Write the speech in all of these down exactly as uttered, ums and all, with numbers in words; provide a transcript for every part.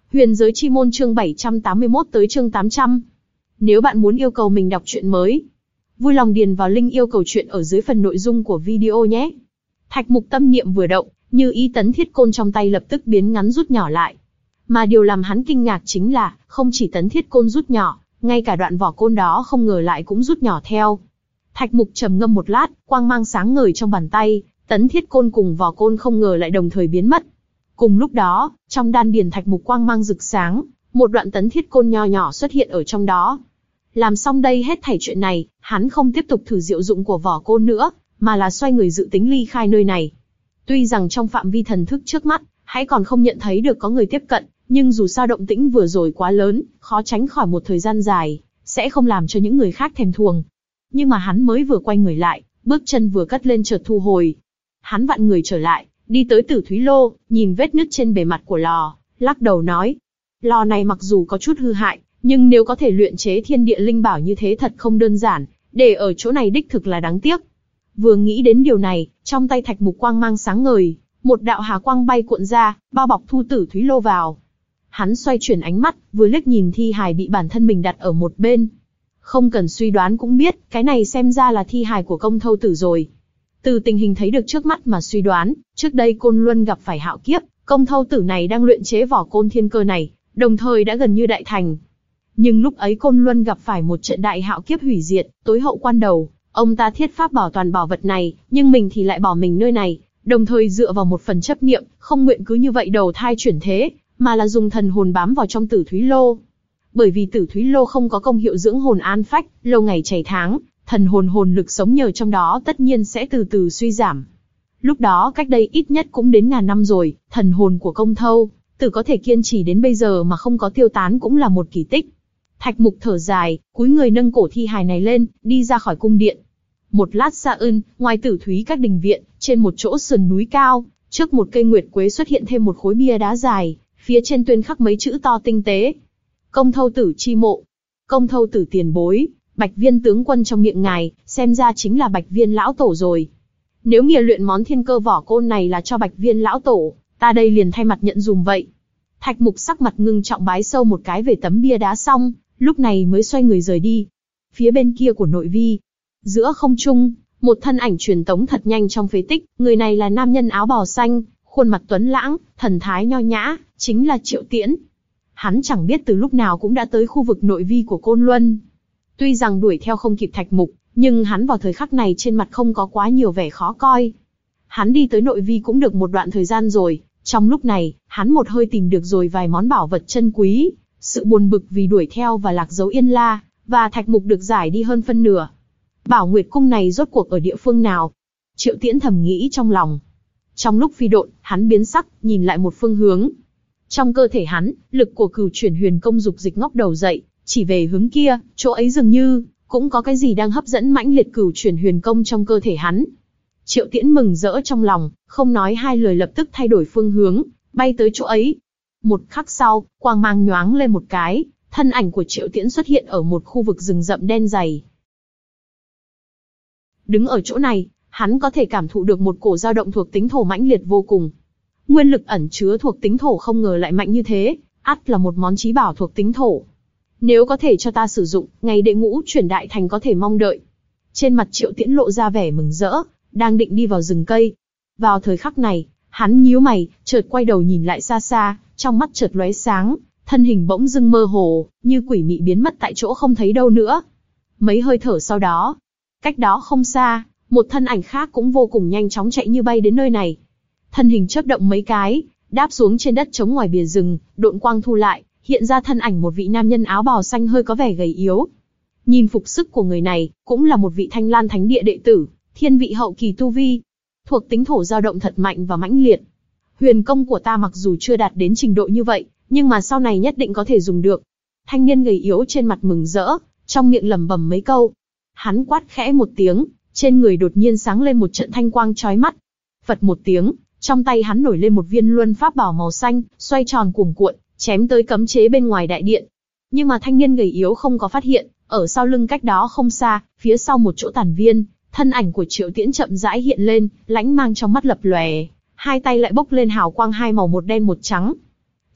Huyền giới chi môn chương bảy trăm tám mươi mốt tới chương tám trăm. Nếu bạn muốn yêu cầu mình đọc truyện mới, vui lòng điền vào link yêu cầu truyện ở dưới phần nội dung của video nhé. Thạch Mục tâm niệm vừa động, như ý tấn thiết côn trong tay lập tức biến ngắn rút nhỏ lại. Mà điều làm hắn kinh ngạc chính là, không chỉ tấn thiết côn rút nhỏ, ngay cả đoạn vỏ côn đó không ngờ lại cũng rút nhỏ theo. Thạch Mục trầm ngâm một lát, quang mang sáng ngời trong bàn tay, tấn thiết côn cùng vỏ côn không ngờ lại đồng thời biến mất. Cùng lúc đó, trong đan điền Thạch Mục quang mang rực sáng, một đoạn tấn thiết côn nho nhỏ xuất hiện ở trong đó. Làm xong đây hết thảy chuyện này, hắn không tiếp tục thử diệu dụng của vỏ côn nữa, mà là xoay người dự tính ly khai nơi này. Tuy rằng trong phạm vi thần thức trước mắt, hãy còn không nhận thấy được có người tiếp cận, nhưng dù sao động tĩnh vừa rồi quá lớn, khó tránh khỏi một thời gian dài, sẽ không làm cho những người khác thèm thuồng. Nhưng mà hắn mới vừa quay người lại, bước chân vừa cất lên chợt thu hồi. Hắn vặn người trở lại, đi tới Tử Thúy Lô, nhìn vết nứt trên bề mặt của lò, lắc đầu nói. Lò này mặc dù có chút hư hại, nhưng nếu có thể luyện chế thiên địa linh bảo như thế thật không đơn giản, để ở chỗ này đích thực là đáng tiếc. Vừa nghĩ đến điều này, trong tay Thạch Mục quang mang sáng ngời, một đạo hà quang bay cuộn ra, bao bọc thu Tử Thúy Lô vào. Hắn xoay chuyển ánh mắt, vừa liếc nhìn thi hài bị bản thân mình đặt ở một bên. Không cần suy đoán cũng biết, cái này xem ra là thi hài của Công Thâu Tử rồi. Từ tình hình thấy được trước mắt mà suy đoán, trước đây Côn Luân gặp phải hạo kiếp, Công Thâu Tử này đang luyện chế vỏ côn thiên cơ này, đồng thời đã gần như đại thành. Nhưng lúc ấy Côn Luân gặp phải một trận đại hạo kiếp hủy diệt, tối hậu quan đầu, ông ta thiết pháp bảo toàn bảo vật này, nhưng mình thì lại bỏ mình nơi này, đồng thời dựa vào một phần chấp niệm, không nguyện cứ như vậy đầu thai chuyển thế, mà là dùng thần hồn bám vào trong Tử Thúy Lô. Bởi vì Tử Thúy Lô không có công hiệu dưỡng hồn an phách, lâu ngày chảy tháng, thần hồn hồn lực sống nhờ trong đó tất nhiên sẽ từ từ suy giảm. Lúc đó cách đây ít nhất cũng đến ngàn năm rồi, thần hồn của Công Thâu Tử có thể kiên trì đến bây giờ mà không có tiêu tán cũng là một kỳ tích. Thạch Mục thở dài, cúi người nâng cổ thi hài này lên, đi ra khỏi cung điện. Một lát xa ưn, ngoài Tử Thúy các đình viện, trên một chỗ sườn núi cao, trước một cây nguyệt quế xuất hiện thêm một khối bia đá dài, phía trên tuyên khắc mấy chữ to tinh tế. Công Thâu Tử chi mộ. Công Thâu Tử tiền bối, Bạch Viên tướng quân trong miệng ngài, xem ra chính là Bạch Viên lão tổ rồi. Nếu nghề luyện món thiên cơ vỏ côn này là cho Bạch Viên lão tổ, ta đây liền thay mặt nhận dùm vậy. Thạch Mục sắc mặt ngưng trọng bái sâu một cái về tấm bia đá xong, lúc này mới xoay người rời đi. Phía bên kia của nội vi, giữa không trung, một thân ảnh truyền tống thật nhanh trong phế tích, người này là nam nhân áo bào xanh, khuôn mặt tuấn lãng, thần thái nho nhã, chính là Triệu Tiễn. Hắn chẳng biết từ lúc nào cũng đã tới khu vực nội vi của Côn Luân. Tuy rằng đuổi theo không kịp Thạch Mục, nhưng hắn vào thời khắc này trên mặt không có quá nhiều vẻ khó coi. Hắn đi tới nội vi cũng được một đoạn thời gian rồi, trong lúc này, hắn một hơi tìm được rồi vài món bảo vật chân quý, sự buồn bực vì đuổi theo và lạc dấu Yên La, và Thạch Mục được giải đi hơn phân nửa. Bảo Nguyệt cung này rốt cuộc ở địa phương nào? Triệu Tiễn thầm nghĩ trong lòng. Trong lúc phi độn, hắn biến sắc, nhìn lại một phương hướng. Trong cơ thể hắn, lực của Cửu Chuyển Huyền Công dục dịch ngóc đầu dậy, chỉ về hướng kia, chỗ ấy dường như cũng có cái gì đang hấp dẫn mãnh liệt Cửu Chuyển Huyền Công trong cơ thể hắn. Triệu Tiễn mừng rỡ trong lòng, không nói hai lời lập tức thay đổi phương hướng, bay tới chỗ ấy. Một khắc sau, quang mang nhoáng lên một cái, thân ảnh của Triệu Tiễn xuất hiện ở một khu vực rừng rậm đen dày. Đứng ở chỗ này, hắn có thể cảm thụ được một cổ dao động thuộc tính thổ mãnh liệt vô cùng. Nguyên lực ẩn chứa thuộc tính thổ không ngờ lại mạnh như thế, ắt là một món chí bảo thuộc tính thổ. Nếu có thể cho ta sử dụng, ngày đệ ngũ chuyển đại thành có thể mong đợi. Trên mặt Triệu Tiễn lộ ra vẻ mừng rỡ, đang định đi vào rừng cây. Vào thời khắc này, hắn nhíu mày, chợt quay đầu nhìn lại xa xa, trong mắt chợt lóe sáng, thân hình bỗng dưng mơ hồ, như quỷ mị biến mất tại chỗ không thấy đâu nữa. Mấy hơi thở sau đó, cách đó không xa, một thân ảnh khác cũng vô cùng nhanh chóng chạy như bay đến nơi này. Thân hình chớp động mấy cái, đáp xuống trên đất trống ngoài bìa rừng, độn quang thu lại, hiện ra thân ảnh một vị nam nhân áo bào xanh hơi có vẻ gầy yếu. Nhìn phục sức của người này, cũng là một vị Thanh Lan Thánh Địa đệ tử, thiên vị hậu kỳ tu vi. Thuộc tính thổ dao động thật mạnh và mãnh liệt. Huyền công của ta mặc dù chưa đạt đến trình độ như vậy, nhưng mà sau này nhất định có thể dùng được. Thanh niên gầy yếu trên mặt mừng rỡ, trong miệng lẩm bẩm mấy câu. Hắn quát khẽ một tiếng, trên người đột nhiên sáng lên một trận thanh quang chói mắt. Phật một tiếng, trong tay hắn nổi lên một viên luân pháp bảo màu xanh, xoay tròn cuồn cuộn, chém tới cấm chế bên ngoài đại điện. Nhưng mà thanh niên gầy yếu không có phát hiện, ở sau lưng cách đó không xa, phía sau một chỗ tàn viên, thân ảnh của Triệu Tiễn chậm rãi hiện lên, lãnh mang trong mắt lập lòe, hai tay lại bốc lên hào quang hai màu một đen một trắng.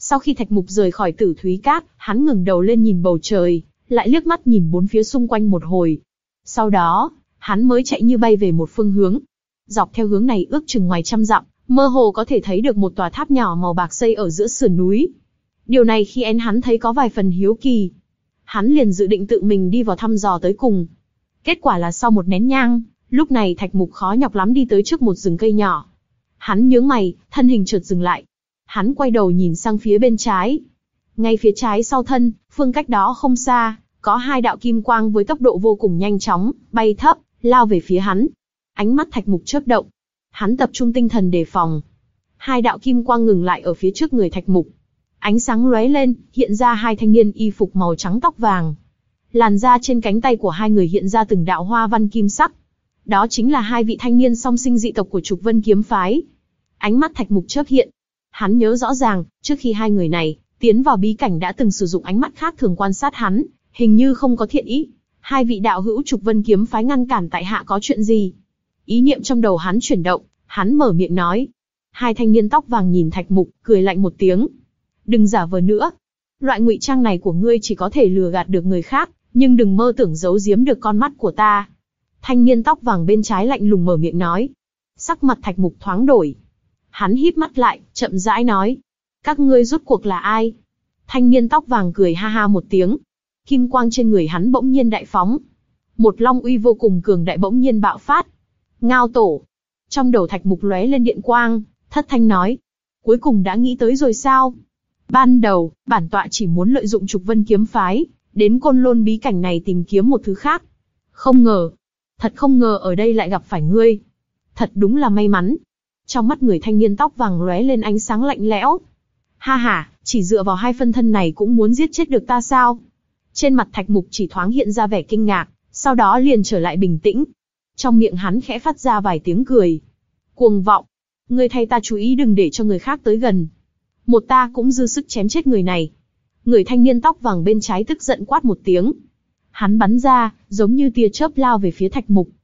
Sau khi Thạch Mục rời khỏi Tử Thúy Các, hắn ngẩng đầu lên nhìn bầu trời, lại liếc mắt nhìn bốn phía xung quanh một hồi. Sau đó, hắn mới chạy như bay về một phương hướng. Dọc theo hướng này ước chừng ngoài trăm dặm, mơ hồ có thể thấy được một tòa tháp nhỏ màu bạc xây ở giữa sườn núi. Điều này khiến hắn thấy có vài phần hiếu kỳ. Hắn liền dự định tự mình đi vào thăm dò tới cùng. Kết quả là sau một nén nhang, lúc này Thạch Mục khó nhọc lắm đi tới trước một rừng cây nhỏ. Hắn nhướng mày, thân hình chợt dừng lại. Hắn quay đầu nhìn sang phía bên trái. Ngay phía trái sau thân, phương cách đó không xa, có hai đạo kim quang với tốc độ vô cùng nhanh chóng, bay thấp, lao về phía hắn. Ánh mắt Thạch Mục chớp động. Hắn tập trung tinh thần đề phòng. Hai đạo kim quang ngừng lại ở phía trước người Thạch Mục. Ánh sáng lóe lên, hiện ra hai thanh niên y phục màu trắng tóc vàng. Làn da trên cánh tay của hai người hiện ra từng đạo hoa văn kim sắc. Đó chính là hai vị thanh niên song sinh dị tộc của Trục Vân Kiếm Phái. Ánh mắt Thạch Mục chớp hiện. Hắn nhớ rõ ràng, trước khi hai người này tiến vào bí cảnh đã từng sử dụng ánh mắt khác thường quan sát hắn, hình như không có thiện ý. Hai vị đạo hữu Trục Vân Kiếm Phái ngăn cản tại hạ có chuyện gì? Ý niệm trong đầu hắn chuyển động, hắn mở miệng nói. Hai thanh niên tóc vàng nhìn Thạch Mục, cười lạnh một tiếng. Đừng giả vờ nữa. Loại ngụy trang này của ngươi chỉ có thể lừa gạt được người khác, nhưng đừng mơ tưởng giấu giếm được con mắt của ta. Thanh niên tóc vàng bên trái lạnh lùng mở miệng nói. Sắc mặt Thạch Mục thoáng đổi. Hắn híp mắt lại, chậm rãi nói. Các ngươi rốt cuộc là ai? Thanh niên tóc vàng cười ha ha một tiếng. Kim quang trên người hắn bỗng nhiên đại phóng. Một long uy vô cùng cường đại bỗng nhiên bạo phát. Ngao tổ. Trong đầu Thạch Mục lóe lên điện quang, thất thanh nói. Cuối cùng đã nghĩ tới rồi sao? Ban đầu, bản tọa chỉ muốn lợi dụng Trục Vân Kiếm Phái, đến Côn Lôn bí cảnh này tìm kiếm một thứ khác. Không ngờ, thật không ngờ ở đây lại gặp phải ngươi. Thật đúng là may mắn. Trong mắt người thanh niên tóc vàng lóe lên ánh sáng lạnh lẽo. Ha ha, chỉ dựa vào hai phân thân này cũng muốn giết chết được ta sao? Trên mặt Thạch Mục chỉ thoáng hiện ra vẻ kinh ngạc, sau đó liền trở lại bình tĩnh. Trong miệng hắn khẽ phát ra vài tiếng cười. Cuồng vọng, ngươi thay ta chú ý đừng để cho người khác tới gần. Một ta cũng dư sức chém chết người này. Người thanh niên tóc vàng bên trái tức giận quát một tiếng. Hắn bắn ra, giống như tia chớp lao về phía Thạch Mục.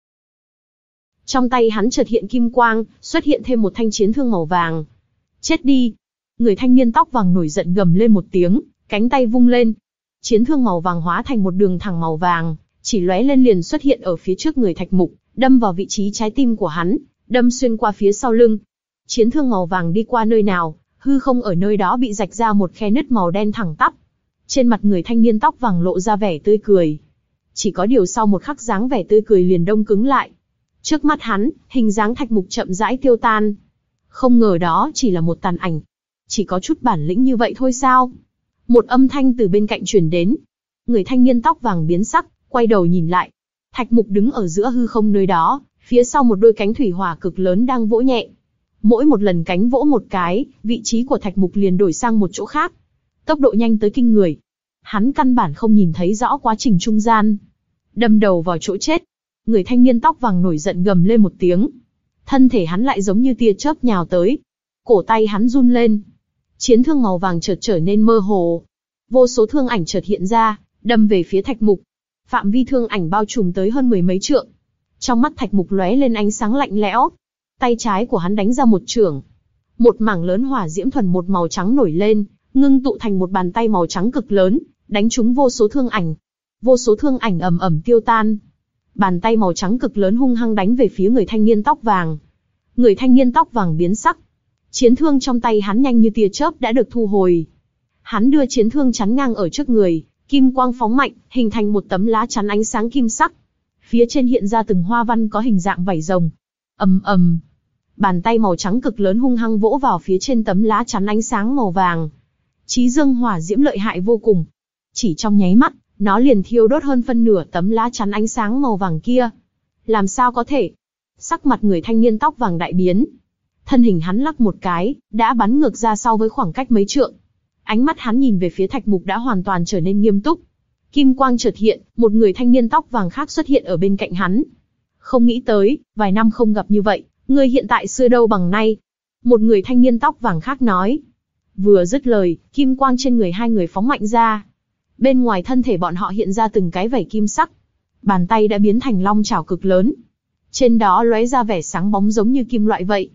Trong tay hắn chợt hiện kim quang, xuất hiện thêm một thanh chiến thương màu vàng. Chết đi! Người thanh niên tóc vàng nổi giận gầm lên một tiếng, cánh tay vung lên. Chiến thương màu vàng hóa thành một đường thẳng màu vàng, chỉ lóe lên liền xuất hiện ở phía trước người Thạch Mục, đâm vào vị trí trái tim của hắn, đâm xuyên qua phía sau lưng. Chiến thương màu vàng đi qua nơi nào, hư không ở nơi đó bị rạch ra một khe nứt màu đen thẳng tắp. Trên mặt người thanh niên tóc vàng lộ ra vẻ tươi cười. Chỉ có điều sau một khắc dáng vẻ tươi cười liền đông cứng lại. Trước mắt hắn, hình dáng Thạch Mục chậm rãi tiêu tan. Không ngờ đó chỉ là một tàn ảnh. Chỉ có chút bản lĩnh như vậy thôi sao? Một âm thanh từ bên cạnh truyền đến. Người thanh niên tóc vàng biến sắc, quay đầu nhìn lại. Thạch Mục đứng ở giữa hư không nơi đó, phía sau một đôi cánh thủy hỏa cực lớn đang vỗ nhẹ. Mỗi một lần cánh vỗ một cái, vị trí của Thạch Mục liền đổi sang một chỗ khác. Tốc độ nhanh tới kinh người. Hắn căn bản không nhìn thấy rõ quá trình trung gian. Đâm đầu vào chỗ chết. Người thanh niên tóc vàng nổi giận gầm lên một tiếng. Thân thể hắn lại giống như tia chớp nhào tới. Cổ tay hắn run lên. Chiến thương màu vàng chợt trở nên mơ hồ. Vô số thương ảnh chợt hiện ra, đâm về phía Thạch Mục. Phạm vi thương ảnh bao trùm tới hơn mười mấy trượng. Trong mắt Thạch Mục lóe lên ánh sáng lạnh lẽo. Tay trái của hắn đánh ra một chưởng. Một mảng lớn hỏa diễm thuần một màu trắng nổi lên, ngưng tụ thành một bàn tay màu trắng cực lớn, đánh trúng vô số thương ảnh. Vô số thương ảnh ầm ầm tiêu tan. Bàn tay màu trắng cực lớn hung hăng đánh về phía người thanh niên tóc vàng. Người thanh niên tóc vàng biến sắc. Chiến thương trong tay hắn nhanh như tia chớp đã được thu hồi. Hắn đưa chiến thương chắn ngang ở trước người, kim quang phóng mạnh, hình thành một tấm lá chắn ánh sáng kim sắc. Phía trên hiện ra từng hoa văn có hình dạng vảy rồng. Ầm ầm. Bàn tay màu trắng cực lớn hung hăng vỗ vào phía trên tấm lá chắn ánh sáng màu vàng. Chí dương hỏa diễm lợi hại vô cùng. Chỉ trong nháy mắt, nó liền thiêu đốt hơn phân nửa tấm lá chắn ánh sáng màu vàng kia. Làm sao có thể? Sắc mặt người thanh niên tóc vàng đại biến. Thân hình hắn lắc một cái, đã bắn ngược ra sau với khoảng cách mấy trượng. Ánh mắt hắn nhìn về phía Thạch Mục đã hoàn toàn trở nên nghiêm túc. Kim quang chợt hiện, một người thanh niên tóc vàng khác xuất hiện ở bên cạnh hắn. Không nghĩ tới, vài năm không gặp như vậy, ngươi hiện tại xưa đâu bằng nay. Một người thanh niên tóc vàng khác nói. Vừa dứt lời, kim quang trên người hai người phóng mạnh ra. Bên ngoài thân thể bọn họ hiện ra từng cái vảy kim sắc. Bàn tay đã biến thành long chảo cực lớn. Trên đó lóe ra vẻ sáng bóng giống như kim loại vậy.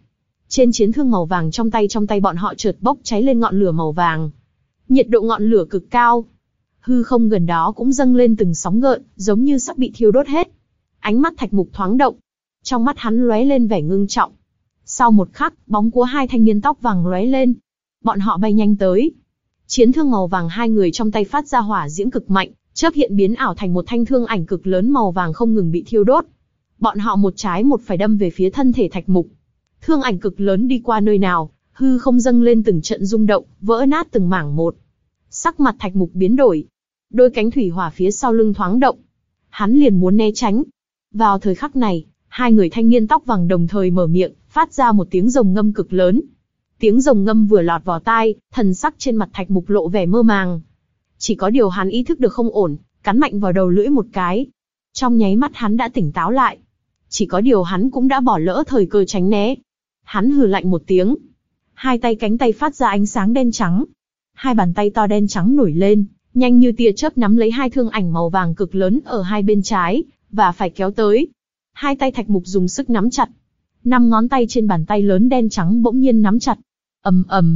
Trên chiến thương màu vàng trong tay trong tay bọn họ chợt bốc cháy lên ngọn lửa màu vàng. Nhiệt độ ngọn lửa cực cao. Hư không gần đó cũng dâng lên từng sóng gợn, giống như sắp bị thiêu đốt hết. Ánh mắt Thạch Mục thoáng động. Trong mắt hắn lóe lên vẻ ngưng trọng. Sau một khắc, bóng của hai thanh niên tóc vàng lóe lên. Bọn họ bay nhanh tới. Chiến thương màu vàng hai người trong tay phát ra hỏa diễm cực mạnh, chớp hiện biến ảo thành một thanh thương ảnh cực lớn màu vàng không ngừng bị thiêu đốt. Bọn họ một trái một phải đâm về phía thân thể Thạch Mục. Thương ảnh cực lớn đi qua nơi nào, hư không dâng lên từng trận rung động, vỡ nát từng mảng một. Sắc mặt Thạch Mục biến đổi. Đôi cánh thủy hỏa phía sau lưng thoáng động. Hắn liền muốn né tránh. Vào thời khắc này, hai người thanh niên tóc vàng đồng thời mở miệng, phát ra một tiếng rồng ngâm cực lớn. Tiếng rồng ngâm vừa lọt vào tai, thần sắc trên mặt Thạch Mục lộ vẻ mơ màng. Chỉ có điều hắn ý thức được không ổn, cắn mạnh vào đầu lưỡi một cái. Trong nháy mắt hắn đã tỉnh táo lại. Chỉ có điều hắn cũng đã bỏ lỡ thời cơ tránh né. Hắn hừ lạnh một tiếng. Hai tay cánh tay phát ra ánh sáng đen trắng. Hai bàn tay to đen trắng nổi lên, nhanh như tia chớp nắm lấy hai thương ảnh màu vàng cực lớn ở hai bên trái, và phải kéo tới. Hai tay Thạch Mục dùng sức nắm chặt. Năm ngón tay trên bàn tay lớn đen trắng bỗng nhiên nắm chặt. Ầm ầm.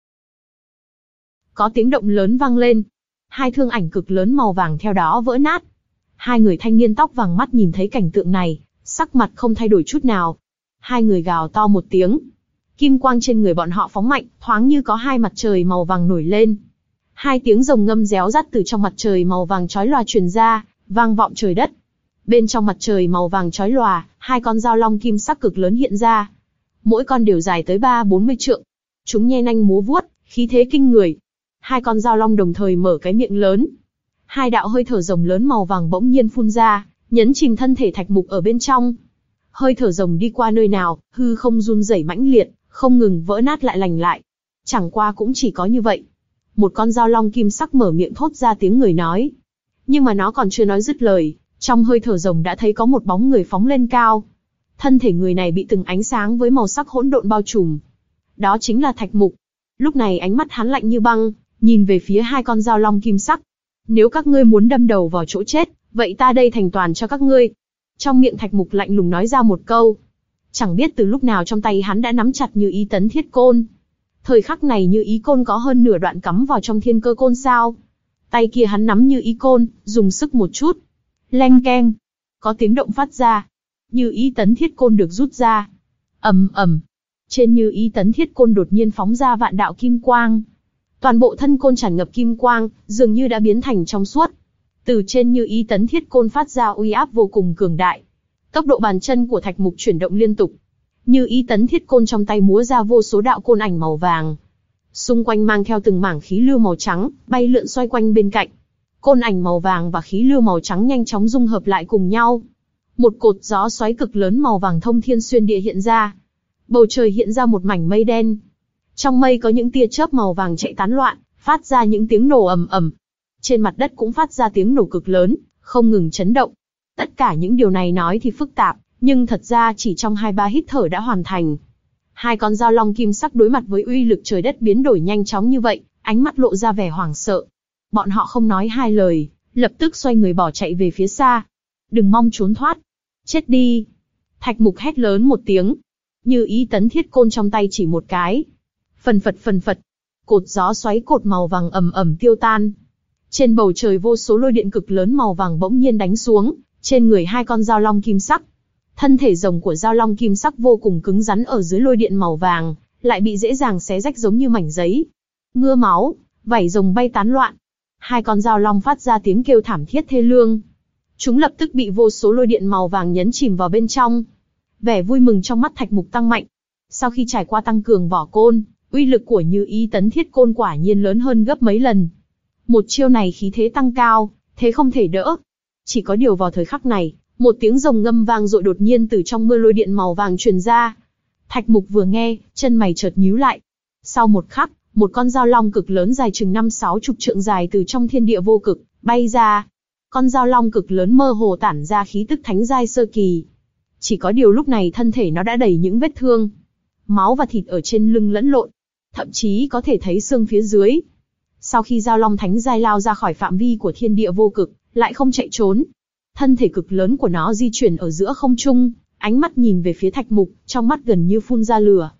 Có tiếng động lớn vang lên. Hai thương ảnh cực lớn màu vàng theo đó vỡ nát. Hai người thanh niên tóc vàng mắt nhìn thấy cảnh tượng này, sắc mặt không thay đổi chút nào. Hai người gào to một tiếng. Kim quang trên người bọn họ phóng mạnh, thoáng như có hai mặt trời màu vàng nổi lên. Hai tiếng rồng ngâm réo rắt từ trong mặt trời màu vàng chói lòa truyền ra, vang vọng trời đất. Bên trong mặt trời màu vàng chói lòa, hai con dao long kim sắc cực lớn hiện ra. Mỗi con đều dài tới ba bốn mươi trượng. Chúng nhe nanh múa vuốt, khí thế kinh người. Hai con dao long đồng thời mở cái miệng lớn. Hai đạo hơi thở rồng lớn màu vàng bỗng nhiên phun ra, nhấn chìm thân thể Thạch Mục ở bên trong. Hơi thở rồng đi qua nơi nào, hư không run rẩy mãnh liệt, không ngừng vỡ nát lại lành lại. Chẳng qua cũng chỉ có như vậy. Một con dao long kim sắc mở miệng thốt ra tiếng người nói. Nhưng mà nó còn chưa nói dứt lời, trong hơi thở rồng đã thấy có một bóng người phóng lên cao. Thân thể người này bị từng ánh sáng với màu sắc hỗn độn bao trùm. Đó chính là Thạch Mục. Lúc này ánh mắt hắn lạnh như băng, nhìn về phía hai con dao long kim sắc. Nếu các ngươi muốn đâm đầu vào chỗ chết, vậy ta đây thành toàn cho các ngươi. Trong miệng Thạch Mục lạnh lùng nói ra một câu. Chẳng biết từ lúc nào trong tay hắn đã nắm chặt Như Ý Tấn Thiết Côn. Thời khắc này Như Ý Côn có hơn nửa đoạn cắm vào trong Thiên Cơ Côn sao. Tay kia hắn nắm Như Ý Côn, dùng sức một chút. Leng keng. Có tiếng động phát ra. Như Ý Tấn Thiết Côn được rút ra. Ầm ầm. Trên Như Ý Tấn Thiết Côn đột nhiên phóng ra vạn đạo kim quang. Toàn bộ thân côn tràn ngập kim quang, dường như đã biến thành trong suốt. Từ trên Như Ý Tấn Thiết Côn phát ra uy áp vô cùng cường đại. Tốc độ bàn chân của Thạch Mục chuyển động liên tục. Như Ý Tấn Thiết Côn trong tay múa ra vô số đạo côn ảnh màu vàng. Xung quanh mang theo từng mảng khí lưu màu trắng, bay lượn xoay quanh bên cạnh. Côn ảnh màu vàng và khí lưu màu trắng nhanh chóng dung hợp lại cùng nhau. Một cột gió xoáy cực lớn màu vàng thông thiên xuyên địa hiện ra. Bầu trời hiện ra một mảnh mây đen. Trong mây có những tia chớp màu vàng chạy tán loạn, phát ra những tiếng nổ ầm ầm. Trên mặt đất cũng phát ra tiếng nổ cực lớn, không ngừng chấn động. Tất cả những điều này nói thì phức tạp, nhưng thật ra chỉ trong hai ba hít thở đã hoàn thành. Hai con dao long kim sắc đối mặt với uy lực trời đất biến đổi nhanh chóng như vậy, ánh mắt lộ ra vẻ hoảng sợ. Bọn họ không nói hai lời, lập tức xoay người bỏ chạy về phía xa. Đừng mong trốn thoát. Chết đi. Thạch Mục hét lớn một tiếng. Như Ý Tấn Thiết Côn trong tay chỉ một cái. Phần phật phần phật. Cột gió xoáy cột màu vàng ầm ầm tiêu tan. Trên bầu trời vô số lôi điện cực lớn màu vàng bỗng nhiên đánh xuống, trên người hai con dao long kim sắc. Thân thể rồng của dao long kim sắc vô cùng cứng rắn ở dưới lôi điện màu vàng, lại bị dễ dàng xé rách giống như mảnh giấy. Mưa máu, vảy rồng bay tán loạn. Hai con dao long phát ra tiếng kêu thảm thiết thê lương. Chúng lập tức bị vô số lôi điện màu vàng nhấn chìm vào bên trong. Vẻ vui mừng trong mắt Thạch Mục tăng mạnh. Sau khi trải qua tăng cường vỏ côn, uy lực của Như Ý Tấn Thiết Côn quả nhiên lớn hơn gấp mấy lần. Một chiêu này khí thế tăng cao, thế không thể đỡ. Chỉ có điều vào thời khắc này, một tiếng rồng ngâm vang dội đột nhiên từ trong mưa lôi điện màu vàng truyền ra. Thạch Mục vừa nghe, chân mày chợt nhíu lại. Sau một khắc, một con dao long cực lớn dài chừng năm sáu chục trượng dài từ trong thiên địa vô cực bay ra. Con dao long cực lớn mơ hồ tản ra khí tức thánh giai sơ kỳ. Chỉ có điều lúc này thân thể nó đã đầy những vết thương, máu và thịt ở trên lưng lẫn lộn, thậm chí có thể thấy xương phía dưới. Sau khi dao long thánh giai lao ra khỏi phạm vi của thiên địa vô cực, lại không chạy trốn. Thân thể cực lớn của nó di chuyển ở giữa không trung, ánh mắt nhìn về phía Thạch Mục, trong mắt gần như phun ra lửa.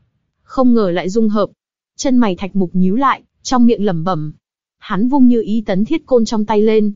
Không ngờ lại dung hợp. Chân mày Thạch Mục nhíu lại, trong miệng lẩm bẩm. Hắn vung Như Ý Tấn Thiết Côn trong tay lên.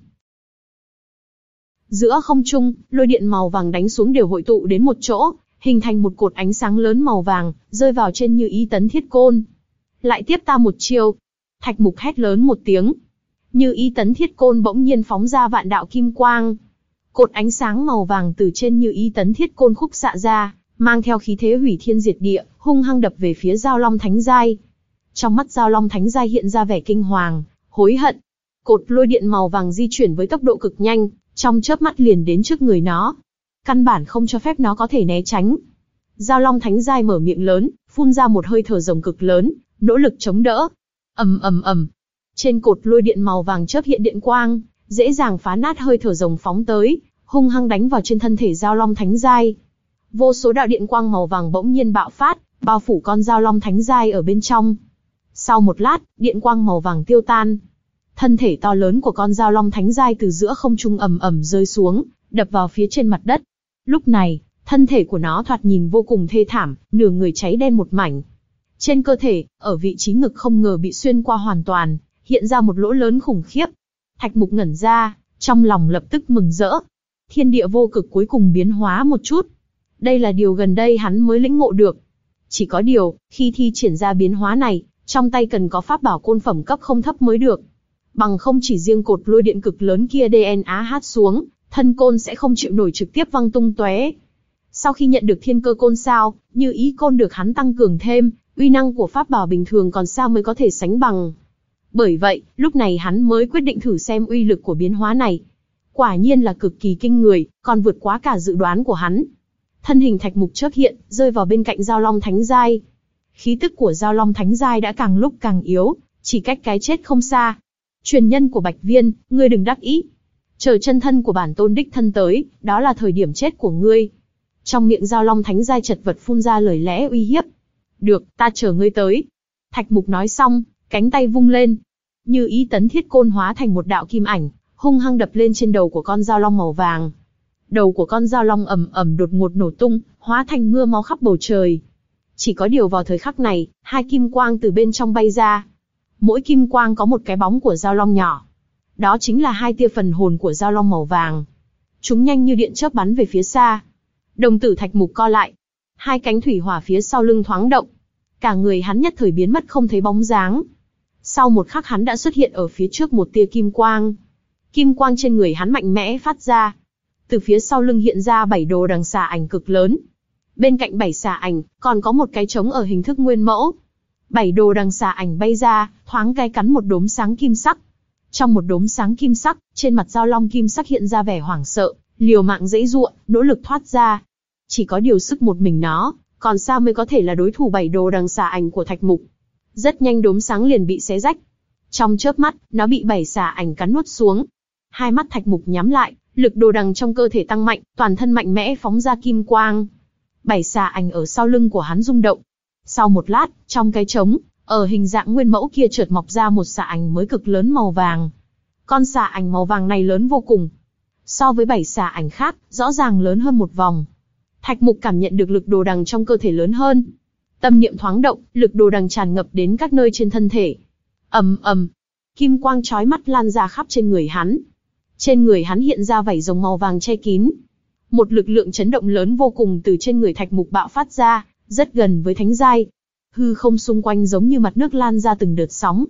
Giữa không trung, lôi điện màu vàng đánh xuống đều hội tụ đến một chỗ, hình thành một cột ánh sáng lớn màu vàng, rơi vào trên Như Ý Tấn Thiết Côn. Lại tiếp ta một chiêu. Thạch Mục hét lớn một tiếng. Như Ý Tấn Thiết Côn bỗng nhiên phóng ra vạn đạo kim quang. Cột ánh sáng màu vàng từ trên Như Ý Tấn Thiết Côn khúc xạ ra, mang theo khí thế hủy thiên diệt địa, hung hăng đập về phía Dao Long Thánh Giai. Trong mắt Dao Long Thánh Giai hiện ra vẻ kinh hoàng, hối hận. Cột lôi điện màu vàng di chuyển với tốc độ cực nhanh, trong chớp mắt liền đến trước người nó. Căn bản không cho phép nó có thể né tránh. Dao Long Thánh Giai mở miệng lớn, phun ra một hơi thở rồng cực lớn, nỗ lực chống đỡ. Ầm ầm ầm. Trên cột lôi điện màu vàng chớp hiện điện quang, dễ dàng phá nát hơi thở rồng phóng tới, hung hăng đánh vào trên thân thể Dao Long Thánh Giai. Vô số đạo điện quang màu vàng bỗng nhiên bạo phát, bao phủ con Dao Long Thánh Giai ở bên trong. Sau một lát, điện quang màu vàng tiêu tan. Thân thể to lớn của con Dao Long Thánh Giai từ giữa không trung ầm ầm rơi xuống, đập vào phía trên mặt đất. Lúc này, thân thể của nó thoạt nhìn vô cùng thê thảm, nửa người cháy đen một mảnh. Trên cơ thể, ở vị trí ngực không ngờ bị xuyên qua hoàn toàn, hiện ra một lỗ lớn khủng khiếp. Thạch Mục ngẩn ra, trong lòng lập tức mừng rỡ. Thiên địa vô cực cuối cùng biến hóa một chút. Đây là điều gần đây hắn mới lĩnh ngộ được. Chỉ có điều, khi thi triển ra biến hóa này, trong tay cần có pháp bảo côn phẩm cấp không thấp mới được. Bằng không chỉ riêng cột lôi điện cực lớn kia đê en á hát xuống, thân côn sẽ không chịu nổi trực tiếp văng tung tóe. Sau khi nhận được thiên cơ côn sao, Như Ý côn được hắn tăng cường thêm, uy năng của pháp bảo bình thường còn sao mới có thể sánh bằng. Bởi vậy, lúc này hắn mới quyết định thử xem uy lực của biến hóa này. Quả nhiên là cực kỳ kinh người, còn vượt quá cả dự đoán của hắn. Thân hình Thạch Mục chớp hiện, rơi vào bên cạnh Dao Long Thánh Giai. Khí tức của Dao Long Thánh Giai đã càng lúc càng yếu, chỉ cách cái chết không xa. Truyền nhân của Bạch Viên, ngươi đừng đắc ý. Chờ chân thân của bản tôn đích thân tới, đó là thời điểm chết của ngươi. Trong miệng Dao Long Thánh Giai chật vật phun ra lời lẽ uy hiếp. Được, ta chờ ngươi tới. Thạch Mục nói xong, cánh tay vung lên. Như Ý Tấn Thiết Côn hóa thành một đạo kim ảnh, hung hăng đập lên trên đầu của con Dao Long màu vàng. Đầu của con Dao Long ầm ầm đột ngột nổ tung, hóa thành mưa máu khắp bầu trời. Chỉ có điều vào thời khắc này, hai kim quang từ bên trong bay ra. Mỗi kim quang có một cái bóng của Dao Long nhỏ. Đó chính là hai tia phần hồn của Dao Long màu vàng. Chúng nhanh như điện chớp bắn về phía xa. Đồng tử Thạch Mục co lại. Hai cánh thủy hỏa phía sau lưng thoáng động. Cả người hắn nhất thời biến mất không thấy bóng dáng. Sau một khắc hắn đã xuất hiện ở phía trước một tia kim quang. Kim quang trên người hắn mạnh mẽ phát ra. Từ phía sau lưng hiện ra bảy đồ đằng xà ảnh cực lớn. Bên cạnh bảy xà ảnh, còn có một cái trống ở hình thức nguyên mẫu. Bảy đồ đằng xà ảnh bay ra, thoáng cái cắn một đốm sáng kim sắc. Trong một đốm sáng kim sắc, trên mặt Dao Long kim sắc hiện ra vẻ hoảng sợ, liều mạng giãy giụa, nỗ lực thoát ra. Chỉ có điều sức một mình nó, còn sao mới có thể là đối thủ bảy đồ đằng xà ảnh của Thạch Mục. Rất nhanh đốm sáng liền bị xé rách. Trong chớp mắt, nó bị bảy xà ảnh cắn nuốt xuống. Hai mắt Thạch Mục nhắm lại, lực đồ đằng trong cơ thể tăng mạnh, toàn thân mạnh mẽ phóng ra kim quang. Bảy xà ảnh ở sau lưng của hắn rung động. Sau một lát, trong cái trống, ở hình dạng nguyên mẫu kia chợt mọc ra một xà ảnh mới cực lớn màu vàng. Con xà ảnh màu vàng này lớn vô cùng. So với bảy xà ảnh khác, rõ ràng lớn hơn một vòng. Thạch Mục cảm nhận được lực đồ đằng trong cơ thể lớn hơn. Tâm niệm thoáng động, lực đồ đằng tràn ngập đến các nơi trên thân thể. Ầm ầm, kim quang chói mắt lan ra khắp trên người hắn. Trên người hắn hiện ra vảy rồng màu vàng che kín. Một lực lượng chấn động lớn vô cùng từ trên người Thạch Mục bạo phát ra, rất gần với thánh giai. Hư không xung quanh giống như mặt nước lan ra từng đợt sóng.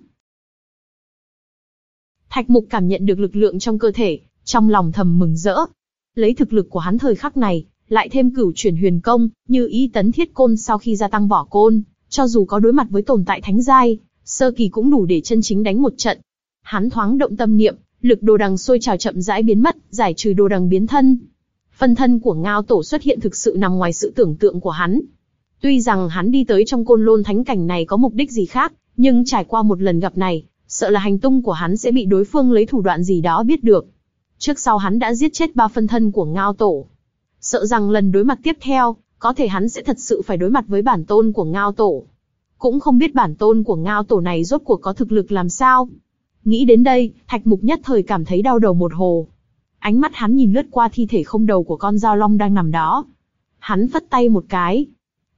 Thạch Mục cảm nhận được lực lượng trong cơ thể, trong lòng thầm mừng rỡ. Lấy thực lực của hắn thời khắc này, lại thêm cửu chuyển huyền công, Như Ý Tấn Thiết Côn sau khi gia tăng vỏ côn, cho dù có đối mặt với tồn tại thánh giai, sơ kỳ cũng đủ để chân chính đánh một trận. Hắn thoáng động tâm niệm, lực đồ đằng sôi trào chậm rãi biến mất, giải trừ đồ đằng biến thân. Phân thân của Ngao Tổ xuất hiện thực sự nằm ngoài sự tưởng tượng của hắn. Tuy rằng hắn đi tới trong Côn Lôn Thánh Cảnh này có mục đích gì khác, nhưng trải qua một lần gặp này, sợ là hành tung của hắn sẽ bị đối phương lấy thủ đoạn gì đó biết được. Trước sau hắn đã giết chết ba phân thân của Ngao Tổ. Sợ rằng lần đối mặt tiếp theo, có thể hắn sẽ thật sự phải đối mặt với bản tôn của Ngao Tổ. Cũng không biết bản tôn của Ngao Tổ này rốt cuộc có thực lực làm sao. Nghĩ đến đây, Thạch Mục nhất thời cảm thấy đau đầu một hồ. Ánh mắt hắn nhìn lướt qua thi thể không đầu của con Dao Long đang nằm đó. Hắn phất tay một cái.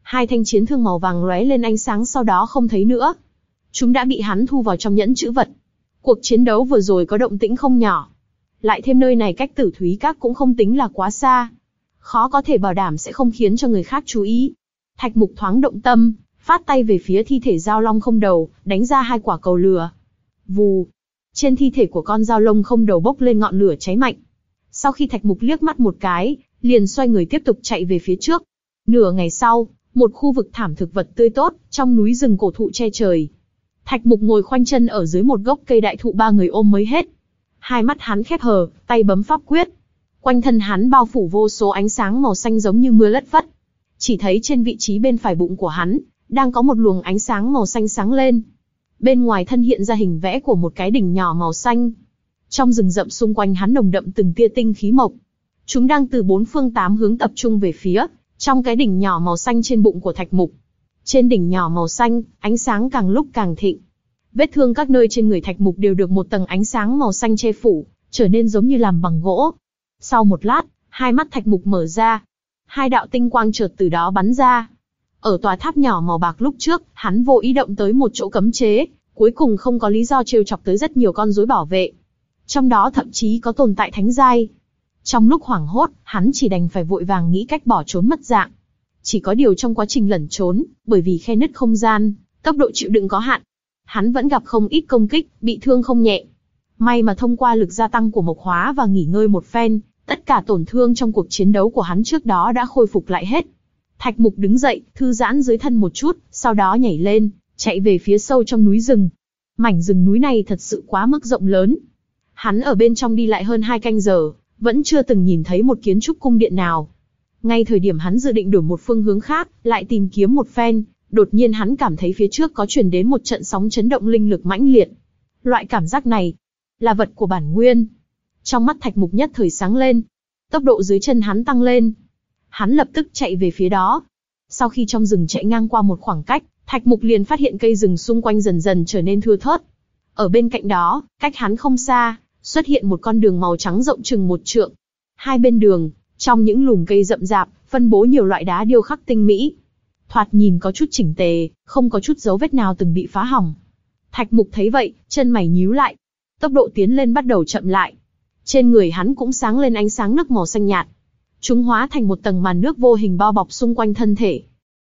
Hai thanh chiến thương màu vàng lóe lên ánh sáng sau đó không thấy nữa. Chúng đã bị hắn thu vào trong nhẫn trữ vật. Cuộc chiến đấu vừa rồi có động tĩnh không nhỏ. Lại thêm nơi này cách Tử Thúy Các cũng không tính là quá xa. Khó có thể bảo đảm sẽ không khiến cho người khác chú ý. Thạch Mục thoáng động tâm, phát tay về phía thi thể dao long không đầu, đánh ra hai quả cầu lửa. Vù! Trên thi thể của con dao long không đầu bốc lên ngọn lửa cháy mạnh. Sau khi Thạch Mục liếc mắt một cái, liền xoay người tiếp tục chạy về phía trước. Nửa ngày sau, một khu vực thảm thực vật tươi tốt, trong núi rừng cổ thụ che trời. Thạch Mục ngồi khoanh chân ở dưới một gốc cây đại thụ ba người ôm mới hết. Hai mắt hắn khép hờ, tay bấm pháp quyết. Quanh thân hắn bao phủ vô số ánh sáng màu xanh giống như mưa lất phất. Chỉ thấy trên vị trí bên phải bụng của hắn, đang có một luồng ánh sáng màu xanh sáng lên. Bên ngoài thân hiện ra hình vẽ của một cái đỉnh nhỏ màu xanh. Trong rừng rậm xung quanh hắn nồng đậm từng tia tinh khí mộc. Chúng đang từ bốn phương tám hướng tập trung về phía, trong cái đỉnh nhỏ màu xanh trên bụng của Thạch Mục. Trên đỉnh nhỏ màu xanh, ánh sáng càng lúc càng thịnh. Vết thương các nơi trên người Thạch Mục đều được một tầng ánh sáng màu xanh che phủ, trở nên giống như làm bằng gỗ. Sau một lát, hai mắt Thạch Mục mở ra. Hai đạo tinh quang chợt từ đó bắn ra. Ở tòa tháp nhỏ màu bạc lúc trước, hắn vô ý động tới một chỗ cấm chế, cuối cùng không có lý do trêu chọc tới rất nhiều con rối bảo vệ. Trong đó thậm chí có tồn tại thánh giai. Trong lúc hoảng hốt, hắn chỉ đành phải vội vàng nghĩ cách bỏ trốn mất dạng. Chỉ có điều trong quá trình lẩn trốn, bởi vì khe nứt không gian, tốc độ chịu đựng có hạn, hắn vẫn gặp không ít công kích, bị thương không nhẹ. May mà thông qua lực gia tăng của mộc hóa và nghỉ ngơi một phen, tất cả tổn thương trong cuộc chiến đấu của hắn trước đó đã khôi phục lại hết. Thạch Mục đứng dậy, thư giãn dưới thân một chút, sau đó nhảy lên, chạy về phía sâu trong núi rừng. Mảnh rừng núi này thật sự quá mức rộng lớn. Hắn ở bên trong đi lại hơn hai canh giờ, vẫn chưa từng nhìn thấy một kiến trúc cung điện nào. Ngay thời điểm hắn dự định đổi một phương hướng khác, lại tìm kiếm một phen, đột nhiên hắn cảm thấy phía trước có truyền đến một trận sóng chấn động linh lực mãnh liệt. Loại cảm giác này là vật của bản nguyên. Trong mắt Thạch Mục nhất thời sáng lên, tốc độ dưới chân hắn tăng lên. Hắn lập tức chạy về phía đó. Sau khi trong rừng chạy ngang qua một khoảng cách, Thạch Mục liền phát hiện cây rừng xung quanh dần dần trở nên thưa thớt. Ở bên cạnh đó, cách hắn không xa, xuất hiện một con đường màu trắng rộng chừng một trượng. Hai bên đường, trong những lùm cây rậm rạp, phân bố nhiều loại đá điêu khắc tinh mỹ. Thoạt nhìn có chút chỉnh tề, không có chút dấu vết nào từng bị phá hỏng. Thạch Mục thấy vậy, chân mày nhíu lại. Tốc độ tiến lên bắt đầu chậm lại. Trên người hắn cũng sáng lên ánh sáng nước màu xanh nhạt. Chúng hóa thành một tầng màn nước vô hình bao bọc xung quanh thân thể.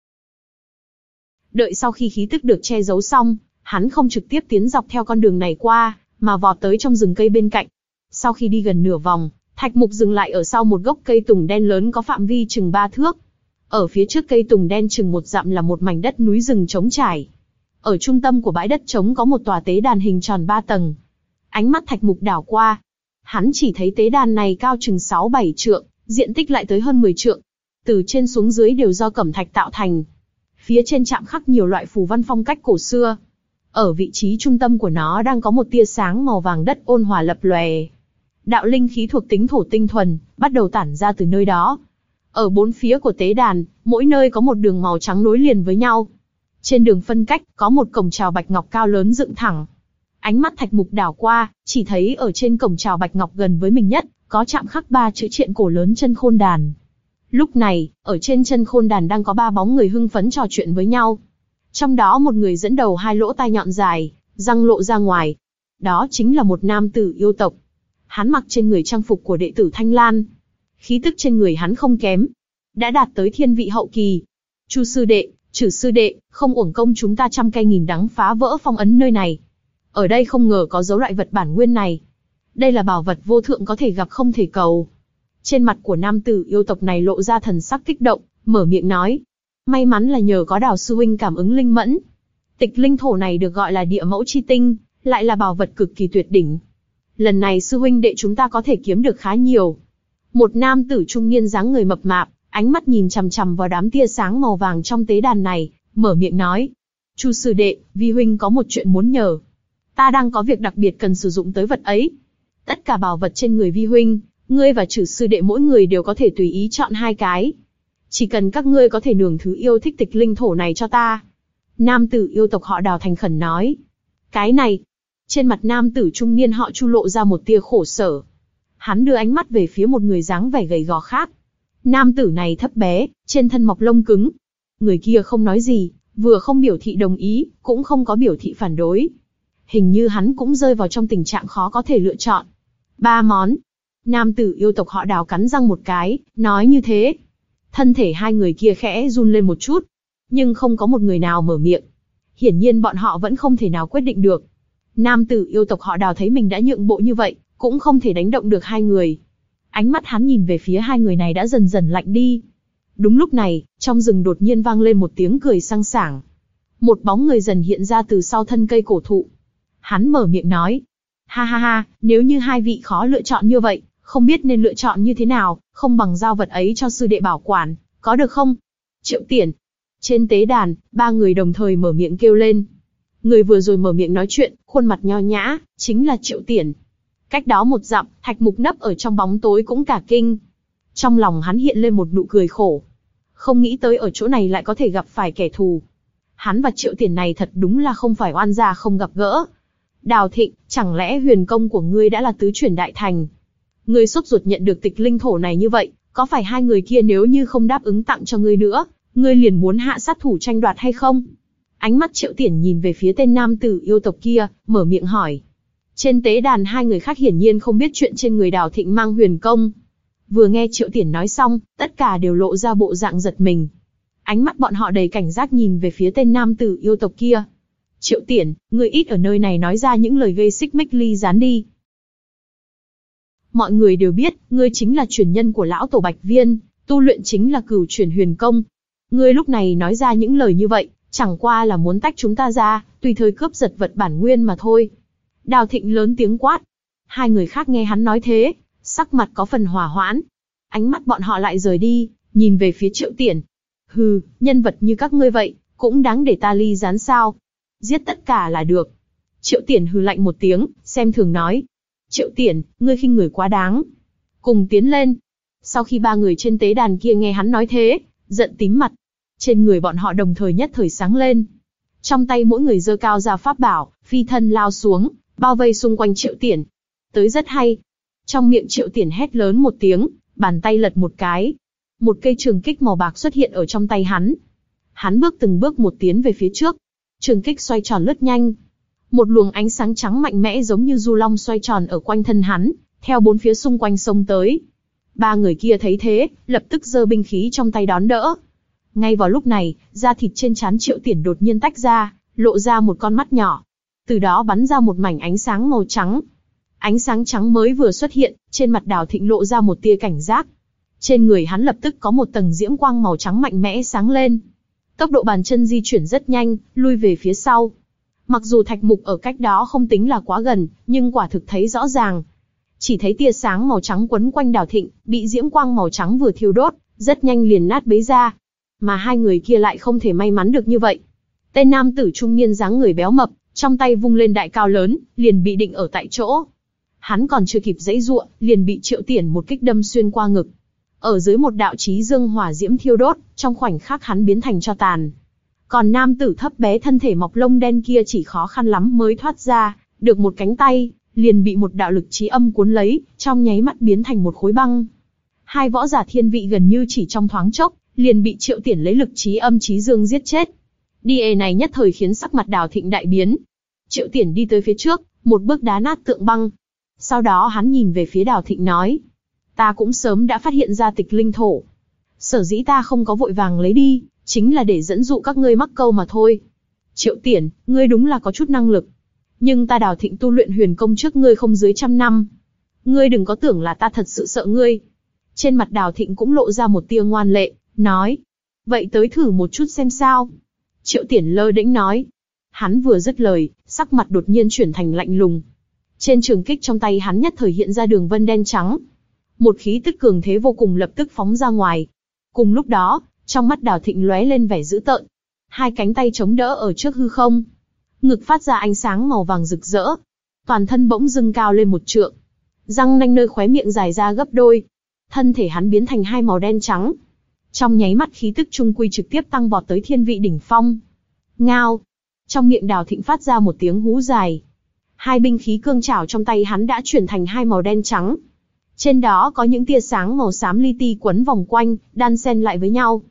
Đợi sau khi khí tức được che giấu xong, hắn không trực tiếp tiến dọc theo con đường này qua, mà vọt tới trong rừng cây bên cạnh. Sau khi đi gần nửa vòng, Thạch Mục dừng lại ở sau một gốc cây tùng đen lớn có phạm vi chừng ba thước. Ở phía trước cây tùng đen chừng một dặm là một mảnh đất núi rừng trống trải. Ở trung tâm của bãi đất trống có một tòa tế đàn hình tròn ba tầng. Ánh mắt Thạch Mục đảo qua, hắn chỉ thấy tế đàn này cao chừng sáu bảy trượng, diện tích lại tới hơn mười trượng. Từ trên xuống dưới đều do cẩm thạch tạo thành. Phía trên chạm khắc nhiều loại phù văn phong cách cổ xưa. Ở vị trí trung tâm của nó đang có một tia sáng màu vàng đất ôn hòa lập lòe. Đạo linh khí thuộc tính thổ tinh thuần, bắt đầu tản ra từ nơi đó. Ở bốn phía của tế đàn, mỗi nơi có một đường màu trắng nối liền với nhau. Trên đường phân cách, có một cổng chào bạch ngọc cao lớn dựng thẳng. Ánh mắt Thạch Mục đảo qua, chỉ thấy ở trên cổng chào bạch ngọc gần với mình nhất, có chạm khắc ba chữ triện cổ lớn chân khôn đàn. Lúc này, ở trên chân khôn đàn đang có ba bóng người hưng phấn trò chuyện với nhau. Trong đó một người dẫn đầu hai lỗ tai nhọn dài, răng lộ ra ngoài. Đó chính là một nam tử yêu tộc. Hắn mặc trên người trang phục của đệ tử Thanh Lan. Khí tức trên người hắn không kém, đã đạt tới thiên vị hậu kỳ. Chu sư đệ, Trử sư đệ, không uổng công chúng ta trăm cây nghìn đắng phá vỡ phong ấn nơi này. Ở đây không ngờ có dấu loại vật bản nguyên này. Đây là bảo vật vô thượng có thể gặp không thể cầu. Trên mặt của nam tử yêu tộc này lộ ra thần sắc kích động, mở miệng nói. May mắn là nhờ có Đào sư huynh cảm ứng linh mẫn. Tịch linh thổ này được gọi là địa mẫu chi tinh, lại là bảo vật cực kỳ tuyệt đỉnh. Lần này sư huynh đệ chúng ta có thể kiếm được khá nhiều. Một nam tử trung niên dáng người mập mạp, ánh mắt nhìn chằm chằm vào đám tia sáng màu vàng trong tế đàn này, mở miệng nói. Chu sư đệ, vi huynh có một chuyện muốn nhờ. Ta đang có việc đặc biệt cần sử dụng tới vật ấy. Tất cả bảo vật trên người vi huynh, ngươi và Trử sư đệ mỗi người đều có thể tùy ý chọn hai cái. Chỉ cần các ngươi có thể nhường thứ yêu thích tịch linh thổ này cho ta. Nam tử yêu tộc họ Đào thành khẩn nói. Cái này. Trên mặt nam tử trung niên họ Chu lộ ra một tia khổ sở. Hắn đưa ánh mắt về phía một người dáng vẻ gầy gò khác. Nam tử này thấp bé, trên thân mọc lông cứng. Người kia không nói gì, vừa không biểu thị đồng ý, cũng không có biểu thị phản đối. Hình như hắn cũng rơi vào trong tình trạng khó có thể lựa chọn. Ba món. Nam tử yêu tộc họ Đào cắn răng một cái, nói như thế. Thân thể hai người kia khẽ run lên một chút, nhưng không có một người nào mở miệng. Hiển nhiên bọn họ vẫn không thể nào quyết định được. Nam tử yêu tộc họ Đào thấy mình đã nhượng bộ như vậy, cũng không thể đánh động được hai người. Ánh mắt hắn nhìn về phía hai người này đã dần dần lạnh đi. Đúng lúc này, trong rừng đột nhiên vang lên một tiếng cười sang sảng. Một bóng người dần hiện ra từ sau thân cây cổ thụ. Hắn mở miệng nói. Ha ha ha, nếu như hai vị khó lựa chọn như vậy, không biết nên lựa chọn như thế nào, không bằng giao vật ấy cho sư đệ bảo quản, có được không? Triệu Tiển. Trên tế đàn, ba người đồng thời mở miệng kêu lên. Người vừa rồi mở miệng nói chuyện, khuôn mặt nho nhã, chính là Triệu Tiển. Cách đó một dặm, Thạch Mục nấp ở trong bóng tối cũng cả kinh. Trong lòng hắn hiện lên một nụ cười khổ. Không nghĩ tới ở chỗ này lại có thể gặp phải kẻ thù. Hắn và Triệu Tiển này thật đúng là không phải oan gia không gặp gỡ. Đào Thịnh, chẳng lẽ huyền công của ngươi đã là tứ chuyển đại thành? Ngươi sốt ruột nhận được tịch linh thổ này như vậy, có phải hai người kia nếu như không đáp ứng tặng cho ngươi nữa, ngươi liền muốn hạ sát thủ tranh đoạt hay không? Ánh mắt Triệu Tiển nhìn về phía tên nam tử yêu tộc kia, mở miệng hỏi. Trên tế đàn hai người khác hiển nhiên không biết chuyện trên người Đào Thịnh mang huyền công. Vừa nghe Triệu Tiển nói xong, tất cả đều lộ ra bộ dạng giật mình. Ánh mắt bọn họ đầy cảnh giác nhìn về phía tên nam tử yêu tộc kia. Triệu Tiển, ngươi ít ở nơi này nói ra những lời gây xích mích ly gián đi. Mọi người đều biết, ngươi chính là truyền nhân của lão tổ Bạch Viên, tu luyện chính là cửu chuyển huyền công. Ngươi lúc này nói ra những lời như vậy, chẳng qua là muốn tách chúng ta ra, tùy thời cướp giật vật bản nguyên mà thôi. Đào Thịnh lớn tiếng quát. Hai người khác nghe hắn nói thế, sắc mặt có phần hỏa hoãn. Ánh mắt bọn họ lại rời đi, nhìn về phía Triệu Tiển. Hừ, nhân vật như các ngươi vậy, cũng đáng để ta ly gián sao? Giết tất cả là được. Triệu Tiển hừ lạnh một tiếng, xem thường nói. Triệu Tiển, ngươi khinh người quá đáng. Cùng tiến lên. Sau khi ba người trên tế đàn kia nghe hắn nói thế, giận tím mặt. Trên người bọn họ đồng thời nhất thời sáng lên. Trong tay mỗi người giơ cao ra pháp bảo, phi thân lao xuống, bao vây xung quanh Triệu Tiển. Tới rất hay. Trong miệng Triệu Tiển hét lớn một tiếng, bàn tay lật một cái. Một cây trường kích màu bạc xuất hiện ở trong tay hắn. Hắn bước từng bước một tiến về phía trước. Trường kích xoay tròn lướt nhanh. Một luồng ánh sáng trắng mạnh mẽ giống như du long xoay tròn ở quanh thân hắn, theo bốn phía xung quanh xông tới. Ba người kia thấy thế, lập tức giơ binh khí trong tay đón đỡ. Ngay vào lúc này, da thịt trên trán Triệu Tiển đột nhiên tách ra, lộ ra một con mắt nhỏ. Từ đó bắn ra một mảnh ánh sáng màu trắng. Ánh sáng trắng mới vừa xuất hiện, trên mặt Đào Thịnh lộ ra một tia cảnh giác. Trên người hắn lập tức có một tầng diễm quang màu trắng mạnh mẽ sáng lên. Tốc độ bàn chân di chuyển rất nhanh, lui về phía sau. Mặc dù Thạch Mục ở cách đó không tính là quá gần, nhưng quả thực thấy rõ ràng. Chỉ thấy tia sáng màu trắng quấn quanh Đào Thịnh, bị diễm quang màu trắng vừa thiêu đốt, rất nhanh liền nát bấy ra. Mà hai người kia lại không thể may mắn được như vậy. Tên nam tử trung niên dáng người béo mập, trong tay vung lên đại cao lớn, liền bị định ở tại chỗ. Hắn còn chưa kịp giãy giụa, liền bị Triệu Tiển một kích đâm xuyên qua ngực. Ở dưới một đạo chí dương hỏa diễm thiêu đốt, trong khoảnh khắc hắn biến thành tro tàn. Còn nam tử thấp bé thân thể mọc lông đen kia chỉ khó khăn lắm mới thoát ra, được một cánh tay, liền bị một đạo lực chí âm cuốn lấy, trong nháy mắt biến thành một khối băng. Hai võ giả thiên vị gần như chỉ trong thoáng chốc, liền bị Triệu Tiển lấy lực chí âm chí dương giết chết. Đi này nhất thời khiến sắc mặt Đào Thịnh đại biến. Triệu Tiển đi tới phía trước, một bước đá nát tượng băng. Sau đó hắn nhìn về phía Đào Thịnh nói. Ta cũng sớm đã phát hiện ra tịch linh thổ. Sở dĩ ta không có vội vàng lấy đi, chính là để dẫn dụ các ngươi mắc câu mà thôi. Triệu Tiển, ngươi đúng là có chút năng lực. Nhưng ta Đào Thịnh tu luyện huyền công trước ngươi không dưới trăm năm. Ngươi đừng có tưởng là ta thật sự sợ ngươi. Trên mặt Đào Thịnh cũng lộ ra một tia ngoan lệ, nói. Vậy tới thử một chút xem sao. Triệu Tiển lơ đễnh nói. Hắn vừa dứt lời, sắc mặt đột nhiên chuyển thành lạnh lùng. Trên trường kích trong tay hắn nhất thời hiện ra đường vân đen trắng. Một khí tức cường thế vô cùng lập tức phóng ra ngoài. Cùng lúc đó, trong mắt Đào Thịnh lóe lên vẻ dữ tợn. Hai cánh tay chống đỡ ở trước hư không. Ngực phát ra ánh sáng màu vàng rực rỡ. Toàn thân bỗng dưng cao lên một trượng. Răng nanh nơi khóe miệng dài ra gấp đôi. Thân thể hắn biến thành hai màu đen trắng. Trong nháy mắt khí tức trung quy trực tiếp tăng vọt tới thiên vị đỉnh phong. Ngao. Trong miệng Đào Thịnh phát ra một tiếng hú dài. Hai binh khí cương trảo trong tay hắn đã chuyển thành hai màu đen trắng. Trên đó có những tia sáng màu xám li ti quấn vòng quanh, đan xen lại với nhau.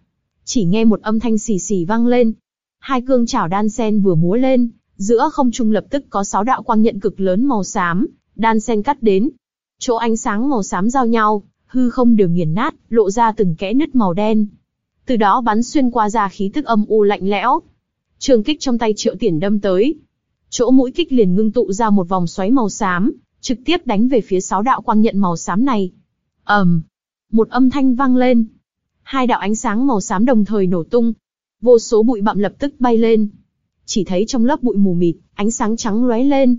Chỉ nghe một âm thanh xì xì vang lên. Hai cương chảo đan sen vừa múa lên, giữa không trung lập tức có sáu đạo quang nhận cực lớn màu xám, đan sen cắt đến. Chỗ ánh sáng màu xám giao nhau, hư không đều nghiền nát, lộ ra từng kẽ nứt màu đen. Từ đó bắn xuyên qua ra khí tức âm u lạnh lẽo. Trường kích trong tay Triệu Tiển đâm tới. Chỗ mũi kích liền ngưng tụ ra một vòng xoáy màu xám, trực tiếp đánh về phía sáu đạo quang nhận màu xám này. ầm, um, một âm thanh vang lên. Hai đạo ánh sáng màu xám đồng thời nổ tung. Vô số bụi bặm lập tức bay lên. Chỉ thấy trong lớp bụi mù mịt, ánh sáng trắng lóe lên.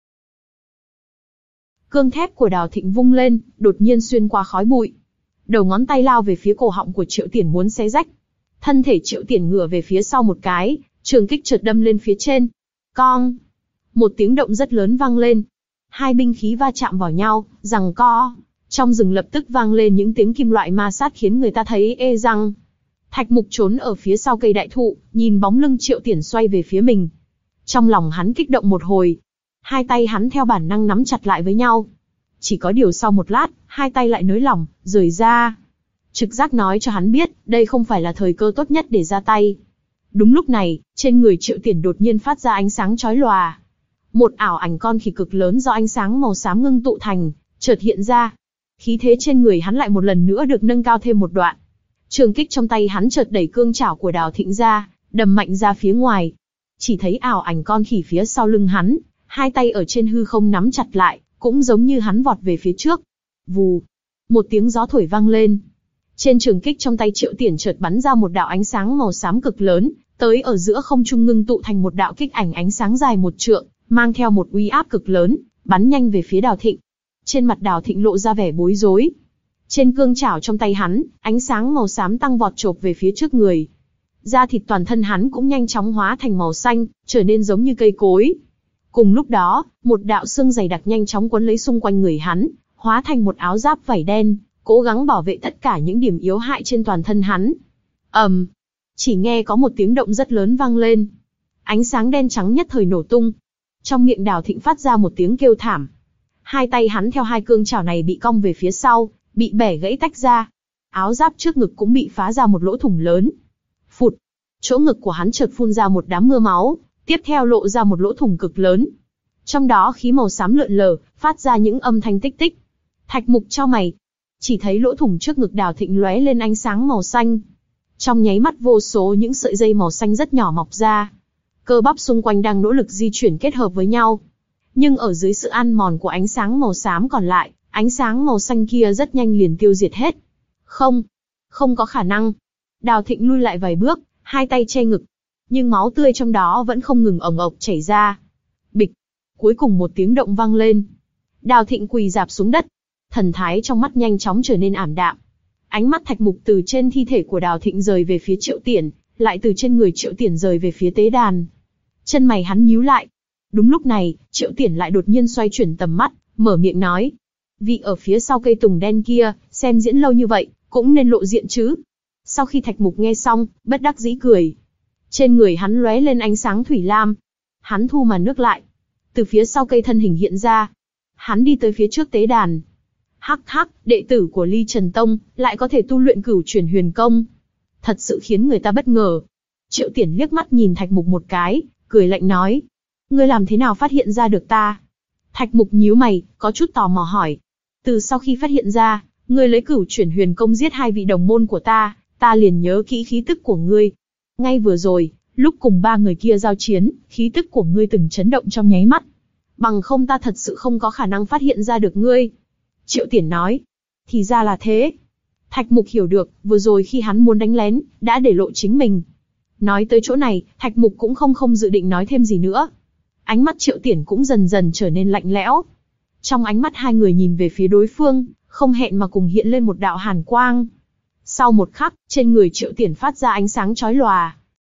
Cương thép của Đào Thịnh vung lên, đột nhiên xuyên qua khói bụi. Đầu ngón tay lao về phía cổ họng của Triệu Tiển muốn xé rách. Thân thể Triệu Tiển ngửa về phía sau một cái, trường kích chợt đâm lên phía trên. Cong! Một tiếng động rất lớn vang lên. Hai binh khí va chạm vào nhau, giằng co. Trong rừng lập tức vang lên những tiếng kim loại ma sát khiến người ta thấy ê răng. Thạch Mục trốn ở phía sau cây đại thụ, nhìn bóng lưng Triệu Tiển xoay về phía mình. Trong lòng hắn kích động một hồi. Hai tay hắn theo bản năng nắm chặt lại với nhau. Chỉ có điều sau một lát, hai tay lại nới lỏng, rời ra. Trực giác nói cho hắn biết, đây không phải là thời cơ tốt nhất để ra tay. Đúng lúc này, trên người Triệu Tiển đột nhiên phát ra ánh sáng chói lòa. Một ảo ảnh con khỉ cực lớn do ánh sáng màu xám ngưng tụ thành, chợt hiện ra. Khí thế trên người hắn lại một lần nữa được nâng cao thêm một đoạn. Trường kích trong tay hắn chợt đẩy cương chảo của Đào Thịnh ra, đầm mạnh ra phía ngoài. Chỉ thấy ảo ảnh con khỉ phía sau lưng hắn, hai tay ở trên hư không nắm chặt lại, cũng giống như hắn vọt về phía trước. Vù, một tiếng gió thổi vang lên. Trên trường kích trong tay Triệu Tiển chợt bắn ra một đạo ánh sáng màu xám cực lớn, tới ở giữa không trung ngưng tụ thành một đạo kích ảnh ánh sáng dài một trượng, mang theo một uy áp cực lớn, bắn nhanh về phía Đào Thịnh. Trên mặt Đào Thịnh lộ ra vẻ bối rối. Trên cương chảo trong tay hắn, ánh sáng màu xám tăng vọt chộp về phía trước người. Da thịt toàn thân hắn cũng nhanh chóng hóa thành màu xanh, trở nên giống như cây cối. Cùng lúc đó, một đạo xương dày đặc nhanh chóng quấn lấy xung quanh người hắn, hóa thành một áo giáp vảy đen, cố gắng bảo vệ tất cả những điểm yếu hại trên toàn thân hắn. ầm, um, chỉ nghe có một tiếng động rất lớn vang lên. Ánh sáng đen trắng nhất thời nổ tung. Trong miệng Đào Thịnh phát ra một tiếng kêu thảm. Hai tay hắn theo hai cương chảo này bị cong về phía sau, bị bẻ gãy tách ra. Áo giáp trước ngực cũng bị phá ra một lỗ thủng lớn. Phụt! Chỗ ngực của hắn chợt phun ra một đám mưa máu, tiếp theo lộ ra một lỗ thủng cực lớn. Trong đó khí màu xám lượn lờ, phát ra những âm thanh tích tích. Thạch Mục chau mày, chỉ thấy lỗ thủng trước ngực Đào Thịnh lóe lên ánh sáng màu xanh. Trong nháy mắt vô số những sợi dây màu xanh rất nhỏ mọc ra. Cơ bắp xung quanh đang nỗ lực di chuyển kết hợp với nhau. Nhưng ở dưới sự ăn mòn của ánh sáng màu xám còn lại, ánh sáng màu xanh kia rất nhanh liền tiêu diệt hết. Không, không có khả năng. Đào Thịnh lui lại vài bước, hai tay che ngực. Nhưng máu tươi trong đó vẫn không ngừng ồng ộc chảy ra. Bịch, cuối cùng một tiếng động vang lên. Đào Thịnh quỳ rạp xuống đất. Thần thái trong mắt nhanh chóng trở nên ảm đạm. Ánh mắt Thạch Mục từ trên thi thể của Đào Thịnh rời về phía Triệu Tiển, lại từ trên người Triệu Tiển rời về phía tế đàn. Chân mày hắn nhíu lại. Đúng lúc này, Triệu Tiển lại đột nhiên xoay chuyển tầm mắt, mở miệng nói. Vị ở phía sau cây tùng đen kia, xem diễn lâu như vậy, cũng nên lộ diện chứ. Sau khi Thạch Mục nghe xong, bất đắc dĩ cười. Trên người hắn lóe lên ánh sáng thủy lam. Hắn thu màn nước lại. Từ phía sau cây thân hình hiện ra. Hắn đi tới phía trước tế đàn. Hắc hắc, đệ tử của Ly Trần Tông, lại có thể tu luyện cửu chuyển huyền công. Thật sự khiến người ta bất ngờ. Triệu Tiển liếc mắt nhìn Thạch Mục một cái, cười lạnh nói. Ngươi làm thế nào phát hiện ra được ta? Thạch Mục nhíu mày, có chút tò mò hỏi. Từ sau khi phát hiện ra, ngươi lấy cửu chuyển huyền công giết hai vị đồng môn của ta, ta liền nhớ kỹ khí tức của ngươi. Ngay vừa rồi, lúc cùng ba người kia giao chiến, khí tức của ngươi từng chấn động trong nháy mắt. Bằng không ta thật sự không có khả năng phát hiện ra được ngươi. Triệu Tiển nói. Thì ra là thế. Thạch Mục hiểu được, vừa rồi khi hắn muốn đánh lén, đã để lộ chính mình. Nói tới chỗ này, Thạch Mục cũng không không dự định nói thêm gì nữa. Ánh mắt Triệu Tiển cũng dần dần trở nên lạnh lẽo. Trong ánh mắt hai người nhìn về phía đối phương, không hẹn mà cùng hiện lên một đạo hàn quang. Sau một khắc, trên người Triệu Tiển phát ra ánh sáng chói lòa.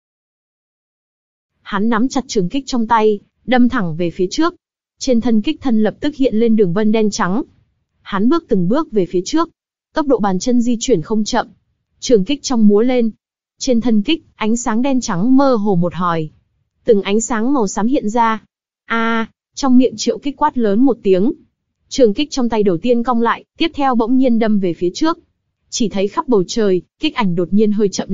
Hắn nắm chặt trường kích trong tay, đâm thẳng về phía trước. Trên thân kích thân lập tức hiện lên đường vân đen trắng. Hắn bước từng bước về phía trước. Tốc độ bàn chân di chuyển không chậm. Trường kích trong múa lên. Trên thân kích, ánh sáng đen trắng mơ hồ một hồi. Từng ánh sáng màu xám hiện ra. A, à, trong miệng Triệu Kích quát lớn một tiếng. Trường kích trong tay đầu tiên cong lại, tiếp theo bỗng nhiên đâm về phía trước. Chỉ thấy khắp bầu trời, kích ảnh đột nhiên hơi chậm lại,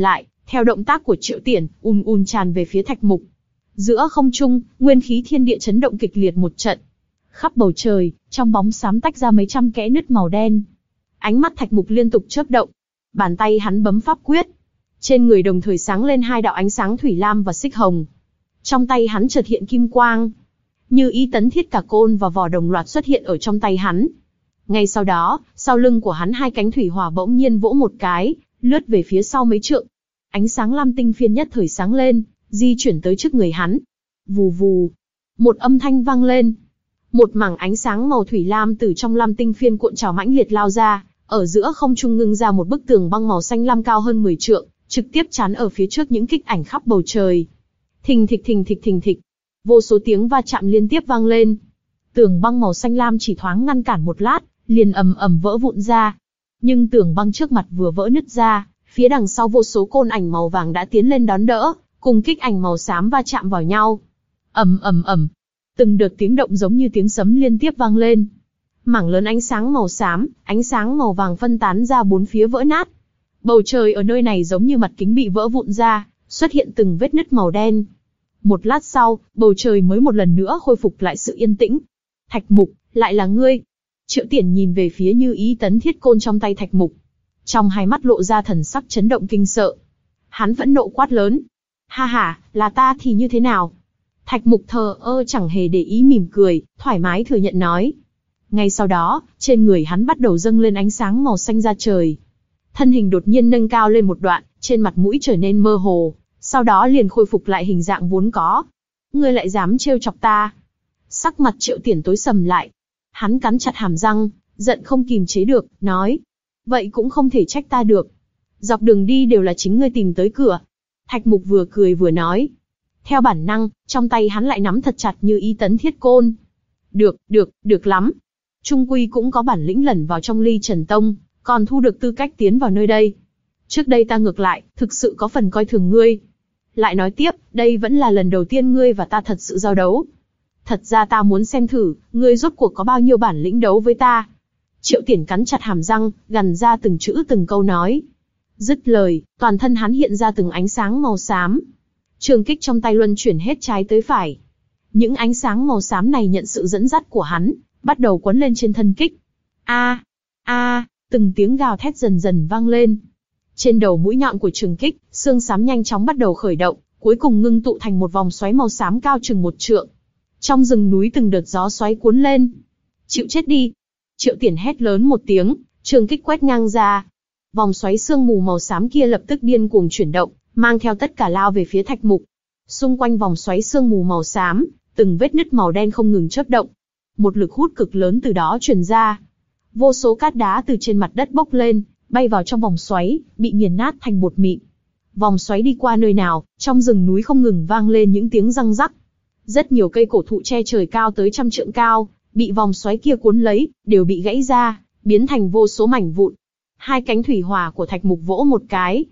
Theo động tác của Triệu Tiển, ùn ùn tràn về phía Thạch Mục. Giữa không trung, nguyên khí thiên địa chấn động kịch liệt một trận. Khắp bầu trời, trong bóng xám tách ra mấy trăm kẽ nứt màu đen. Ánh mắt Thạch Mục liên tục chớp động. Bàn tay hắn bấm pháp quyết. Trên người đồng thời sáng lên hai đạo ánh sáng thủy lam và xích hồng. Trong tay hắn chợt hiện kim quang. Như ý tấn thiết cả côn và vỏ đồng loạt xuất hiện ở trong tay hắn. Ngay sau đó, sau lưng của hắn hai cánh thủy hỏa bỗng nhiên vỗ một cái, lướt về phía sau mấy trượng. Ánh sáng lam tinh phiên nhất thời sáng lên, di chuyển tới trước người hắn. Vù vù. Một âm thanh vang lên. Một mảng ánh sáng màu thủy lam từ trong lam tinh phiên cuộn trào mãnh liệt lao ra, ở giữa không trung ngưng ra một bức tường băng màu xanh lam cao hơn mười trượng, trực tiếp chắn ở phía trước những kích ảnh khắp bầu trời. Thình thịch thình thịch thình thịch. Vô số tiếng va chạm liên tiếp vang lên. Tường băng màu xanh lam chỉ thoáng ngăn cản một lát, liền ầm ầm vỡ vụn ra. Nhưng tường băng trước mặt vừa vỡ nứt ra, phía đằng sau vô số côn ảnh màu vàng đã tiến lên đón đỡ, cùng kích ảnh màu xám va chạm vào nhau. Ầm ầm ầm. Từng đợt tiếng động giống như tiếng sấm liên tiếp vang lên. Mảng lớn ánh sáng màu xám, ánh sáng màu vàng phân tán ra bốn phía vỡ nát. Bầu trời ở nơi này giống như mặt kính bị vỡ vụn ra, xuất hiện từng vết nứt màu đen. Một lát sau, bầu trời mới một lần nữa khôi phục lại sự yên tĩnh. Thạch Mục, lại là ngươi. Triệu Tiển nhìn về phía Như Ý tấn thiết côn trong tay Thạch Mục. Trong hai mắt lộ ra thần sắc chấn động kinh sợ. Hắn phẫn nộ quát lớn. Ha ha, là ta thì như thế nào? Thạch Mục thờ ơ chẳng hề để ý mỉm cười, thoải mái thừa nhận nói. Ngay sau đó, trên người hắn bắt đầu dâng lên ánh sáng màu xanh ra trời. Thân hình đột nhiên nâng cao lên một đoạn, trên mặt mũi trở nên mơ hồ, sau đó liền khôi phục lại hình dạng vốn có. Ngươi lại dám trêu chọc ta? Sắc mặt Triệu Tiển tối sầm lại. Hắn cắn chặt hàm răng, giận không kìm chế được, nói. Vậy cũng không thể trách ta được. Dọc đường đi đều là chính ngươi tìm tới cửa. Thạch Mục vừa cười vừa nói. Theo bản năng, trong tay hắn lại nắm thật chặt Như Ý tấn thiết côn. Được, được, được lắm. Trung quy cũng có bản lĩnh lẩn vào trong Ly Trần Tông, còn thu được tư cách tiến vào nơi đây. Trước đây ta ngược lại, thực sự có phần coi thường ngươi. Lại nói tiếp, đây vẫn là lần đầu tiên ngươi và ta thật sự giao đấu. Thật ra ta muốn xem thử, ngươi rốt cuộc có bao nhiêu bản lĩnh đấu với ta. Triệu Tiển cắn chặt hàm răng, gằn ra từng chữ từng câu nói. Dứt lời, toàn thân hắn hiện ra từng ánh sáng màu xám. Trường kích trong tay luân chuyển hết trái tới phải. Những ánh sáng màu xám này nhận sự dẫn dắt của hắn, bắt đầu quấn lên trên thân kích. A, a, từng tiếng gào thét dần dần vang lên. Trên đầu mũi nhọn của trường kích, xương xám nhanh chóng bắt đầu khởi động, cuối cùng ngưng tụ thành một vòng xoáy màu xám cao chừng một trượng. Trong rừng núi từng đợt gió xoáy cuốn lên. Chịu chết đi! Triệu Tiển hét lớn một tiếng, trường kích quét ngang ra. Vòng xoáy sương mù màu xám kia lập tức điên cuồng chuyển động, mang theo tất cả lao về phía Thạch Mục. Xung quanh vòng xoáy sương mù màu xám, từng vết nứt màu đen không ngừng chớp động. Một lực hút cực lớn từ đó truyền ra. Vô số cát đá từ trên mặt đất bốc lên, bay vào trong vòng xoáy, bị nghiền nát thành bột mịn. Vòng xoáy đi qua nơi nào, trong rừng núi không ngừng vang lên những tiếng răng rắc. Rất nhiều cây cổ thụ che trời cao tới trăm trượng cao, bị vòng xoáy kia cuốn lấy, đều bị gãy ra, biến thành vô số mảnh vụn. Hai cánh thủy hỏa của Thạch Mục vỗ một cái.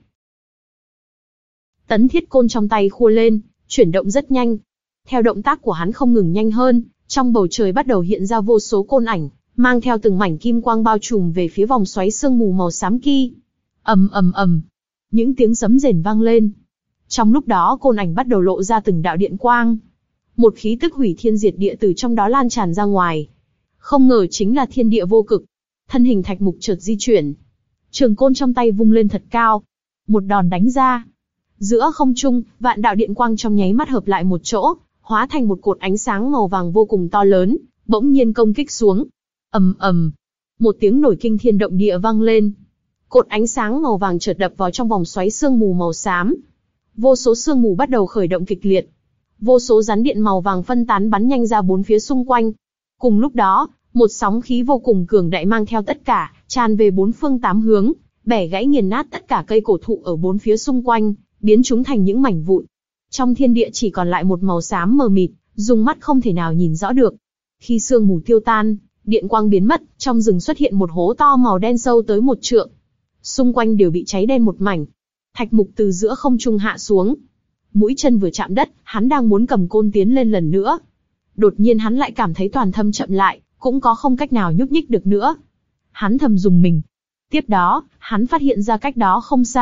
Tấn thiết côn trong tay khua lên, chuyển động rất nhanh. Theo động tác của hắn không ngừng nhanh hơn, trong bầu trời bắt đầu hiện ra vô số côn ảnh, mang theo từng mảnh kim quang bao trùm về phía vòng xoáy sương mù màu xám kia. Ầm ầm ầm, những tiếng sấm rền vang lên. Trong lúc đó côn ảnh bắt đầu lộ ra từng đạo điện quang. Một khí tức hủy thiên diệt địa từ trong đó lan tràn ra ngoài. Không ngờ chính là thiên địa vô cực. Thân hình Thạch Mục chợt di chuyển. Trường côn trong tay vung lên thật cao. Một đòn đánh ra. Giữa không trung, vạn đạo điện quang trong nháy mắt hợp lại một chỗ, hóa thành một cột ánh sáng màu vàng vô cùng to lớn, bỗng nhiên công kích xuống. Ầm ầm, một tiếng nổi kinh thiên động địa vang lên. Cột ánh sáng màu vàng chợt đập vào trong vòng xoáy sương mù màu xám. Vô số sương mù bắt đầu khởi động kịch liệt. Vô số rắn điện màu vàng phân tán bắn nhanh ra bốn phía xung quanh. Cùng lúc đó, một sóng khí vô cùng cường đại mang theo tất cả, tràn về bốn phương tám hướng, bẻ gãy nghiền nát tất cả cây cổ thụ ở bốn phía xung quanh, biến chúng thành những mảnh vụn. Trong thiên địa chỉ còn lại một màu xám mờ mịt, dùng mắt không thể nào nhìn rõ được. Khi sương mù tiêu tan, điện quang biến mất, trong rừng xuất hiện một hố to màu đen sâu tới một trượng. Xung quanh đều bị cháy đen một mảnh. Thạch Mục từ giữa không trung hạ xuống. Mũi chân vừa chạm đất, hắn đang muốn cầm côn tiến lên lần nữa. Đột nhiên hắn lại cảm thấy toàn thân chậm lại, cũng có không cách nào nhúc nhích được nữa. Hắn thầm dùng mình. Tiếp đó, hắn phát hiện ra cách đó không xa,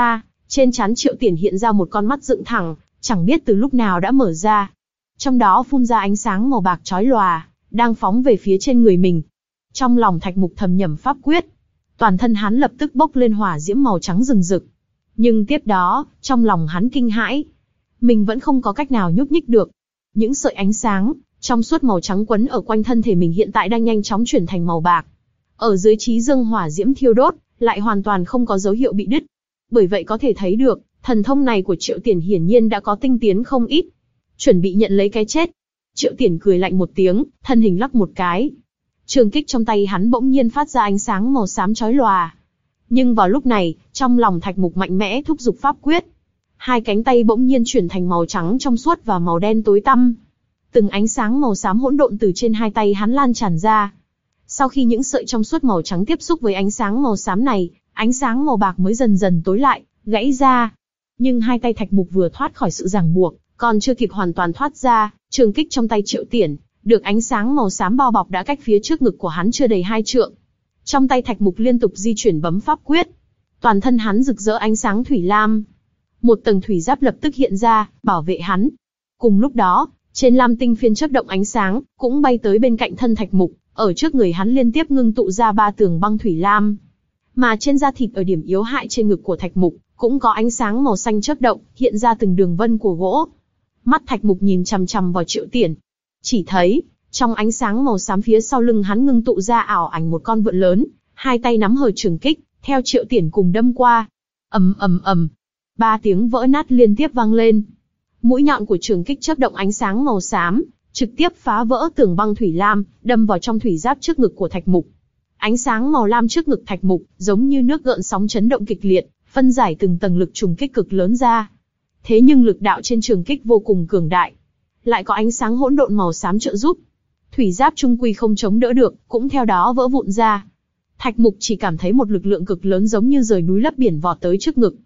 Trên trán Triệu Tiển hiện ra một con mắt dựng thẳng, chẳng biết từ lúc nào đã mở ra. Trong đó phun ra ánh sáng màu bạc chói lòa, đang phóng về phía trên người mình. Trong lòng Thạch Mục thầm nhẩm pháp quyết, toàn thân hắn lập tức bốc lên hỏa diễm màu trắng rừng rực. Nhưng tiếp đó, trong lòng hắn kinh hãi, mình vẫn không có cách nào nhúc nhích được. Những sợi ánh sáng trong suốt màu trắng quấn ở quanh thân thể mình hiện tại đang nhanh chóng chuyển thành màu bạc. Ở dưới trí dương hỏa diễm thiêu đốt, lại hoàn toàn không có dấu hiệu bị đứt. Bởi vậy có thể thấy được, thần thông này của Triệu Tiển hiển nhiên đã có tinh tiến không ít. Chuẩn bị nhận lấy cái chết. Triệu Tiển cười lạnh một tiếng, thân hình lắc một cái. Trường kích trong tay hắn bỗng nhiên phát ra ánh sáng màu xám chói lòa. Nhưng vào lúc này, trong lòng Thạch Mục mạnh mẽ thúc giục pháp quyết. Hai cánh tay bỗng nhiên chuyển thành màu trắng trong suốt và màu đen tối tăm. Từng ánh sáng màu xám hỗn độn từ trên hai tay hắn lan tràn ra. Sau khi những sợi trong suốt màu trắng tiếp xúc với ánh sáng màu xám này, ánh sáng màu bạc mới dần dần tối lại, gãy ra. Nhưng hai tay Thạch Mục vừa thoát khỏi sự ràng buộc, còn chưa kịp hoàn toàn thoát ra, trường kích trong tay Triệu Tiển, được ánh sáng màu xám bao bọc đã cách phía trước ngực của hắn chưa đầy hai trượng. Trong tay Thạch Mục liên tục di chuyển bấm pháp quyết. Toàn thân hắn rực rỡ ánh sáng thủy lam. Một tầng thủy giáp lập tức hiện ra, bảo vệ hắn. Cùng lúc đó, trên lam tinh phiên chớp động ánh sáng, cũng bay tới bên cạnh thân Thạch Mục, ở trước người hắn liên tiếp ngưng tụ ra ba tường băng thủy lam. Mà trên da thịt ở điểm yếu hại trên ngực của Thạch Mục, cũng có ánh sáng màu xanh chớp động, hiện ra từng đường vân của gỗ. Mắt Thạch Mục nhìn chằm chằm vào Triệu Tiển. Chỉ thấy, trong ánh sáng màu xám phía sau lưng hắn ngưng tụ ra ảo ảnh một con vượn lớn, hai tay nắm hờ trường kích, theo Triệu Tiển cùng đâm qua. Ầm ầm ầm, ba tiếng vỡ nát liên tiếp vang lên. Mũi nhọn của trường kích chớp động ánh sáng màu xám, trực tiếp phá vỡ tường băng thủy lam, đâm vào trong thủy giáp trước ngực của Thạch Mục. Ánh sáng màu lam trước ngực Thạch Mục, giống như nước gợn sóng chấn động kịch liệt, phân giải từng tầng lực trùng kích cực lớn ra. Thế nhưng lực đạo trên trường kích vô cùng cường đại, lại có ánh sáng hỗn độn màu xám trợ giúp. Thủy giáp trung quy không chống đỡ được, cũng theo đó vỡ vụn ra. Thạch Mục chỉ cảm thấy một lực lượng cực lớn giống như rời núi lấp biển vọt tới trước ngực.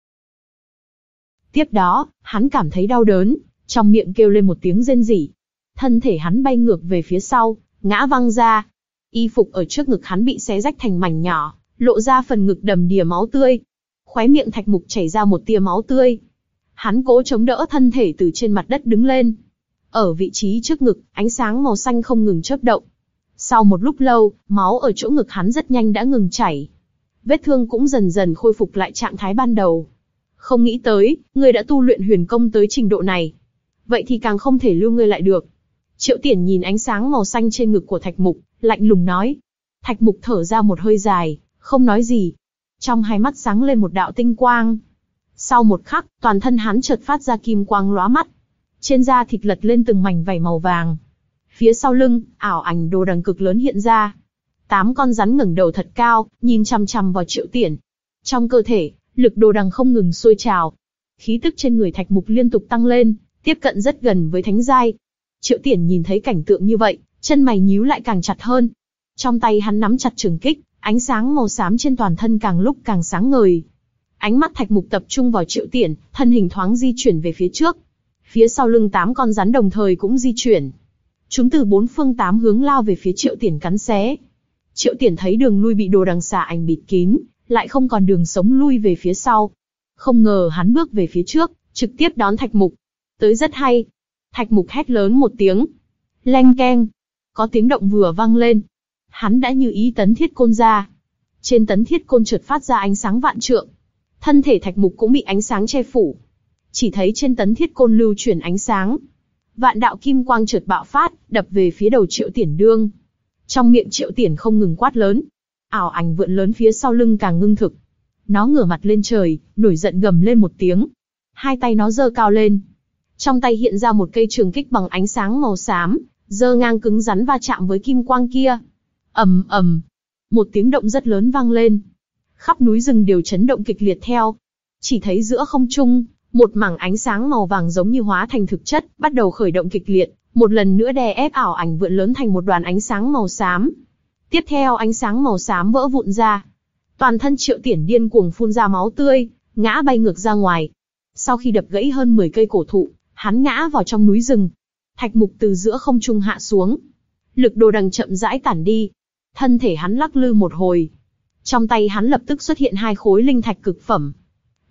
Tiếp đó, hắn cảm thấy đau đớn, trong miệng kêu lên một tiếng rên rỉ. Thân thể hắn bay ngược về phía sau, ngã văng ra. Y phục ở trước ngực hắn bị xé rách thành mảnh nhỏ, lộ ra phần ngực đầm đìa máu tươi. Khóe miệng Thạch Mục chảy ra một tia máu tươi. Hắn cố chống đỡ thân thể từ trên mặt đất đứng lên. Ở vị trí trước ngực, ánh sáng màu xanh không ngừng chớp động. Sau một lúc lâu, máu ở chỗ ngực hắn rất nhanh đã ngừng chảy. Vết thương cũng dần dần khôi phục lại trạng thái ban đầu. Không nghĩ tới, ngươi đã tu luyện huyền công tới trình độ này. Vậy thì càng không thể lưu ngươi lại được. Triệu Tiển nhìn ánh sáng màu xanh trên ngực của Thạch Mục, lạnh lùng nói. Thạch Mục thở ra một hơi dài, không nói gì. Trong hai mắt sáng lên một đạo tinh quang. Sau một khắc, toàn thân hắn chợt phát ra kim quang lóa mắt. Trên da thịt lật lên từng mảnh vảy màu vàng. Phía sau lưng, ảo ảnh đồ đằng cực lớn hiện ra. Tám con rắn ngẩng đầu thật cao, nhìn chằm chằm vào Triệu Tiển. Trong cơ thể, lực đồ đằng không ngừng sôi trào. Khí tức trên người Thạch Mục liên tục tăng lên, tiếp cận rất gần với thánh giai. Triệu Tiển nhìn thấy cảnh tượng như vậy, chân mày nhíu lại càng chặt hơn. Trong tay hắn nắm chặt trường kích, ánh sáng màu xám trên toàn thân càng lúc càng sáng ngời. Ánh mắt Thạch Mục tập trung vào Triệu Tiển, thân hình thoáng di chuyển về phía trước. Phía sau lưng tám con rắn đồng thời cũng di chuyển. Chúng từ bốn phương tám hướng lao về phía Triệu Tiển cắn xé. Triệu Tiển thấy đường lui bị đồ đằng xà ảnh bịt kín, lại không còn đường sống lui về phía sau. Không ngờ hắn bước về phía trước, trực tiếp đón Thạch Mục. Tới rất hay. Thạch Mục hét lớn một tiếng. Leng keng. Có tiếng động vừa vang lên. Hắn đã như ý tấn thiết côn ra. Trên tấn thiết côn chợt phát ra ánh sáng vạn trượng. Thân thể Thạch Mục cũng bị ánh sáng che phủ. Chỉ thấy trên tấn thiết côn lưu chuyển ánh sáng. Vạn đạo kim quang chợt bạo phát, đập về phía đầu Triệu Tiển đương. Trong miệng Triệu Tiển không ngừng quát lớn. Ảo ảnh vượn lớn phía sau lưng càng ngưng thực. Nó ngửa mặt lên trời, nổi giận gầm lên một tiếng. Hai tay nó giơ cao lên. Trong tay hiện ra một cây trường kích bằng ánh sáng màu xám, giơ ngang cứng rắn va chạm với kim quang kia. Ầm ầm, một tiếng động rất lớn vang lên. Khắp núi rừng đều chấn động kịch liệt theo. Chỉ thấy giữa không trung, một mảng ánh sáng màu vàng giống như hóa thành thực chất, bắt đầu khởi động kịch liệt, một lần nữa đè ép ảo ảnh vượn lớn thành một đoàn ánh sáng màu xám. Tiếp theo ánh sáng màu xám vỡ vụn ra. Toàn thân Triệu Tiển điên cuồng phun ra máu tươi, ngã bay ngược ra ngoài. Sau khi đập gãy hơn mười cây cổ thụ, hắn ngã vào trong núi rừng. Thạch Mục từ giữa không trung hạ xuống. Lực đồ đằng chậm rãi tản đi. Thân thể hắn lắc lư một hồi. Trong tay hắn lập tức xuất hiện hai khối linh thạch cực phẩm.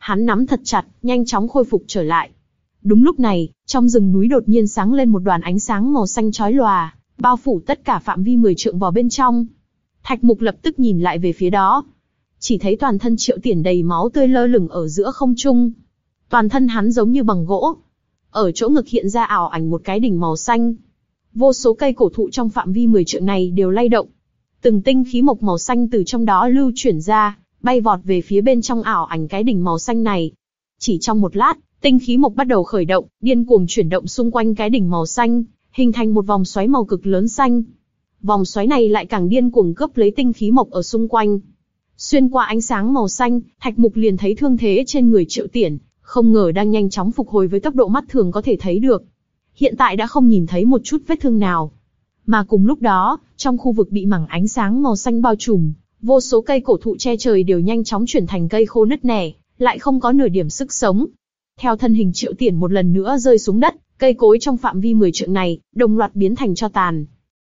Hắn nắm thật chặt, nhanh chóng khôi phục trở lại. Đúng lúc này, trong rừng núi đột nhiên sáng lên một đoàn ánh sáng màu xanh chói lòa, bao phủ tất cả phạm vi mười trượng vào bên trong. Thạch Mục lập tức nhìn lại về phía đó. Chỉ thấy toàn thân Triệu Tiển đầy máu tươi lơ lửng ở giữa không trung. Toàn thân hắn giống như bằng gỗ. Ở chỗ ngực hiện ra ảo ảnh một cái đỉnh màu xanh. Vô số cây cổ thụ trong phạm vi mười trượng này đều lay động. Từng tinh khí mộc màu xanh từ trong đó lưu chuyển ra, bay vọt về phía bên trong ảo ảnh cái đỉnh màu xanh này. Chỉ trong một lát, tinh khí mộc bắt đầu khởi động, điên cuồng chuyển động xung quanh cái đỉnh màu xanh, hình thành một vòng xoáy màu cực lớn xanh. Vòng xoáy này lại càng điên cuồng cướp lấy tinh khí mộc ở xung quanh. Xuyên qua ánh sáng màu xanh, Thạch Mục liền thấy thương thế trên người Triệu Tiển, không ngờ đang nhanh chóng phục hồi với tốc độ mắt thường có thể thấy được. Hiện tại đã không nhìn thấy một chút vết thương nào. Mà cùng lúc đó, trong khu vực bị mảng ánh sáng màu xanh bao trùm, vô số cây cổ thụ che trời đều nhanh chóng chuyển thành cây khô nứt nẻ, lại không có nửa điểm sức sống. Theo thân hình Triệu Tiển một lần nữa rơi xuống đất, cây cối trong phạm vi mười trượng này, đồng loạt biến thành tro tàn.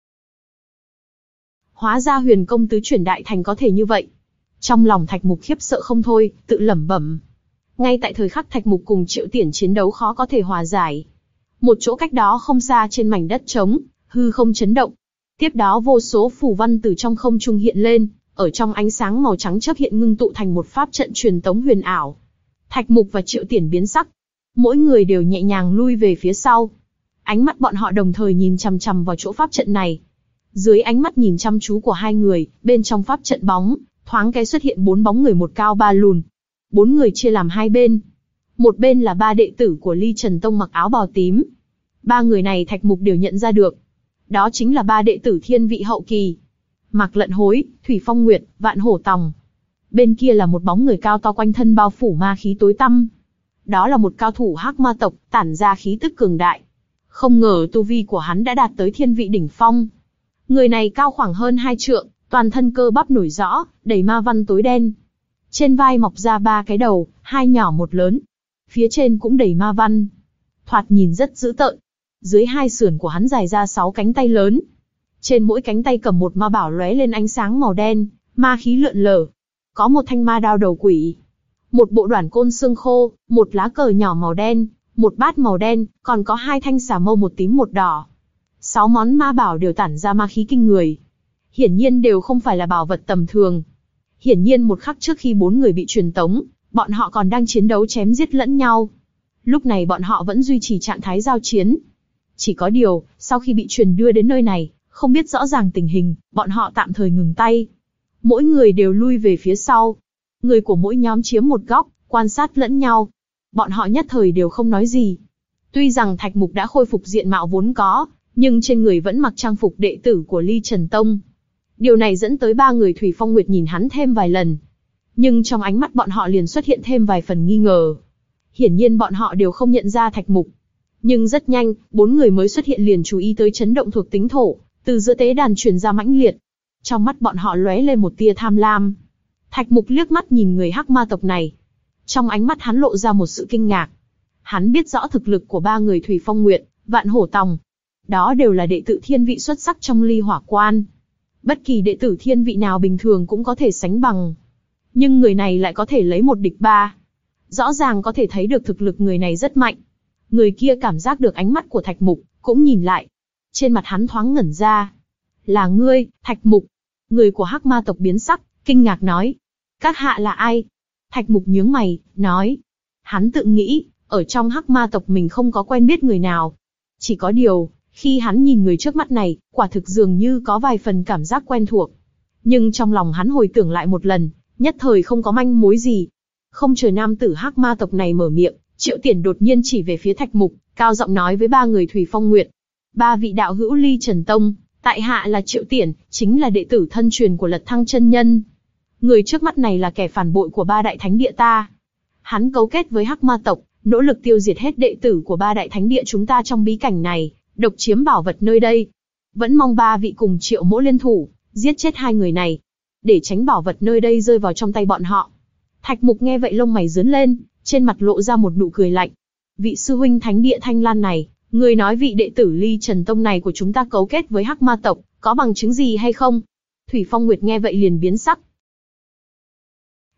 Hóa ra huyền công tứ chuyển đại thành có thể như vậy. Trong lòng Thạch Mục khiếp sợ không thôi, tự lẩm bẩm. Ngay tại thời khắc Thạch Mục cùng Triệu Tiển chiến đấu khó có thể hòa giải. Một chỗ cách đó không xa trên mảnh đất trống, hư không chấn động. Tiếp đó vô số phù văn từ trong không trung hiện lên, ở trong ánh sáng màu trắng chớp hiện ngưng tụ thành một pháp trận truyền tống huyền ảo. Thạch Mục và Triệu Tiển biến sắc. Mỗi người đều nhẹ nhàng lui về phía sau. Ánh mắt bọn họ đồng thời nhìn chằm chằm vào chỗ pháp trận này. Dưới ánh mắt nhìn chăm chú của hai người, bên trong pháp trận bóng, thoáng cái xuất hiện bốn bóng người một cao ba lùn. Bốn người chia làm hai bên. Một bên là ba đệ tử của Ly Trần Tông mặc áo bào tím. Ba người này Thạch Mục đều nhận ra được. Đó chính là ba đệ tử thiên vị hậu kỳ. Mạc Lận Hối, Thủy Phong Nguyệt, Vạn Hổ Tòng. Bên kia là một bóng người cao to quanh thân bao phủ ma khí tối tăm. Đó là một cao thủ Hắc Ma tộc, tản ra khí tức cường đại. Không ngờ tu vi của hắn đã đạt tới thiên vị đỉnh phong. Người này cao khoảng hơn hai trượng, toàn thân cơ bắp nổi rõ, đầy ma văn tối đen. Trên vai mọc ra ba cái đầu, hai nhỏ một lớn. Phía trên cũng đầy ma văn. Thoạt nhìn rất dữ tợn. Dưới hai sườn của hắn dài ra sáu cánh tay lớn. Trên mỗi cánh tay cầm một ma bảo lóe lên ánh sáng màu đen, ma khí lượn lờ. Có một thanh ma đao đầu quỷ, một bộ đoản côn xương khô, một lá cờ nhỏ màu đen, một bát màu đen, còn có hai thanh xà mâu một tím một đỏ. Sáu món ma bảo đều tản ra ma khí kinh người. Hiển nhiên đều không phải là bảo vật tầm thường. Hiển nhiên một khắc trước khi bốn người bị truyền tống, bọn họ còn đang chiến đấu chém giết lẫn nhau. Lúc này bọn họ vẫn duy trì trạng thái giao chiến. Chỉ có điều, sau khi bị truyền đưa đến nơi này, không biết rõ ràng tình hình, bọn họ tạm thời ngừng tay. Mỗi người đều lui về phía sau. Người của mỗi nhóm chiếm một góc, quan sát lẫn nhau. Bọn họ nhất thời đều không nói gì. Tuy rằng Thạch Mục đã khôi phục diện mạo vốn có, nhưng trên người vẫn mặc trang phục đệ tử của Ly Trần Tông. Điều này dẫn tới ba người Thủy Phong Nguyệt nhìn hắn thêm vài lần. Nhưng trong ánh mắt bọn họ liền xuất hiện thêm vài phần nghi ngờ. Hiển nhiên bọn họ đều không nhận ra Thạch Mục. Nhưng rất nhanh, bốn người mới xuất hiện liền chú ý tới chấn động thuộc tính thổ, từ giữa tế đàn truyền ra mãnh liệt. Trong mắt bọn họ lóe lên một tia tham lam. Thạch Mục liếc mắt nhìn người Hắc Ma tộc này. Trong ánh mắt hắn lộ ra một sự kinh ngạc. Hắn biết rõ thực lực của ba người Thủy Phong Nguyệt, Vạn Hổ Tòng. Đó đều là đệ tử thiên vị xuất sắc trong Ly Hỏa Quan. Bất kỳ đệ tử thiên vị nào bình thường cũng có thể sánh bằng. Nhưng người này lại có thể lấy một địch ba. Rõ ràng có thể thấy được thực lực người này rất mạnh. Người kia cảm giác được ánh mắt của Thạch Mục, cũng nhìn lại. Trên mặt hắn thoáng ngẩn ra. Là ngươi, Thạch Mục. Người của Hắc Ma tộc biến sắc, kinh ngạc nói. Các hạ là ai? Thạch Mục nhướng mày, nói. Hắn tự nghĩ, ở trong Hắc Ma tộc mình không có quen biết người nào. Chỉ có điều, khi hắn nhìn người trước mắt này, quả thực dường như có vài phần cảm giác quen thuộc. Nhưng trong lòng hắn hồi tưởng lại một lần, nhất thời không có manh mối gì. Không chờ nam tử Hắc Ma tộc này mở miệng, Triệu Tiển đột nhiên chỉ về phía Thạch Mục, cao giọng nói với ba người Thủy Phong Nguyệt. Ba vị đạo hữu Ly Trần Tông, tại hạ là Triệu Tiển, chính là đệ tử thân truyền của Lật Thăng chân nhân. Người trước mắt này là kẻ phản bội của ba đại thánh địa ta. Hắn cấu kết với Hắc Ma tộc, nỗ lực tiêu diệt hết đệ tử của ba đại thánh địa chúng ta trong bí cảnh này, độc chiếm bảo vật nơi đây. Vẫn mong ba vị cùng Triệu mỗ liên thủ, giết chết hai người này, để tránh bảo vật nơi đây rơi vào trong tay bọn họ. Thạch Mục nghe vậy lông mày giớn lên, trên mặt lộ ra một nụ cười lạnh. Vị sư huynh thánh địa Thanh Lan này, người nói vị đệ tử Ly Trần Tông này của chúng ta cấu kết với Hắc Ma tộc, có bằng chứng gì hay không? Thủy Phong Nguyệt nghe vậy liền biến sắc.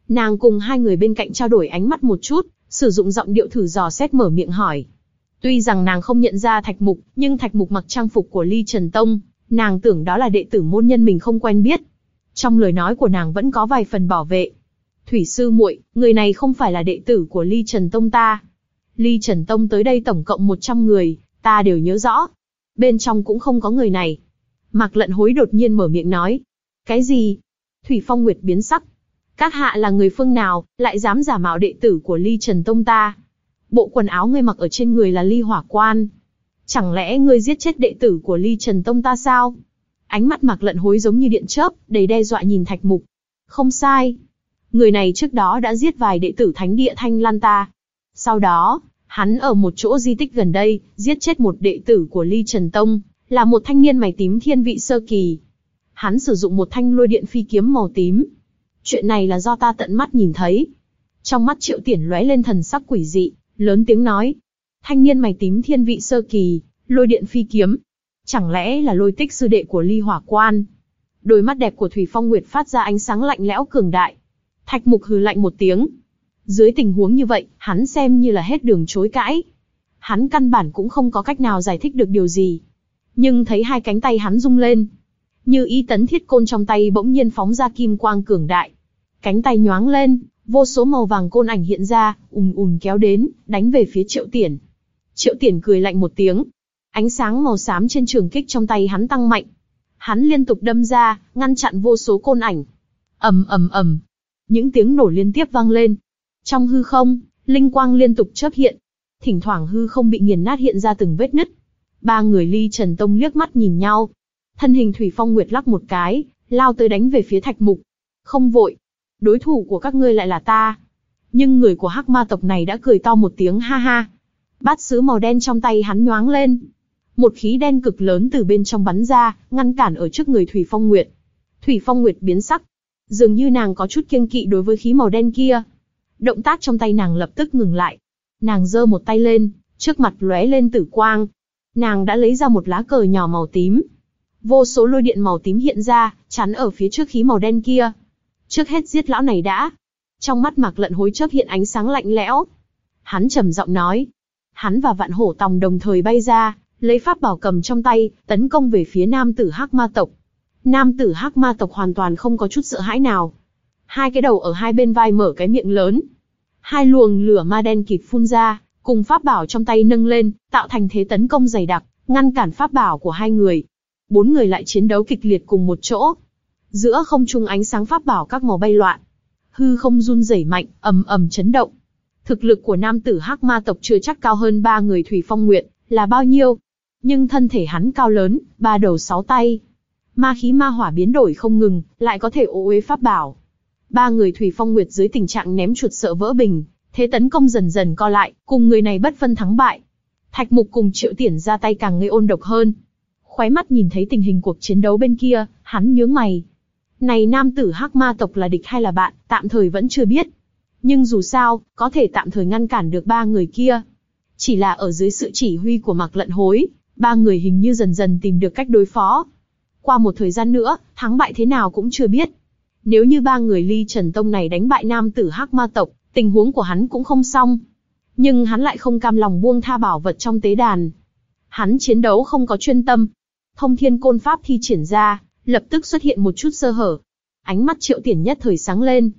Nàng cùng hai người bên cạnh trao đổi ánh mắt một chút, sử dụng giọng điệu thử dò xét mở miệng hỏi. Tuy rằng nàng không nhận ra Thạch Mục, nhưng Thạch Mục mặc trang phục của Ly Trần Tông, nàng tưởng đó là đệ tử môn nhân mình không quen biết. Trong lời nói của nàng vẫn có vài phần bảo vệ. Thủy sư muội, người này không phải là đệ tử của Ly Trần Tông ta. Ly Trần Tông tới đây tổng cộng một trăm người, ta đều nhớ rõ. Bên trong cũng không có người này. Mạc Lận Hối đột nhiên mở miệng nói. Cái gì? Thủy Phong Nguyệt biến sắc. Các hạ là người phương nào, lại dám giả mạo đệ tử của Ly Trần Tông ta? Bộ quần áo ngươi mặc ở trên người là Ly Hỏa Quan. Chẳng lẽ ngươi giết chết đệ tử của Ly Trần Tông ta sao? Ánh mắt Mạc Lận Hối giống như điện chớp, đầy đe dọa nhìn Thạch Mục. Không sai. Người này trước đó đã giết vài đệ tử thánh địa Thanh Lan ta. Sau đó, hắn ở một chỗ di tích gần đây, giết chết một đệ tử của Ly Trần Tông, là một thanh niên mày tím thiên vị sơ kỳ. Hắn sử dụng một thanh lôi điện phi kiếm màu tím. Chuyện này là do ta tận mắt nhìn thấy. Trong mắt Triệu Tiển lóe lên thần sắc quỷ dị, lớn tiếng nói. Thanh niên mày tím thiên vị sơ kỳ, lôi điện phi kiếm. Chẳng lẽ là Lôi Tích sư đệ của Ly Hỏa Quan? Đôi mắt đẹp của Thủy Phong Nguyệt phát ra ánh sáng lạnh lẽo cường đại. Thạch Mục hừ lạnh một tiếng. Dưới tình huống như vậy, hắn xem như là hết đường chối cãi. Hắn căn bản cũng không có cách nào giải thích được điều gì. Nhưng thấy hai cánh tay hắn rung lên. Như ý tấn thiết côn trong tay bỗng nhiên phóng ra kim quang cường đại. Cánh tay nhoáng lên, vô số màu vàng côn ảnh hiện ra, ùm ùm kéo đến, đánh về phía Triệu Tiển. Triệu Tiển cười lạnh một tiếng. Ánh sáng màu xám trên trường kích trong tay hắn tăng mạnh. Hắn liên tục đâm ra, ngăn chặn vô số côn ảnh. Ầm ầm ầm. Những tiếng nổ liên tiếp vang lên. Trong hư không, linh quang liên tục chớp hiện. Thỉnh thoảng hư không bị nghiền nát hiện ra từng vết nứt. Ba người Ly Trần Tông liếc mắt nhìn nhau. Thân hình Thủy Phong Nguyệt lắc một cái, lao tới đánh về phía Thạch Mục. Không vội. Đối thủ của các ngươi lại là ta. Nhưng người của Hắc Ma tộc này đã cười to một tiếng ha ha. Bát sứ màu đen trong tay hắn nhoáng lên. Một khí đen cực lớn từ bên trong bắn ra, ngăn cản ở trước người Thủy Phong Nguyệt. Thủy Phong Nguyệt biến sắc. Dường như nàng có chút kiêng kỵ đối với khí màu đen kia. Động tác trong tay nàng lập tức ngừng lại. Nàng giơ một tay lên, trước mặt lóe lên tử quang. Nàng đã lấy ra một lá cờ nhỏ màu tím. Vô số lôi điện màu tím hiện ra, chắn ở phía trước khí màu đen kia. Trước hết giết lão này đã. Trong mắt Mạc Lận Hối chớp hiện ánh sáng lạnh lẽo. Hắn trầm giọng nói. Hắn và Vạn Hổ Tòng đồng thời bay ra, lấy pháp bảo cầm trong tay, tấn công về phía nam tử Hắc Ma tộc. Nam tử Hắc Ma tộc hoàn toàn không có chút sợ hãi nào. Hai cái đầu ở hai bên vai mở cái miệng lớn. Hai luồng lửa ma đen kịt phun ra, cùng pháp bảo trong tay nâng lên, tạo thành thế tấn công dày đặc, ngăn cản pháp bảo của hai người. Bốn người lại chiến đấu kịch liệt cùng một chỗ. Giữa không trung ánh sáng pháp bảo các màu bay loạn. Hư không run rẩy mạnh, ầm ầm chấn động. Thực lực của nam tử Hắc Ma tộc chưa chắc cao hơn ba người Thủy Phong Nguyệt là bao nhiêu. Nhưng thân thể hắn cao lớn, ba đầu sáu tay. Ma khí ma hỏa biến đổi không ngừng, lại có thể ô uế pháp bảo. Ba người Thủy Phong Nguyệt dưới tình trạng ném chuột sợ vỡ bình, thế tấn công dần dần co lại, cùng người này bất phân thắng bại. Thạch Mục cùng Triệu Tiển ra tay càng gây ôn độc hơn. Khóe mắt nhìn thấy tình hình cuộc chiến đấu bên kia, hắn nhướng mày. Này nam tử Hắc Ma tộc là địch hay là bạn, tạm thời vẫn chưa biết. Nhưng dù sao, có thể tạm thời ngăn cản được ba người kia. Chỉ là ở dưới sự chỉ huy của Mạc Lận Hối, ba người hình như dần dần tìm được cách đối phó. Qua một thời gian nữa, thắng bại thế nào cũng chưa biết. Nếu như ba người Ly Trần Tông này đánh bại nam tử Hắc Ma tộc, tình huống của hắn cũng không xong. Nhưng hắn lại không cam lòng buông tha bảo vật trong tế đàn. Hắn chiến đấu không có chuyên tâm. Thông Thiên Côn Pháp thi triển ra, lập tức xuất hiện một chút sơ hở. Ánh mắt Triệu Tiển nhất thời sáng lên.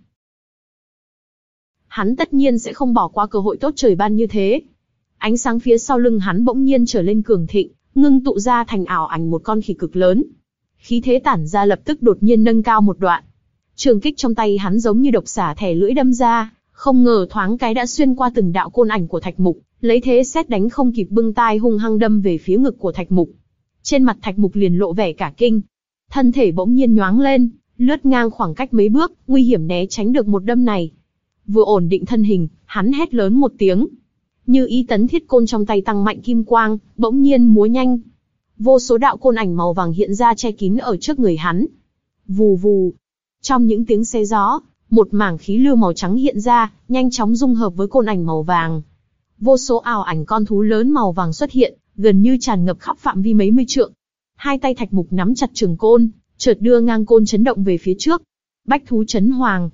Hắn tất nhiên sẽ không bỏ qua cơ hội tốt trời ban như thế. Ánh sáng phía sau lưng hắn bỗng nhiên trở lên cường thịnh, ngưng tụ ra thành ảo ảnh một con khỉ cực lớn. Khí thế tản ra lập tức đột nhiên nâng cao một đoạn. Trường kích trong tay hắn giống như độc xả thẻ lưỡi đâm ra, không ngờ thoáng cái đã xuyên qua từng đạo côn ảnh của Thạch Mục, lấy thế sét đánh không kịp bưng tai hung hăng đâm về phía ngực của Thạch Mục. Trên mặt Thạch Mục liền lộ vẻ cả kinh, thân thể bỗng nhiên nhoáng lên, lướt ngang khoảng cách mấy bước, nguy hiểm né tránh được một đâm này. Vừa ổn định thân hình, hắn hét lớn một tiếng. Như ý tấn thiết côn trong tay tăng mạnh kim quang, bỗng nhiên múa nhanh. Vô số đạo côn ảnh màu vàng hiện ra che kín ở trước người hắn. Vù vù. Trong những tiếng xé gió, một mảng khí lưu màu trắng hiện ra, nhanh chóng dung hợp với côn ảnh màu vàng. Vô số ảo ảnh con thú lớn màu vàng xuất hiện, gần như tràn ngập khắp phạm vi mấy mươi trượng. Hai tay Thạch Mục nắm chặt trường côn, chợt đưa ngang côn chấn động về phía trước. Bách thú chấn hoàng.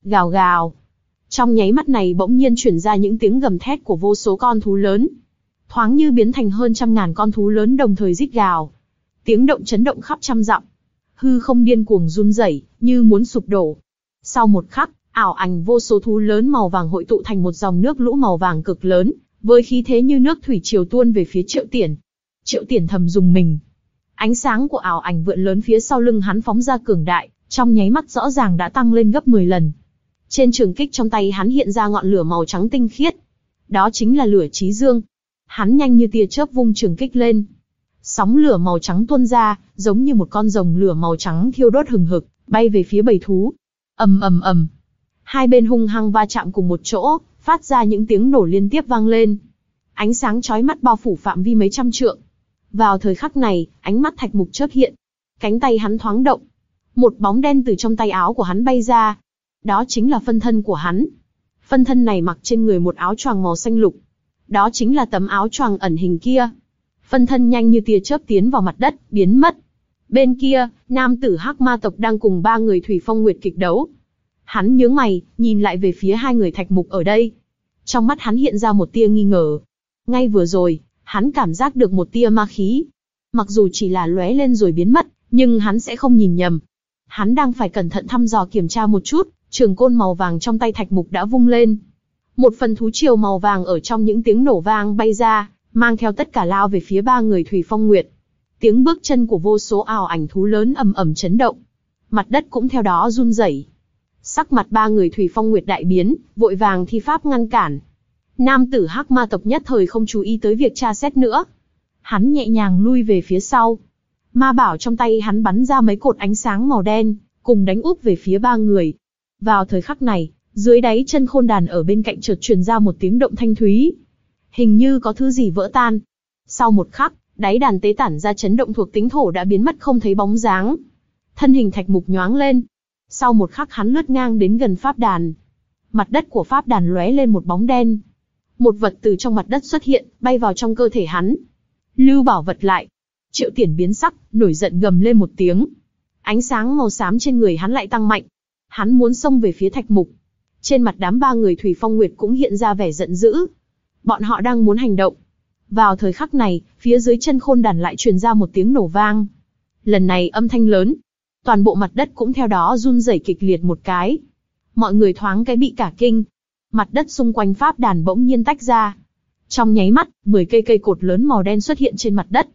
Gào gào. Trong nháy mắt này bỗng nhiên truyền ra những tiếng gầm thét của vô số con thú lớn. Thoáng như biến thành hơn trăm ngàn con thú lớn đồng thời rít gào. Tiếng động chấn động khắp trăm dặm. Hư không điên cuồng run rẩy, như muốn sụp đổ. Sau một khắc, ảo ảnh vô số thú lớn màu vàng hội tụ thành một dòng nước lũ màu vàng cực lớn, với khí thế như nước thủy triều tuôn về phía Triệu Tiển. Triệu Tiển thầm rùng mình. Ánh sáng của ảo ảnh vượn lớn phía sau lưng hắn phóng ra cường đại, trong nháy mắt rõ ràng đã tăng lên gấp mười lần. Trên trường kích trong tay hắn hiện ra ngọn lửa màu trắng tinh khiết. Đó chính là lửa chí dương. Hắn nhanh như tia chớp vung trường kích lên. Sóng lửa màu trắng tuôn ra, giống như một con rồng lửa màu trắng thiêu đốt hừng hực, bay về phía bầy thú. Ầm ầm ầm. Hai bên hung hăng va chạm cùng một chỗ, phát ra những tiếng nổ liên tiếp vang lên. Ánh sáng chói mắt bao phủ phạm vi mấy trăm trượng. Vào thời khắc này, ánh mắt Thạch Mục chớp hiện. Cánh tay hắn thoáng động. Một bóng đen từ trong tay áo của hắn bay ra. Đó chính là phân thân của hắn. Phân thân này mặc trên người một áo choàng màu xanh lục. Đó chính là tấm áo choàng ẩn hình kia. Phân thân nhanh như tia chớp tiến vào mặt đất, biến mất. Bên kia, nam tử Hắc Ma tộc đang cùng ba người Thủy Phong Nguyệt kịch đấu. Hắn nhướng mày, nhìn lại về phía hai người Thạch Mục ở đây. Trong mắt hắn hiện ra một tia nghi ngờ. Ngay vừa rồi, hắn cảm giác được một tia ma khí. Mặc dù chỉ là lóe lên rồi biến mất, nhưng hắn sẽ không nhìn nhầm. Hắn đang phải cẩn thận thăm dò kiểm tra một chút, trường côn màu vàng trong tay Thạch Mục đã vung lên. Một phần thú triều màu vàng ở trong những tiếng nổ vang bay ra, mang theo tất cả lao về phía ba người Thủy Phong Nguyệt. Tiếng bước chân của vô số ảo ảnh thú lớn ầm ầm chấn động. Mặt đất cũng theo đó run rẩy. Sắc mặt ba người Thủy Phong Nguyệt đại biến, vội vàng thi pháp ngăn cản. Nam tử Hắc Ma tộc nhất thời không chú ý tới việc tra xét nữa. Hắn nhẹ nhàng lui về phía sau. Ma bảo trong tay hắn bắn ra mấy cột ánh sáng màu đen, cùng đánh úp về phía ba người. Vào thời khắc này, dưới đáy chân khôn đàn ở bên cạnh chợt truyền ra một tiếng động thanh thúy. Hình như có thứ gì vỡ tan. Sau một khắc, đáy đàn tế tản ra chấn động thuộc tính thổ đã biến mất không thấy bóng dáng. Thân hình Thạch Mục nhoáng lên. Sau một khắc hắn lướt ngang đến gần pháp đàn. Mặt đất của pháp đàn lóe lên một bóng đen. Một vật từ trong mặt đất xuất hiện, bay vào trong cơ thể hắn. Lưu bảo vật lại. Triệu Tiển biến sắc, nổi giận gầm lên một tiếng. Ánh sáng màu xám trên người hắn lại tăng mạnh. Hắn muốn xông về phía Thạch Mục. Trên mặt đám ba người Thủy Phong Nguyệt cũng hiện ra vẻ giận dữ. Bọn họ đang muốn hành động. Vào thời khắc này, phía dưới chân khôn đàn lại truyền ra một tiếng nổ vang. Lần này âm thanh lớn. Toàn bộ mặt đất cũng theo đó run rẩy kịch liệt một cái. Mọi người thoáng cái bị cả kinh. Mặt đất xung quanh pháp đàn bỗng nhiên tách ra. Trong nháy mắt, mười cây cây cột lớn màu đen xuất hiện trên mặt đất.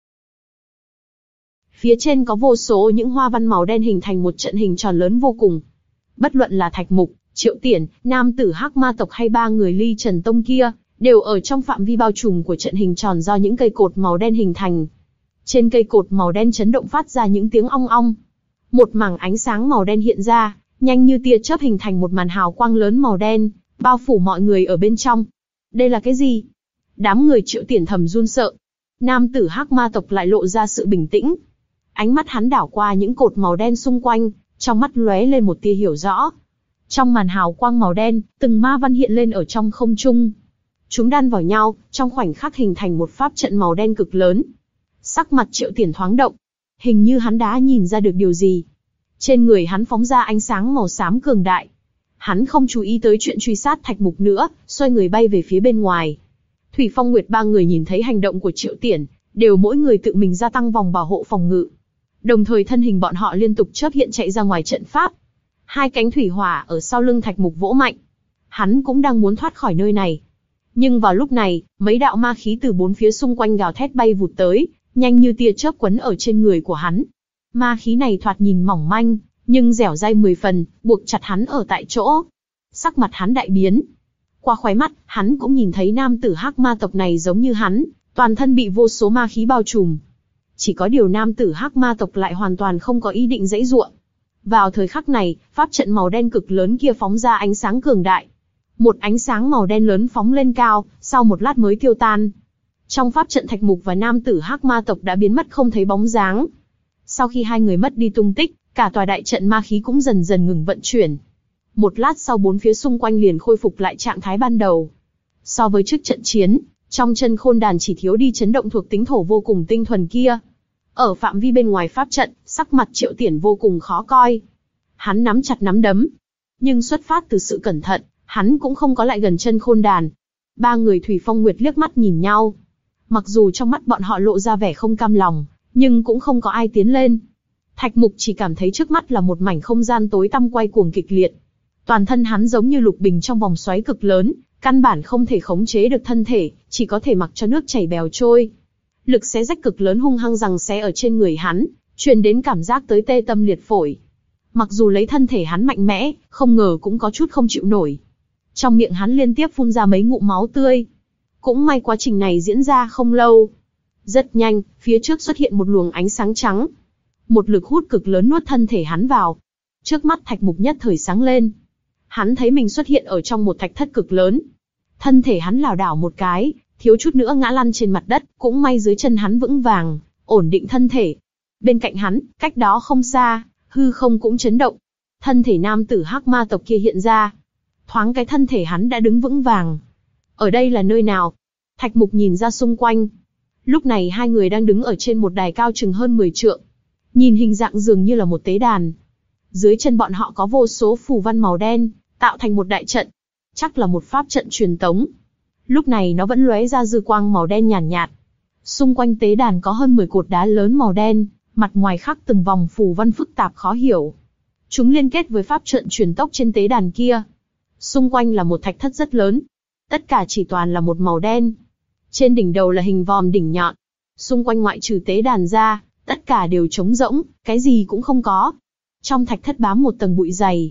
Phía trên có vô số những hoa văn màu đen hình thành một trận hình tròn lớn vô cùng. Bất luận là Thạch Mục, Triệu Tiển, nam tử Hắc Ma tộc hay ba người Ly Trần Tông kia, đều ở trong phạm vi bao trùm của trận hình tròn do những cây cột màu đen hình thành. Trên cây cột màu đen chấn động phát ra những tiếng ong ong. Một mảng ánh sáng màu đen hiện ra, nhanh như tia chớp hình thành một màn hào quang lớn màu đen, bao phủ mọi người ở bên trong. Đây là cái gì? Đám người Triệu Tiển thầm run sợ. Nam tử Hắc Ma tộc lại lộ ra sự bình tĩnh. Ánh mắt hắn đảo qua những cột màu đen xung quanh, trong mắt lóe lên một tia hiểu rõ. Trong màn hào quang màu đen, từng ma văn hiện lên ở trong không trung. Chúng đan vào nhau, trong khoảnh khắc hình thành một pháp trận màu đen cực lớn. Sắc mặt Triệu Tiển thoáng động. Hình như hắn đã nhìn ra được điều gì. Trên người hắn phóng ra ánh sáng màu xám cường đại. Hắn không chú ý tới chuyện truy sát Thạch Mục nữa, xoay người bay về phía bên ngoài. Thủy Phong Nguyệt ba người nhìn thấy hành động của Triệu Tiển, đều mỗi người tự mình gia tăng vòng bảo hộ phòng ngự. Đồng thời thân hình bọn họ liên tục chớp hiện chạy ra ngoài trận pháp. Hai cánh thủy hỏa ở sau lưng Thạch Mục vỗ mạnh. Hắn cũng đang muốn thoát khỏi nơi này. Nhưng vào lúc này, mấy đạo ma khí từ bốn phía xung quanh gào thét bay vụt tới, nhanh như tia chớp quấn ở trên người của hắn. Ma khí này thoạt nhìn mỏng manh, nhưng dẻo dai mười phần, buộc chặt hắn ở tại chỗ. Sắc mặt hắn đại biến. Qua khóe mắt, hắn cũng nhìn thấy nam tử Hắc Ma tộc này giống như hắn, toàn thân bị vô số ma khí bao trùm. Chỉ có điều nam tử Hắc Ma tộc lại hoàn toàn không có ý định giãy giụa. Vào thời khắc này, pháp trận màu đen cực lớn kia phóng ra ánh sáng cường đại. Một ánh sáng màu đen lớn phóng lên cao, sau một lát mới tiêu tan. Trong pháp trận Thạch Mục và nam tử Hắc Ma tộc đã biến mất không thấy bóng dáng. Sau khi hai người mất đi tung tích, cả tòa đại trận ma khí cũng dần dần ngừng vận chuyển. Một lát sau bốn phía xung quanh liền khôi phục lại trạng thái ban đầu. So với trước trận chiến, trong chân khôn đàn chỉ thiếu đi chấn động thuộc tính thổ vô cùng tinh thuần kia. Ở phạm vi bên ngoài pháp trận, sắc mặt Triệu Tiển vô cùng khó coi. Hắn nắm chặt nắm đấm. Nhưng xuất phát từ sự cẩn thận, hắn cũng không có lại gần chân khôn đàn. Ba người Thủy Phong Nguyệt liếc mắt nhìn nhau. Mặc dù trong mắt bọn họ lộ ra vẻ không cam lòng, nhưng cũng không có ai tiến lên. Thạch Mục chỉ cảm thấy trước mắt là một mảnh không gian tối tăm quay cuồng kịch liệt. Toàn thân hắn giống như lục bình trong vòng xoáy cực lớn, căn bản không thể khống chế được thân thể, chỉ có thể mặc cho nước chảy bèo trôi. Lực xé rách cực lớn hung hăng giằng xé ở trên người hắn, truyền đến cảm giác tới tê tâm liệt phổi. Mặc dù lấy thân thể hắn mạnh mẽ, không ngờ cũng có chút không chịu nổi. Trong miệng hắn liên tiếp phun ra mấy ngụm máu tươi. Cũng may quá trình này diễn ra không lâu. Rất nhanh, phía trước xuất hiện một luồng ánh sáng trắng. Một lực hút cực lớn nuốt thân thể hắn vào. Trước mắt Thạch Mục nhất thời sáng lên. Hắn thấy mình xuất hiện ở trong một thạch thất cực lớn. Thân thể hắn lảo đảo một cái, thiếu chút nữa ngã lăn trên mặt đất, cũng may dưới chân hắn vững vàng, ổn định thân thể. Bên cạnh hắn, cách đó không xa, hư không cũng chấn động. Thân thể nam tử hắc ma tộc kia hiện ra. Thoáng cái thân thể hắn đã đứng vững vàng. Ở đây là nơi nào? Thạch Mục nhìn ra xung quanh. Lúc này hai người đang đứng ở trên một đài cao chừng hơn mười trượng. Nhìn hình dạng dường như là một tế đàn. Dưới chân bọn họ có vô số phù văn màu đen, tạo thành một đại trận. Chắc là một pháp trận truyền tống. Lúc này nó vẫn lóe ra dư quang màu đen nhàn nhạt, nhạt. Xung quanh tế đàn có hơn mười cột đá lớn màu đen, mặt ngoài khắc từng vòng phù văn phức tạp khó hiểu. Chúng liên kết với pháp trận truyền tốc trên tế đàn kia. Xung quanh là một thạch thất rất lớn. Tất cả chỉ toàn là một màu đen. Trên đỉnh đầu là hình vòm đỉnh nhọn. Xung quanh ngoại trừ tế đàn ra, tất cả đều trống rỗng, cái gì cũng không có. Trong thạch thất bám một tầng bụi dày.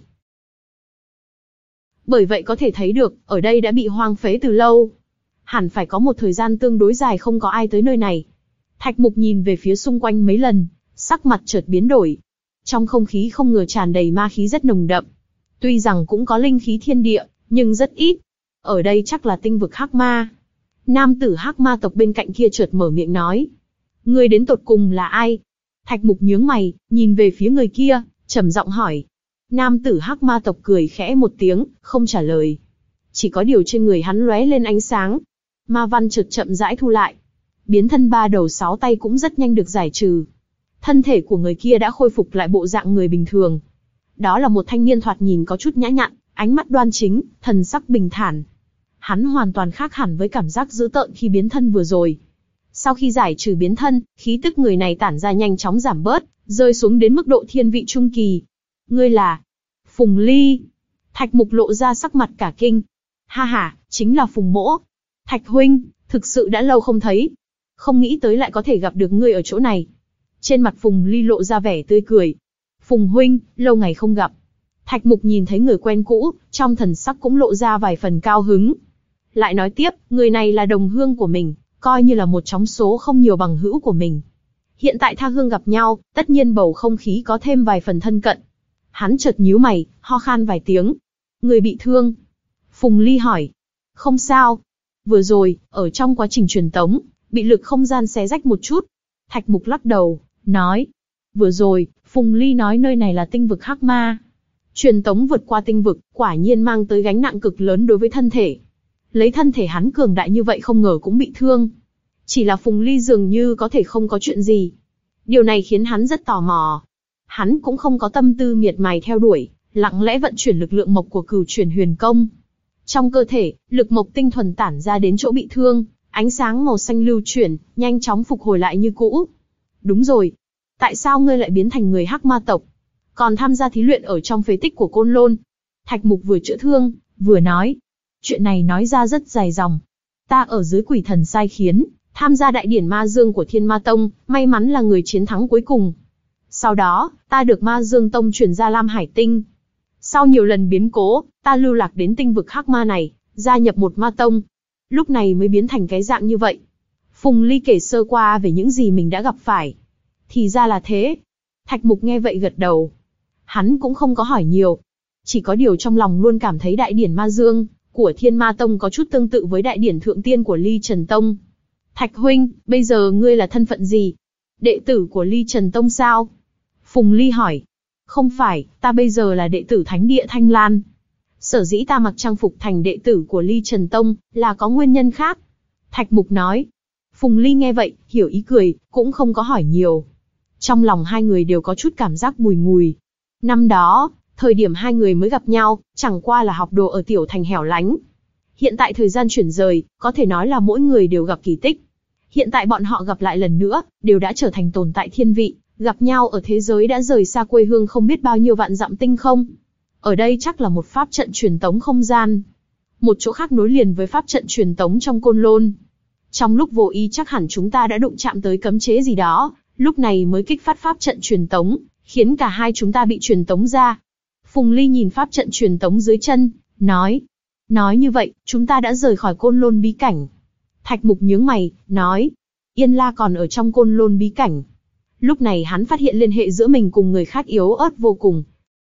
Bởi vậy có thể thấy được, ở đây đã bị hoang phế từ lâu. Hẳn phải có một thời gian tương đối dài không có ai tới nơi này. Thạch Mục nhìn về phía xung quanh mấy lần, sắc mặt chợt biến đổi. Trong không khí không ngờ tràn đầy ma khí rất nồng đậm. Tuy rằng cũng có linh khí thiên địa, nhưng rất ít. Ở đây chắc là tinh vực hắc ma. Nam tử hắc ma tộc bên cạnh kia chợt mở miệng nói. Người đến tột cùng là ai? Thạch Mục nhướng mày, nhìn về phía người kia, trầm giọng hỏi. Nam tử hắc ma tộc cười khẽ một tiếng, không trả lời. Chỉ có điều trên người hắn lóe lên ánh sáng. Ma văn chợt chậm rãi thu lại. Biến thân ba đầu sáu tay cũng rất nhanh được giải trừ. Thân thể của người kia đã khôi phục lại bộ dạng người bình thường. Đó là một thanh niên thoạt nhìn có chút nhã nhặn, ánh mắt đoan chính, thần sắc bình thản. Hắn hoàn toàn khác hẳn với cảm giác dữ tợn khi biến thân vừa rồi. Sau khi giải trừ biến thân, khí tức người này tản ra nhanh chóng giảm bớt, rơi xuống đến mức độ thiên vị trung kỳ. Ngươi là Phùng Ly. Thạch Mục lộ ra sắc mặt cả kinh. Ha ha, chính là Phùng Mỗ. Thạch huynh, thực sự đã lâu không thấy. Không nghĩ tới lại có thể gặp được ngươi ở chỗ này. Trên mặt Phùng Ly lộ ra vẻ tươi cười. Phùng huynh, lâu ngày không gặp. Thạch Mục nhìn thấy người quen cũ, trong thần sắc cũng lộ ra vài phần cao hứng. Lại nói tiếp, người này là đồng hương của mình, coi như là một trong số không nhiều bằng hữu của mình. Hiện tại tha hương gặp nhau, tất nhiên bầu không khí có thêm vài phần thân cận. Hắn chợt nhíu mày, ho khan vài tiếng. Người bị thương? Phùng Ly hỏi. Không sao. Vừa rồi, ở trong quá trình truyền tống, bị lực không gian xé rách một chút. Thạch Mục lắc đầu, nói. Vừa rồi, Phùng Ly nói nơi này là tinh vực hắc ma. Truyền tống vượt qua tinh vực, quả nhiên mang tới gánh nặng cực lớn đối với thân thể. Lấy thân thể hắn cường đại như vậy không ngờ cũng bị thương. Chỉ là Phùng Ly dường như có thể không có chuyện gì. Điều này khiến hắn rất tò mò. Hắn cũng không có tâm tư miệt mài theo đuổi, lặng lẽ vận chuyển lực lượng mộc của cửu chuyển huyền công. Trong cơ thể, lực mộc tinh thuần tản ra đến chỗ bị thương, ánh sáng màu xanh lưu chuyển, nhanh chóng phục hồi lại như cũ. Đúng rồi. Tại sao ngươi lại biến thành người hắc ma tộc? Còn tham gia thí luyện ở trong phế tích của Côn Lôn? Thạch Mục vừa chữa thương, vừa nói. Chuyện này nói ra rất dài dòng. Ta ở dưới quỷ thần sai khiến, tham gia đại điển ma dương của Thiên Ma Tông, may mắn là người chiến thắng cuối cùng. Sau đó, ta được Ma Dương Tông chuyển ra Lam Hải Tinh. Sau nhiều lần biến cố, ta lưu lạc đến tinh vực hắc ma này, gia nhập một ma tông. Lúc này mới biến thành cái dạng như vậy. Phùng Ly kể sơ qua về những gì mình đã gặp phải. Thì ra là thế. Thạch Mục nghe vậy gật đầu. Hắn cũng không có hỏi nhiều. Chỉ có điều trong lòng luôn cảm thấy đại điển Ma Dương của Thiên Ma Tông có chút tương tự với đại điển Thượng Tiên của Ly Trần Tông. Thạch huynh, bây giờ ngươi là thân phận gì? Đệ tử của Ly Trần Tông sao? Phùng Ly hỏi. Không phải, ta bây giờ là đệ tử Thánh Địa Thanh Lan. Sở dĩ ta mặc trang phục thành đệ tử của Ly Trần Tông, là có nguyên nhân khác. Thạch Mục nói. Phùng Ly nghe vậy, hiểu ý cười, cũng không có hỏi nhiều. Trong lòng hai người đều có chút cảm giác bùi ngùi. Năm đó, Thời điểm hai người mới gặp nhau, chẳng qua là học đồ ở tiểu thành hẻo lánh. Hiện tại thời gian chuyển rời, có thể nói là mỗi người đều gặp kỳ tích. Hiện tại bọn họ gặp lại lần nữa, đều đã trở thành tồn tại thiên vị, gặp nhau ở thế giới đã rời xa quê hương không biết bao nhiêu vạn dặm tinh không. Ở đây chắc là một pháp trận truyền tống không gian. Một chỗ khác nối liền với pháp trận truyền tống trong Côn Lôn. Trong lúc vô ý chắc hẳn chúng ta đã đụng chạm tới cấm chế gì đó, lúc này mới kích phát pháp trận truyền tống, khiến cả hai chúng ta bị truyền tống ra. Phùng Ly nhìn pháp trận truyền tống dưới chân, nói. Nói như vậy, chúng ta đã rời khỏi Côn Lôn bí cảnh. Thạch Mục nhướng mày, nói. Yên La còn ở trong Côn Lôn bí cảnh. Lúc này hắn phát hiện liên hệ giữa mình cùng người khác yếu ớt vô cùng.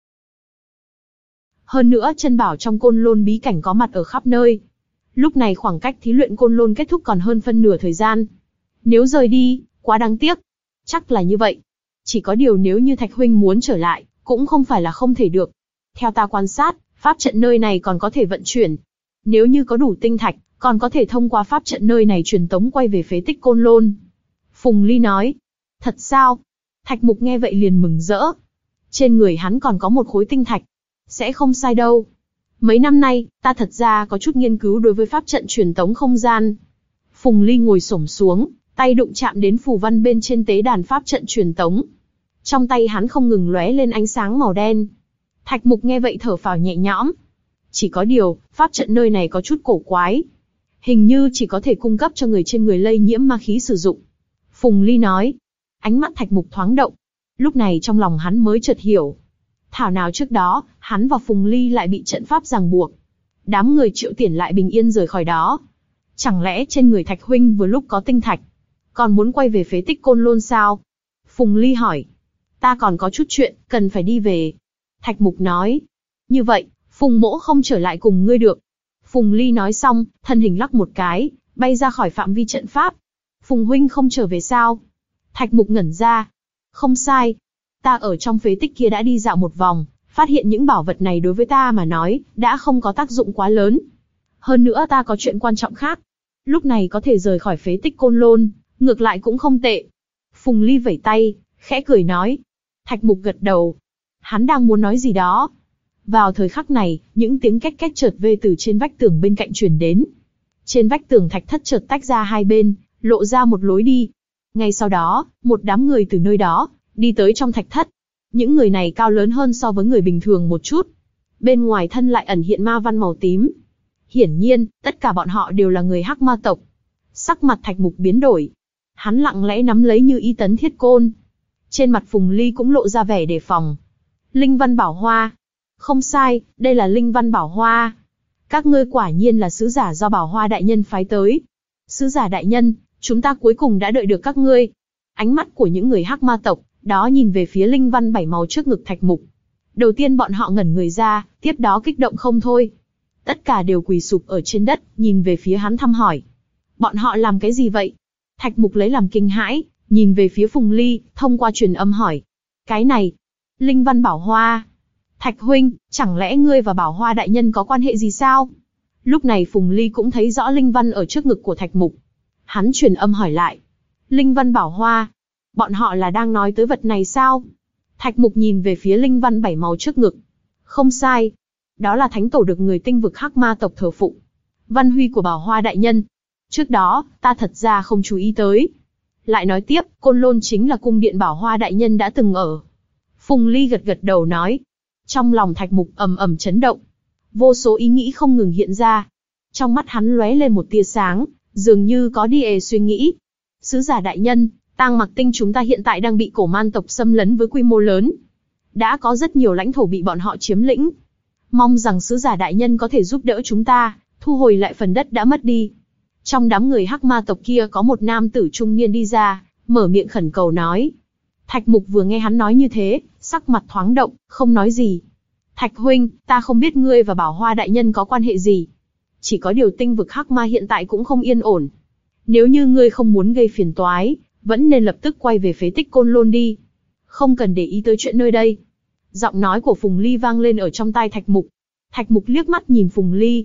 Hơn nữa chân bảo trong Côn Lôn bí cảnh có mặt ở khắp nơi. Lúc này khoảng cách thí luyện Côn Lôn kết thúc còn hơn phân nửa thời gian. Nếu rời đi, quá đáng tiếc. Chắc là như vậy. Chỉ có điều nếu như Thạch huynh muốn trở lại, cũng không phải là không thể được. Theo ta quan sát, pháp trận nơi này còn có thể vận chuyển. Nếu như có đủ tinh thạch, còn có thể thông qua pháp trận nơi này truyền tống quay về phế tích Côn Lôn. Phùng Ly nói. Thật sao? Thạch Mục nghe vậy liền mừng rỡ. Trên người hắn còn có một khối tinh thạch. Sẽ không sai đâu. Mấy năm nay, ta thật ra có chút nghiên cứu đối với pháp trận truyền tống không gian. Phùng Ly ngồi xổm xuống, tay đụng chạm đến phù văn bên trên tế đàn pháp trận truyền tống. Trong tay hắn không ngừng lóe lên ánh sáng màu đen. Thạch Mục nghe vậy thở phào nhẹ nhõm. Chỉ có điều, pháp trận nơi này có chút cổ quái. Hình như chỉ có thể cung cấp cho người trên người lây nhiễm ma khí sử dụng. Phùng Ly nói. Ánh mắt Thạch Mục thoáng động. Lúc này trong lòng hắn mới chợt hiểu. Thảo nào trước đó, hắn và Phùng Ly lại bị trận pháp ràng buộc. Đám người Triệu Tiển lại bình yên rời khỏi đó. Chẳng lẽ trên người Thạch huynh vừa lúc có tinh thạch, còn muốn quay về phế tích Côn Lôn sao? Phùng Ly hỏi. Ta còn có chút chuyện, cần phải đi về. Thạch Mục nói. Như vậy, Phùng mỗ không trở lại cùng ngươi được. Phùng Ly nói xong, thân hình lắc một cái, bay ra khỏi phạm vi trận pháp. Phùng huynh không trở về sao? Thạch Mục ngẩn ra. Không sai. Ta ở trong phế tích kia đã đi dạo một vòng, phát hiện những bảo vật này đối với ta mà nói, đã không có tác dụng quá lớn. Hơn nữa ta có chuyện quan trọng khác. Lúc này có thể rời khỏi phế tích Côn Lôn, ngược lại cũng không tệ. Phùng Ly vẩy tay, khẽ cười nói. Thạch Mục gật đầu. Hắn đang muốn nói gì đó. Vào thời khắc này, những tiếng két két chợt vê từ trên vách tường bên cạnh truyền đến. Trên vách tường thạch thất chợt tách ra hai bên, lộ ra một lối đi. Ngay sau đó, một đám người từ nơi đó đi tới trong thạch thất. Những người này cao lớn hơn so với người bình thường một chút. Bên ngoài thân lại ẩn hiện ma văn màu tím. Hiển nhiên, tất cả bọn họ đều là người Hắc Ma tộc. Sắc mặt Thạch Mục biến đổi. Hắn lặng lẽ nắm lấy Như Ý Tấn Thiết Côn. Trên mặt Phùng Ly cũng lộ ra vẻ đề phòng. Linh Văn Bảo Hoa. Không sai, đây là Linh Văn Bảo Hoa. Các ngươi quả nhiên là sứ giả do Bảo Hoa đại nhân phái tới. Sứ giả đại nhân, chúng ta cuối cùng đã đợi được các ngươi. Ánh mắt của những người Hắc Ma tộc đó nhìn về phía linh văn bảy màu trước ngực Thạch Mục. Đầu tiên bọn họ ngẩn người ra, tiếp đó kích động không thôi. Tất cả đều quỳ sụp ở trên đất, nhìn về phía hắn thăm hỏi. Bọn họ làm cái gì vậy? Thạch Mục lấy làm kinh hãi, nhìn về phía Phùng Ly, thông qua truyền âm hỏi. Cái này, Linh Văn Bảo Hoa. Thạch huynh, chẳng lẽ ngươi và Bảo Hoa đại nhân có quan hệ gì sao? Lúc này Phùng Ly cũng thấy rõ linh văn ở trước ngực của Thạch Mục. Hắn truyền âm hỏi lại. Linh Văn Bảo Hoa. Bọn họ là đang nói tới vật này sao? Thạch Mục nhìn về phía linh văn bảy màu trước ngực. Không sai. Đó là thánh tổ được người tinh vực Hắc Ma tộc thờ phụng. Văn huy của Bảo Hoa đại nhân. Trước đó, ta thật ra không chú ý tới. Lại nói tiếp, Côn Lôn chính là cung điện Bảo Hoa đại nhân đã từng ở. Phùng Ly gật gật đầu nói. Trong lòng Thạch Mục ầm ầm chấn động. Vô số ý nghĩ không ngừng hiện ra. Trong mắt hắn lóe lên một tia sáng, dường như có đi ề suy nghĩ. Sứ giả đại nhân, Tang Mặc Tinh chúng ta hiện tại đang bị cổ man tộc xâm lấn với quy mô lớn. Đã có rất nhiều lãnh thổ bị bọn họ chiếm lĩnh. Mong rằng sứ giả đại nhân có thể giúp đỡ chúng ta, thu hồi lại phần đất đã mất đi. Trong đám người Hắc Ma tộc kia có một nam tử trung niên đi ra, mở miệng khẩn cầu nói. Thạch Mục vừa nghe hắn nói như thế, sắc mặt thoáng động, không nói gì. Thạch huynh, ta không biết ngươi và Bảo Hoa đại nhân có quan hệ gì. Chỉ có điều tinh vực Hắc Ma hiện tại cũng không yên ổn. Nếu như ngươi không muốn gây phiền toái, vẫn nên lập tức quay về phế tích Côn Lôn đi. Không cần để ý tới chuyện nơi đây. Giọng nói của Phùng Ly vang lên ở trong tai Thạch Mục. Thạch Mục liếc mắt nhìn Phùng Ly.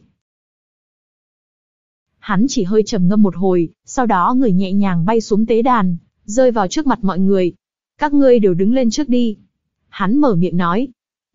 Hắn chỉ hơi trầm ngâm một hồi, sau đó người nhẹ nhàng bay xuống tế đàn, rơi vào trước mặt mọi người. Các ngươi đều đứng lên trước đi. Hắn mở miệng nói.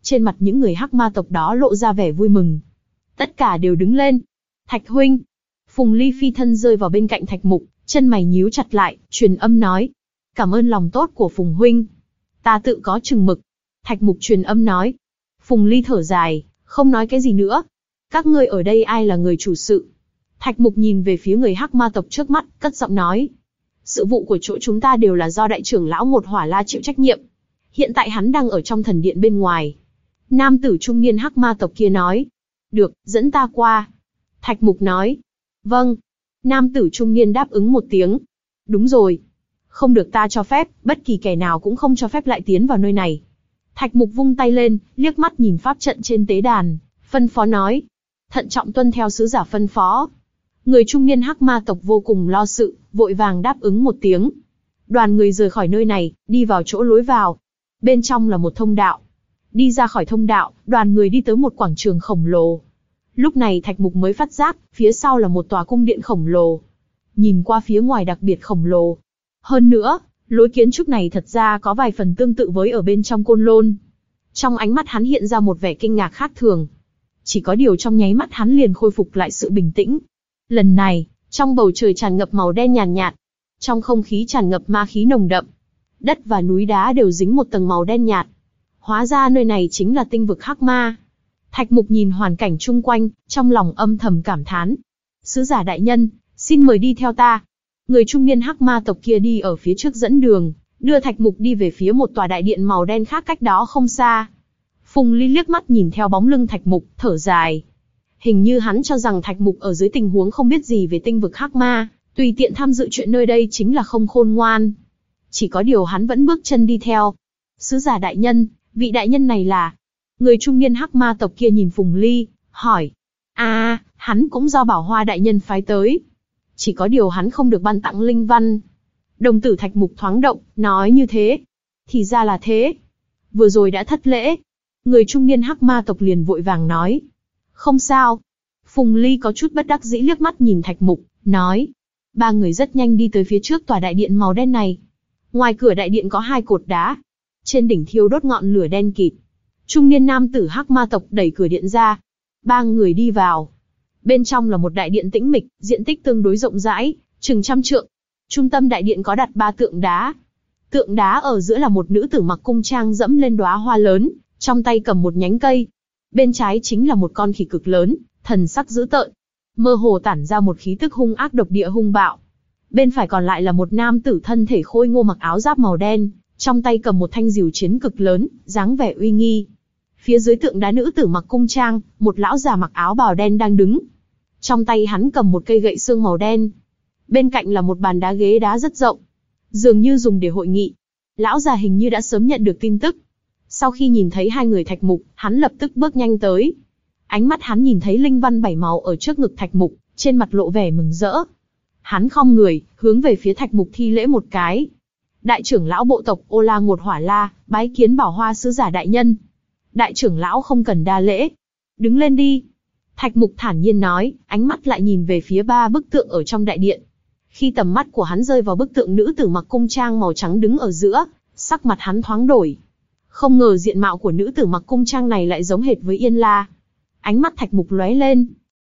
trên mặt những người hắc ma tộc đó lộ ra vẻ vui mừng. Tất cả đều đứng lên. Thạch huynh. Phùng Ly phi thân rơi vào bên cạnh Thạch Mục, chân mày nhíu chặt lại, truyền âm nói. Cảm ơn lòng tốt của Phùng huynh. Ta tự có chừng mực. Thạch Mục truyền âm nói. Phùng Ly thở dài, không nói cái gì nữa. Các ngươi ở đây ai là người chủ sự? Thạch Mục nhìn về phía người hắc ma tộc trước mắt, cất giọng nói. Sự vụ của chỗ chúng ta đều là do đại trưởng lão Ngột Hỏa La chịu trách nhiệm. Hiện tại hắn đang ở trong thần điện bên ngoài. Nam tử trung niên hắc ma tộc kia nói. Được, dẫn ta qua. Thạch Mục nói. Vâng. Nam tử trung niên đáp ứng một tiếng. Đúng rồi. Không được ta cho phép, bất kỳ kẻ nào cũng không cho phép lại tiến vào nơi này. Thạch Mục vung tay lên, liếc mắt nhìn pháp trận trên tế đàn, phân phó nói. Thận trọng tuân theo sứ giả phân phó. Người trung niên hắc ma tộc vô cùng lo sự, vội vàng đáp ứng một tiếng. Đoàn người rời khỏi nơi này, đi vào chỗ lối vào. Bên trong là một thông đạo. Đi ra khỏi thông đạo, đoàn người đi tới một quảng trường khổng lồ. Lúc này Thạch Mục mới phát giác, phía sau là một tòa cung điện khổng lồ. Nhìn qua phía ngoài đặc biệt khổng lồ. Hơn nữa, lối kiến trúc này thật ra có vài phần tương tự với ở bên trong Côn Lôn. Trong ánh mắt hắn hiện ra một vẻ kinh ngạc khác thường. Chỉ có điều trong nháy mắt hắn liền khôi phục lại sự bình tĩnh. Lần này, trong bầu trời tràn ngập màu đen nhàn nhạt, nhạt. Trong không khí tràn ngập ma khí nồng đậm. Đất và núi đá đều dính một tầng màu đen nhạt. Hóa ra nơi này chính là tinh vực hắc ma. Thạch Mục nhìn hoàn cảnh chung quanh, trong lòng âm thầm cảm thán. Sứ giả đại nhân, xin mời đi theo ta. Người trung niên hắc ma tộc kia đi ở phía trước dẫn đường, đưa Thạch Mục đi về phía một tòa đại điện màu đen khác cách đó không xa. Phùng Ly liếc mắt nhìn theo bóng lưng Thạch Mục, thở dài. Hình như hắn cho rằng Thạch Mục ở dưới tình huống không biết gì về tinh vực hắc ma, tùy tiện tham dự chuyện nơi đây chính là không khôn ngoan. Chỉ có điều hắn vẫn bước chân đi theo. Sứ giả đại nhân, vị đại nhân này là... Người trung niên hắc ma tộc kia nhìn Phùng Ly, hỏi. À, hắn cũng do Bảo Hoa đại nhân phái tới. Chỉ có điều hắn không được ban tặng linh văn. Đồng tử Thạch Mục thoáng động, nói như thế. Thì ra là thế. Vừa rồi đã thất lễ. Người trung niên hắc ma tộc liền vội vàng nói. Không sao. Phùng Ly có chút bất đắc dĩ liếc mắt nhìn Thạch Mục, nói. Ba người rất nhanh đi tới phía trước tòa đại điện màu đen này. Ngoài cửa đại điện có hai cột đá. Trên đỉnh thiêu đốt ngọn lửa đen kịt. Trung niên nam tử hắc ma tộc đẩy cửa điện ra. Ba người đi vào. Bên trong là một đại điện tĩnh mịch, diện tích tương đối rộng rãi, chừng trăm trượng. Trung tâm đại điện có đặt ba tượng đá. Tượng đá ở giữa là một nữ tử mặc cung trang dẫm lên đóa hoa lớn, trong tay cầm một nhánh cây. Bên trái chính là một con khỉ cực lớn, thần sắc dữ tợn, mơ hồ tản ra một khí tức hung ác độc địa hung bạo. Bên phải còn lại là một nam tử thân thể khôi ngô mặc áo giáp màu đen, trong tay cầm một thanh rìu chiến cực lớn, dáng vẻ uy nghi. Phía dưới tượng đá nữ tử mặc cung trang, một lão già mặc áo bào đen đang đứng. Trong tay hắn cầm một cây gậy xương màu đen. Bên cạnh là một bàn đá ghế đá rất rộng, dường như dùng để hội nghị. Lão già hình như đã sớm nhận được tin tức. Sau khi nhìn thấy hai người Thạch Mục, hắn lập tức bước nhanh tới. Ánh mắt hắn nhìn thấy linh văn bảy màu ở trước ngực Thạch Mục, trên mặt lộ vẻ mừng rỡ. Hắn khom người, hướng về phía Thạch Mục thi lễ một cái. Đại trưởng lão bộ tộc Ô La Ngột Hỏa La, bái kiến Bảo Hoa sứ giả đại nhân. Đại trưởng lão không cần đa lễ. Đứng lên đi. Thạch Mục thản nhiên nói, ánh mắt lại nhìn về phía ba bức tượng ở trong đại điện. Khi tầm mắt của hắn rơi vào bức tượng nữ tử mặc cung trang màu trắng đứng ở giữa, sắc mặt hắn thoáng đổi. Không ngờ diện mạo của nữ tử mặc cung trang này lại giống hệt với Yên La. Ánh mắt Thạch Mục lóe lên.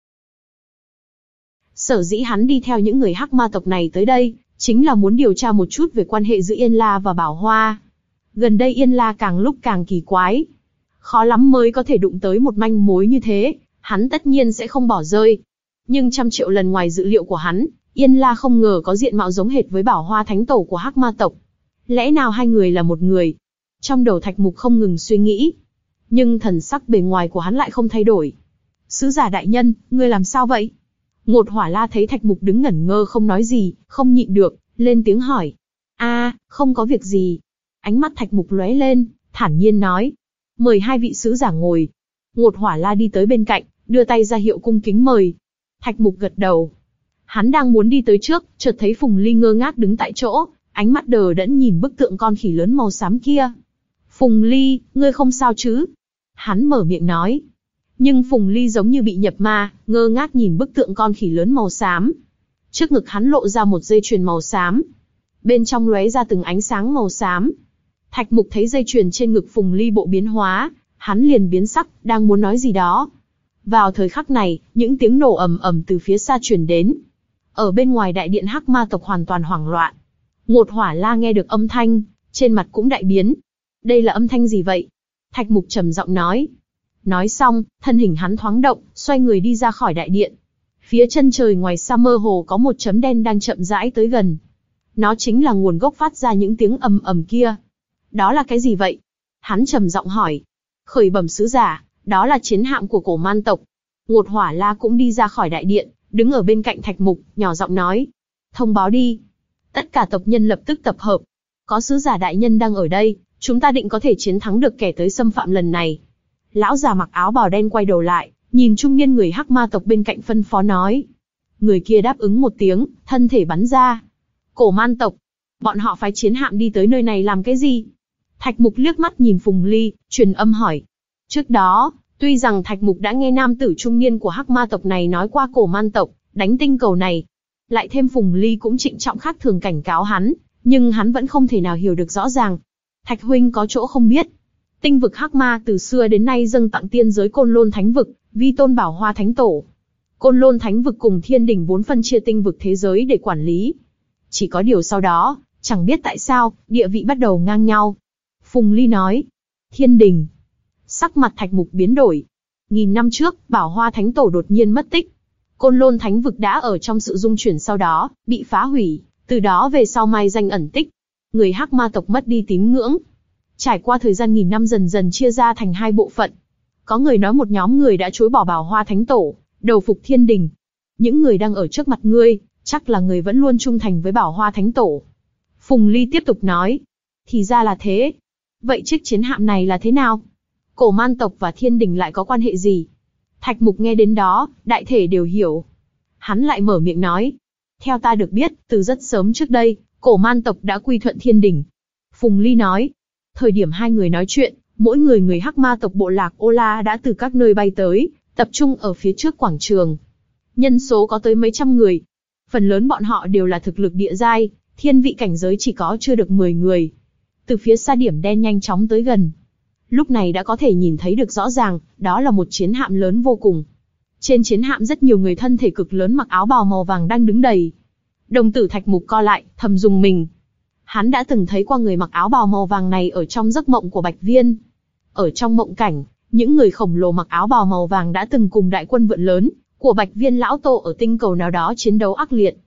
Sở dĩ hắn đi theo những người hắc ma tộc này tới đây, chính là muốn điều tra một chút về quan hệ giữa Yên La và Bảo Hoa. Gần đây Yên La càng lúc càng kỳ quái. Khó lắm mới có thể đụng tới một manh mối như thế, hắn tất nhiên sẽ không bỏ rơi. Nhưng trăm triệu lần ngoài dự liệu của hắn, Yên La không ngờ có diện mạo giống hệt với Bảo Hoa thánh tổ của hắc ma tộc. Lẽ nào hai người là một người? Trong đầu Thạch Mục không ngừng suy nghĩ. Nhưng thần sắc bề ngoài của hắn lại không thay đổi. Sứ giả đại nhân, ngươi làm sao vậy? Ngột Hỏa La thấy Thạch Mục đứng ngẩn ngơ không nói gì, không nhịn được, lên tiếng hỏi. A, không có việc gì. Ánh mắt Thạch Mục lóe lên, thản nhiên nói. Mời hai vị sứ giả ngồi. Ngột Hỏa La đi tới bên cạnh, đưa tay ra hiệu cung kính mời. Thạch Mục gật đầu. Hắn đang muốn đi tới trước, chợt thấy Phùng Ly ngơ ngác đứng tại chỗ, ánh mắt đờ đẫn nhìn bức tượng con khỉ lớn màu xám kia. Phùng Ly, ngươi không sao chứ? Hắn mở miệng nói. Nhưng Phùng Ly giống như bị nhập ma, ngơ ngác nhìn bức tượng con khỉ lớn màu xám. Trước ngực hắn lộ ra một dây chuyền màu xám. Bên trong lóe ra từng ánh sáng màu xám. Thạch Mục thấy dây chuyền trên ngực Phùng Ly bộ biến hóa, Hắn liền biến sắc, đang muốn nói gì đó. Vào thời khắc này, những tiếng nổ ầm ầm từ phía xa truyền đến. Ở bên ngoài đại điện Hắc Ma tộc hoàn toàn hoảng loạn. Ngột Hỏa La nghe được âm thanh, trên mặt cũng đại biến. Đây là âm thanh gì vậy? Thạch Mục trầm giọng nói. Nói xong, thân hình hắn thoáng động, xoay người đi ra khỏi đại điện. Phía chân trời ngoài xa mơ hồ có một chấm đen đang chậm rãi tới gần. Nó chính là nguồn gốc phát ra những tiếng ầm ầm kia. Đó là cái gì vậy? Hắn trầm giọng hỏi. Khởi bẩm sứ giả, đó là chiến hạm của Cổ Man tộc. Ngột Hỏa La cũng đi ra khỏi đại điện, đứng ở bên cạnh Thạch Mục, nhỏ giọng nói. Thông báo đi. Tất cả tộc nhân lập tức tập hợp. Có sứ giả đại nhân đang ở đây, chúng ta định có thể chiến thắng được kẻ tới xâm phạm lần này. Lão già mặc áo bào đen quay đầu lại, nhìn trung niên người Hắc Ma tộc bên cạnh phân phó nói. Người kia đáp ứng một tiếng, thân thể bắn ra. Cổ Man tộc, bọn họ phái chiến hạm đi tới nơi này làm cái gì? Thạch Mục liếc mắt nhìn Phùng Ly, truyền âm hỏi. Trước đó, tuy rằng Thạch Mục đã nghe nam tử trung niên của Hắc Ma tộc này nói qua Cổ Man tộc đánh tinh cầu này, lại thêm Phùng Ly cũng trịnh trọng khác thường cảnh cáo hắn, nhưng hắn vẫn không thể nào hiểu được rõ ràng. Thạch huynh có chỗ không biết. Tinh vực Hắc Ma từ xưa đến nay dâng tặng tiên giới Côn Lôn Thánh vực, vi tôn Bảo Hoa Thánh Tổ. Côn Lôn Thánh vực cùng Thiên Đình vốn phân chia tinh vực thế giới để quản lý. Chỉ có điều sau đó, chẳng biết tại sao, địa vị bắt đầu ngang nhau. Phùng Ly nói. Thiên Đình. Sắc mặt Thạch Mục biến đổi. Nghìn năm trước, Bảo Hoa Thánh Tổ đột nhiên mất tích. Côn Lôn Thánh vực đã ở trong sự dung chuyển sau đó, bị phá hủy, từ đó về sau mai danh ẩn tích. Người Hắc Ma tộc mất đi tín ngưỡng. Trải qua thời gian nghìn năm dần dần chia ra thành hai bộ phận. Có người nói một nhóm người đã chối bỏ Bảo Hoa Thánh Tổ, đầu phục Thiên Đình. Những người đang ở trước mặt ngươi, chắc là người vẫn luôn trung thành với Bảo Hoa Thánh Tổ. Phùng Ly tiếp tục nói. Thì ra là thế. Vậy chiếc chiến hạm này là thế nào? Cổ Man tộc và Thiên Đình lại có quan hệ gì? Thạch Mục nghe đến đó, đại thể đều hiểu. Hắn lại mở miệng nói. Theo ta được biết, từ rất sớm trước đây, Cổ Man tộc đã quy thuận Thiên Đình. Phùng Ly nói. Thời điểm hai người nói chuyện, mỗi người người Hắc Ma tộc bộ lạc Ô La đã từ các nơi bay tới, tập trung ở phía trước quảng trường. Nhân số có tới mấy trăm người. Phần lớn bọn họ đều là thực lực địa giai, thiên vị cảnh giới chỉ có chưa được mười người. Từ phía xa điểm đen nhanh chóng tới gần. Lúc này đã có thể nhìn thấy được rõ ràng, đó là một chiến hạm lớn vô cùng. Trên chiến hạm rất nhiều người thân thể cực lớn mặc áo bào màu vàng đang đứng đầy. Đồng tử Thạch Mục co lại, thầm dùng mình. Hắn đã từng thấy qua người mặc áo bào màu vàng này ở trong giấc mộng của Bạch Viên. Ở trong mộng cảnh, những người khổng lồ mặc áo bào màu vàng đã từng cùng đại quân vượn lớn của Bạch Viên lão tổ ở tinh cầu nào đó chiến đấu ác liệt.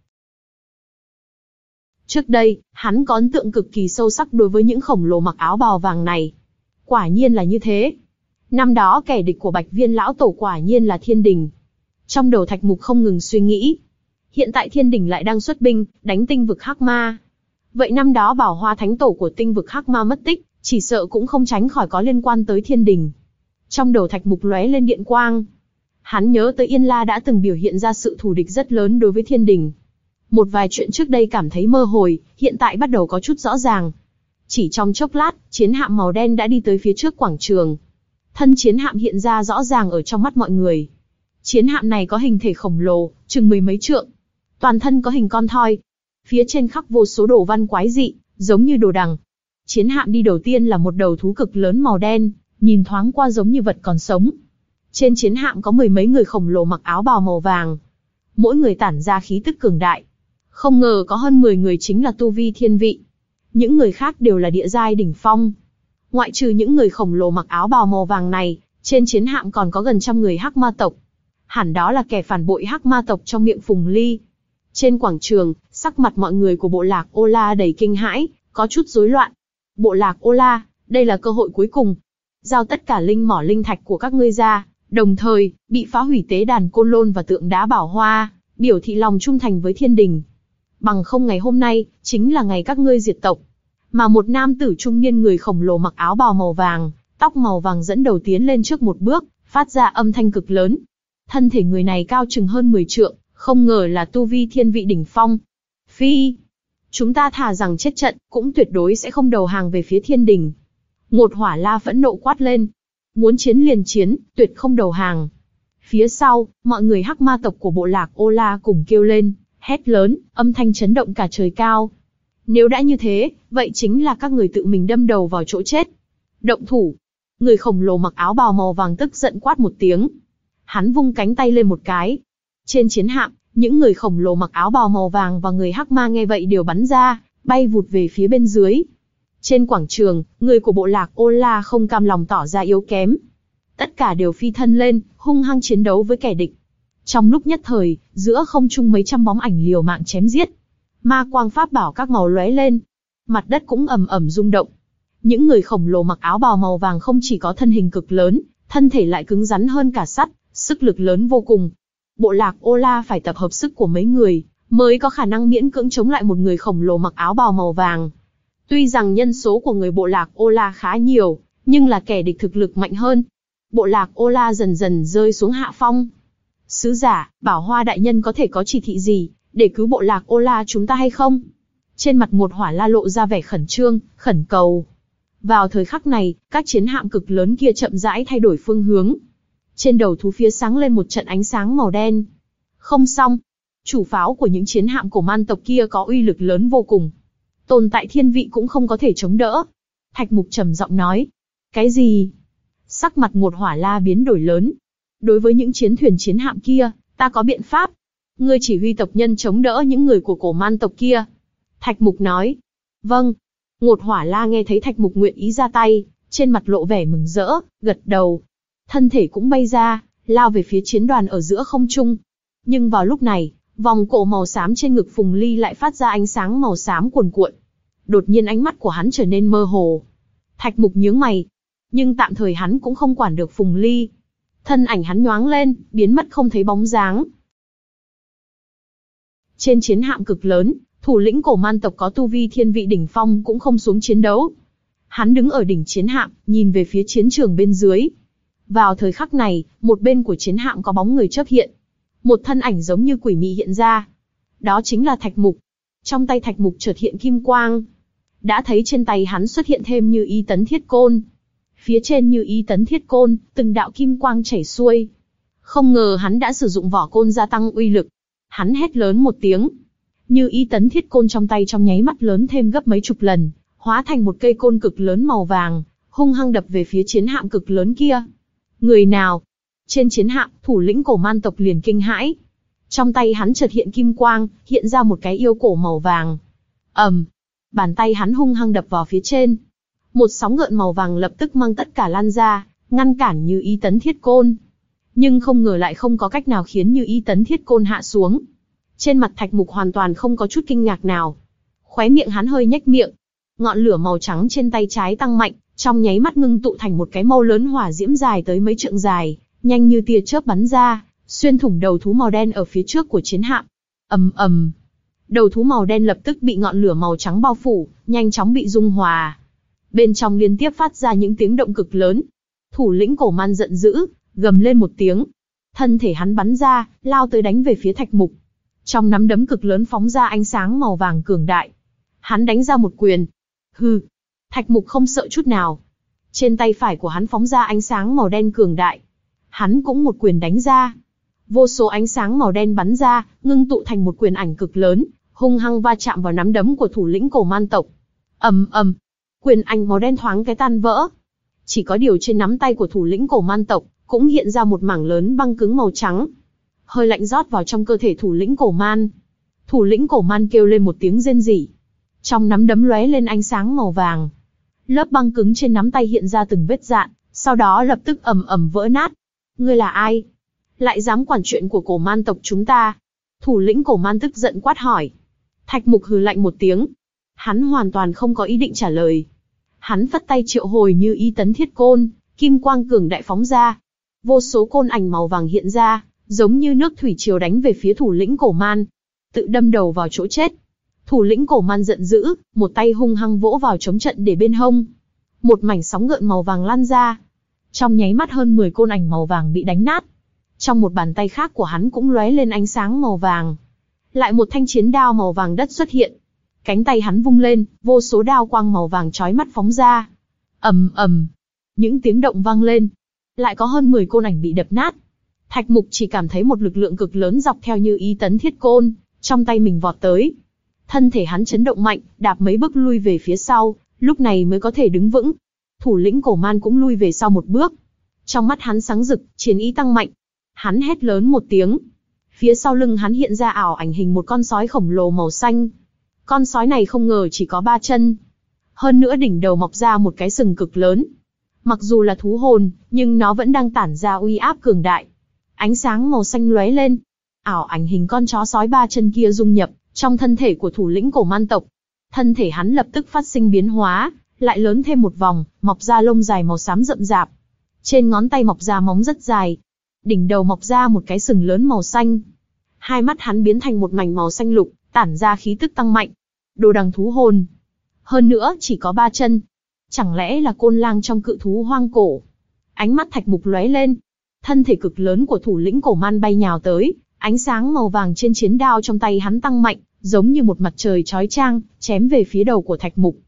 Trước đây, hắn có ấn tượng cực kỳ sâu sắc đối với những khổng lồ mặc áo bào vàng này. Quả nhiên là như thế. Năm đó kẻ địch của Bạch Viên lão tổ quả nhiên là Thiên Đình. Trong đầu Thạch Mục không ngừng suy nghĩ. Hiện tại Thiên Đình lại đang xuất binh, đánh tinh vực Hắc Ma. Vậy năm đó Bảo Hoa Thánh Tổ của tinh vực Hắc Ma mất tích, chỉ sợ cũng không tránh khỏi có liên quan tới Thiên Đình. Trong đầu Thạch Mục lóe lên điện quang. Hắn nhớ tới Yên La đã từng biểu hiện ra sự thù địch rất lớn đối với Thiên Đình. Một vài chuyện trước đây cảm thấy mơ hồi, hiện tại bắt đầu có chút rõ ràng. Chỉ trong chốc lát, chiến hạm màu đen đã đi tới phía trước quảng trường. Thân chiến hạm hiện ra rõ ràng ở trong mắt mọi người. Chiến hạm này có hình thể khổng lồ, chừng mười mấy trượng. Toàn thân có hình con thoi. Phía trên khắc vô số đồ văn quái dị, giống như đồ đằng. Chiến hạm đi đầu tiên là một đầu thú cực lớn màu đen, nhìn thoáng qua giống như vật còn sống. Trên chiến hạm có mười mấy người khổng lồ mặc áo bào màu vàng. Mỗi người tản ra khí tức cường đại. Không ngờ có hơn mười người chính là tu vi thiên vị. Những người khác đều là địa giai đỉnh phong. Ngoại trừ những người khổng lồ mặc áo bào màu vàng này, trên chiến hạm còn có gần trăm người Hắc Ma tộc. Hẳn đó là kẻ phản bội Hắc Ma tộc trong miệng Phùng Ly. Trên quảng trường, sắc mặt mọi người của bộ lạc Ô La đầy kinh hãi, có chút rối loạn. Bộ lạc Ô La, đây là cơ hội cuối cùng. Giao tất cả linh mỏ linh thạch của các ngươi ra, đồng thời, bị phá hủy tế đàn Côn Lôn và tượng đá Bảo Hoa, biểu thị lòng trung thành với Thiên Đình. Bằng không ngày hôm nay, chính là ngày các ngươi diệt tộc. Mà một nam tử trung niên người khổng lồ mặc áo bào màu vàng, tóc màu vàng dẫn đầu tiến lên trước một bước, phát ra âm thanh cực lớn. Thân thể người này cao chừng hơn mười trượng, không ngờ là tu vi thiên vị đỉnh phong. Phi! Chúng ta thà rằng chết trận, cũng tuyệt đối sẽ không đầu hàng về phía Thiên Đình. Ngột Hỏa La phẫn nộ quát lên. Muốn chiến liền chiến, tuyệt không đầu hàng. Phía sau, mọi người Hắc Ma tộc của bộ lạc Ô La cùng kêu lên, hét lớn, âm thanh chấn động cả trời cao. Nếu đã như thế, vậy chính là các người tự mình đâm đầu vào chỗ chết. Động thủ. Người khổng lồ mặc áo bào màu vàng tức giận quát một tiếng. Hắn vung cánh tay lên một cái. Trên chiến hạm, những người khổng lồ mặc áo bào màu vàng và người hắc ma nghe vậy đều bắn ra, bay vụt về phía bên dưới. Trên quảng trường, người của bộ lạc Ola không cam lòng tỏ ra yếu kém. Tất cả đều phi thân lên, hung hăng chiến đấu với kẻ địch. Trong lúc nhất thời, giữa không trung mấy trăm bóng ảnh liều mạng chém giết. Ma quang pháp bảo các màu lóe lên. Mặt đất cũng ầm ầm rung động. Những người khổng lồ mặc áo bào màu vàng không chỉ có thân hình cực lớn, thân thể lại cứng rắn hơn cả sắt, sức lực lớn vô cùng. Bộ lạc Ola phải tập hợp sức của mấy người, mới có khả năng miễn cưỡng chống lại một người khổng lồ mặc áo bào màu vàng. Tuy rằng nhân số của người bộ lạc Ola khá nhiều, nhưng là kẻ địch thực lực mạnh hơn. Bộ lạc Ola dần dần rơi xuống hạ phong. Sứ giả, Bảo Hoa đại nhân có thể có chỉ thị gì, để cứu bộ lạc Ola chúng ta hay không? Trên mặt Ngột Hỏa La lộ ra vẻ khẩn trương, khẩn cầu. Vào thời khắc này, các chiến hạm cực lớn kia chậm rãi thay đổi phương hướng. Trên đầu thú phía sáng lên một trận ánh sáng màu đen. Không xong. Chủ pháo của những chiến hạm cổ man tộc kia có uy lực lớn vô cùng. Tồn tại thiên vị cũng không có thể chống đỡ. Thạch Mục trầm giọng nói. Cái gì? Sắc mặt Ngột Hỏa La biến đổi lớn. Đối với những chiến thuyền chiến hạm kia, ta có biện pháp. Ngươi chỉ huy tộc nhân chống đỡ những người của cổ man tộc kia. Thạch Mục nói. Vâng. Ngột Hỏa La nghe thấy Thạch Mục nguyện ý ra tay, trên mặt lộ vẻ mừng rỡ, gật đầu. Thân thể cũng bay ra, lao về phía chiến đoàn ở giữa không trung. Nhưng vào lúc này, vòng cổ màu xám trên ngực Phùng Ly lại phát ra ánh sáng màu xám cuồn cuộn. Đột nhiên ánh mắt của hắn trở nên mơ hồ. Thạch Mục nhướng mày. Nhưng tạm thời hắn cũng không quản được Phùng Ly. Thân ảnh hắn nhoáng lên, biến mất không thấy bóng dáng. Trên chiến hạm cực lớn, thủ lĩnh cổ man tộc có tu vi thiên vị đỉnh phong cũng không xuống chiến đấu. Hắn đứng ở đỉnh chiến hạm, nhìn về phía chiến trường bên dưới. Vào thời khắc này, một bên của chiến hạm có bóng người chớp hiện. Một thân ảnh giống như quỷ mị hiện ra. Đó chính là Thạch Mục. Trong tay Thạch Mục chợt hiện kim quang. Đã thấy trên tay hắn xuất hiện thêm Như Ý Tấn Thiết Côn. Phía trên Như Ý Tấn Thiết Côn, từng đạo kim quang chảy xuôi. Không ngờ hắn đã sử dụng vỏ côn gia tăng uy lực. Hắn hét lớn một tiếng. Như Ý Tấn Thiết Côn trong tay trong nháy mắt lớn thêm gấp mấy chục lần, hóa thành một cây côn cực lớn màu vàng, hung hăng đập về phía chiến hạm cực lớn kia. Người nào? Trên chiến hạm, thủ lĩnh cổ man tộc liền kinh hãi. Trong tay hắn chợt hiện kim quang, hiện ra một cái yêu cổ màu vàng. ầm, bàn tay hắn hung hăng đập vào phía trên. Một sóng gợn màu vàng lập tức mang tất cả lan ra, ngăn cản Như Ý Tấn Thiết Côn. Nhưng không ngờ lại không có cách nào khiến Như Ý Tấn Thiết Côn hạ xuống. Trên mặt Thạch Mục hoàn toàn không có chút kinh ngạc nào. Khóe miệng hắn hơi nhếch miệng. Ngọn lửa màu trắng trên tay trái tăng mạnh, trong nháy mắt ngưng tụ thành một cái mâu lớn hỏa diễm dài tới mấy trượng dài, nhanh như tia chớp bắn ra, xuyên thủng đầu thú màu đen ở phía trước của chiến hạm. Ầm ầm. Đầu thú màu đen lập tức bị ngọn lửa màu trắng bao phủ, nhanh chóng bị dung hòa. Bên trong liên tiếp phát ra những tiếng động cực lớn. Thủ lĩnh cổ man giận dữ, gầm lên một tiếng. Thân thể hắn bắn ra, lao tới đánh về phía Thạch Mục. Trong nắm đấm cực lớn phóng ra ánh sáng màu vàng cường đại. Hắn đánh ra một quyền. Hừ. Thạch Mục không sợ chút nào. Trên tay phải của hắn phóng ra ánh sáng màu đen cường đại. Hắn cũng một quyền đánh ra. Vô số ánh sáng màu đen bắn ra, ngưng tụ thành một quyền ảnh cực lớn, hung hăng va chạm vào nắm đấm của thủ lĩnh cổ man tộc. Ầm ầm. Quyền ảnh màu đen thoáng cái tan vỡ. Chỉ có điều trên nắm tay của thủ lĩnh cổ man tộc cũng hiện ra một mảng lớn băng cứng màu trắng. Hơi lạnh rót vào trong cơ thể thủ lĩnh cổ man. Thủ lĩnh cổ man kêu lên một tiếng rên rỉ. Trong nắm đấm lóe lên ánh sáng màu vàng. Lớp băng cứng trên nắm tay hiện ra từng vết rạn, sau đó lập tức ầm ầm vỡ nát. Ngươi là ai? Lại dám quản chuyện của cổ man tộc chúng ta? Thủ lĩnh cổ man tức giận quát hỏi. Thạch Mục hừ lạnh một tiếng. Hắn hoàn toàn không có ý định trả lời. Hắn phất tay triệu hồi Như Ý Tấn Thiết Côn, kim quang cường đại phóng ra. Vô số côn ảnh màu vàng hiện ra, giống như nước thủy triều đánh về phía thủ lĩnh cổ man. Tự đâm đầu vào chỗ chết. Thủ lĩnh cổ man giận dữ, một tay hung hăng vỗ vào chống trận để bên hông. Một mảnh sóng gợn màu vàng lan ra. Trong nháy mắt hơn mười côn ảnh màu vàng bị đánh nát. Trong một bàn tay khác của hắn cũng lóe lên ánh sáng màu vàng. Lại một thanh chiến đao màu vàng đất xuất hiện. Cánh tay hắn vung lên, vô số đao quang màu vàng chói mắt phóng ra. Ầm ầm. Những tiếng động vang lên. Lại có hơn mười côn ảnh bị đập nát. Thạch Mục chỉ cảm thấy một lực lượng cực lớn dọc theo Như Ý Tấn Thiết Côn, trong tay mình vọt tới. Thân thể hắn chấn động mạnh, đạp mấy bước lui về phía sau, lúc này mới có thể đứng vững. Thủ lĩnh cổ man cũng lui về sau một bước. Trong mắt hắn sáng rực, chiến ý tăng mạnh. Hắn hét lớn một tiếng. Phía sau lưng hắn hiện ra ảo ảnh hình một con sói khổng lồ màu xanh. Con sói này không ngờ chỉ có ba chân. Hơn nữa đỉnh đầu mọc ra một cái sừng cực lớn. Mặc dù là thú hồn, nhưng nó vẫn đang tản ra uy áp cường đại. Ánh sáng màu xanh lóe lên. Ảo ảnh hình con chó sói ba chân kia dung nhập trong thân thể của thủ lĩnh cổ man tộc. Thân thể hắn lập tức phát sinh biến hóa, lại lớn thêm một vòng, mọc ra lông dài màu xám rậm rạp. Trên ngón tay mọc ra móng rất dài. Đỉnh đầu mọc ra một cái sừng lớn màu xanh. Hai mắt hắn biến thành một mảnh màu xanh lục, tản ra khí tức tăng mạnh. Đồ đằng thú hồn. Hơn nữa chỉ có ba chân. Chẳng lẽ là côn lang trong cự thú hoang cổ? Ánh mắt Thạch Mục lóe lên. Thân thể cực lớn của thủ lĩnh cổ man bay nhào tới, ánh sáng màu vàng trên chiến đao trong tay hắn tăng mạnh, giống như một mặt trời chói chang, chém về phía đầu của Thạch Mục.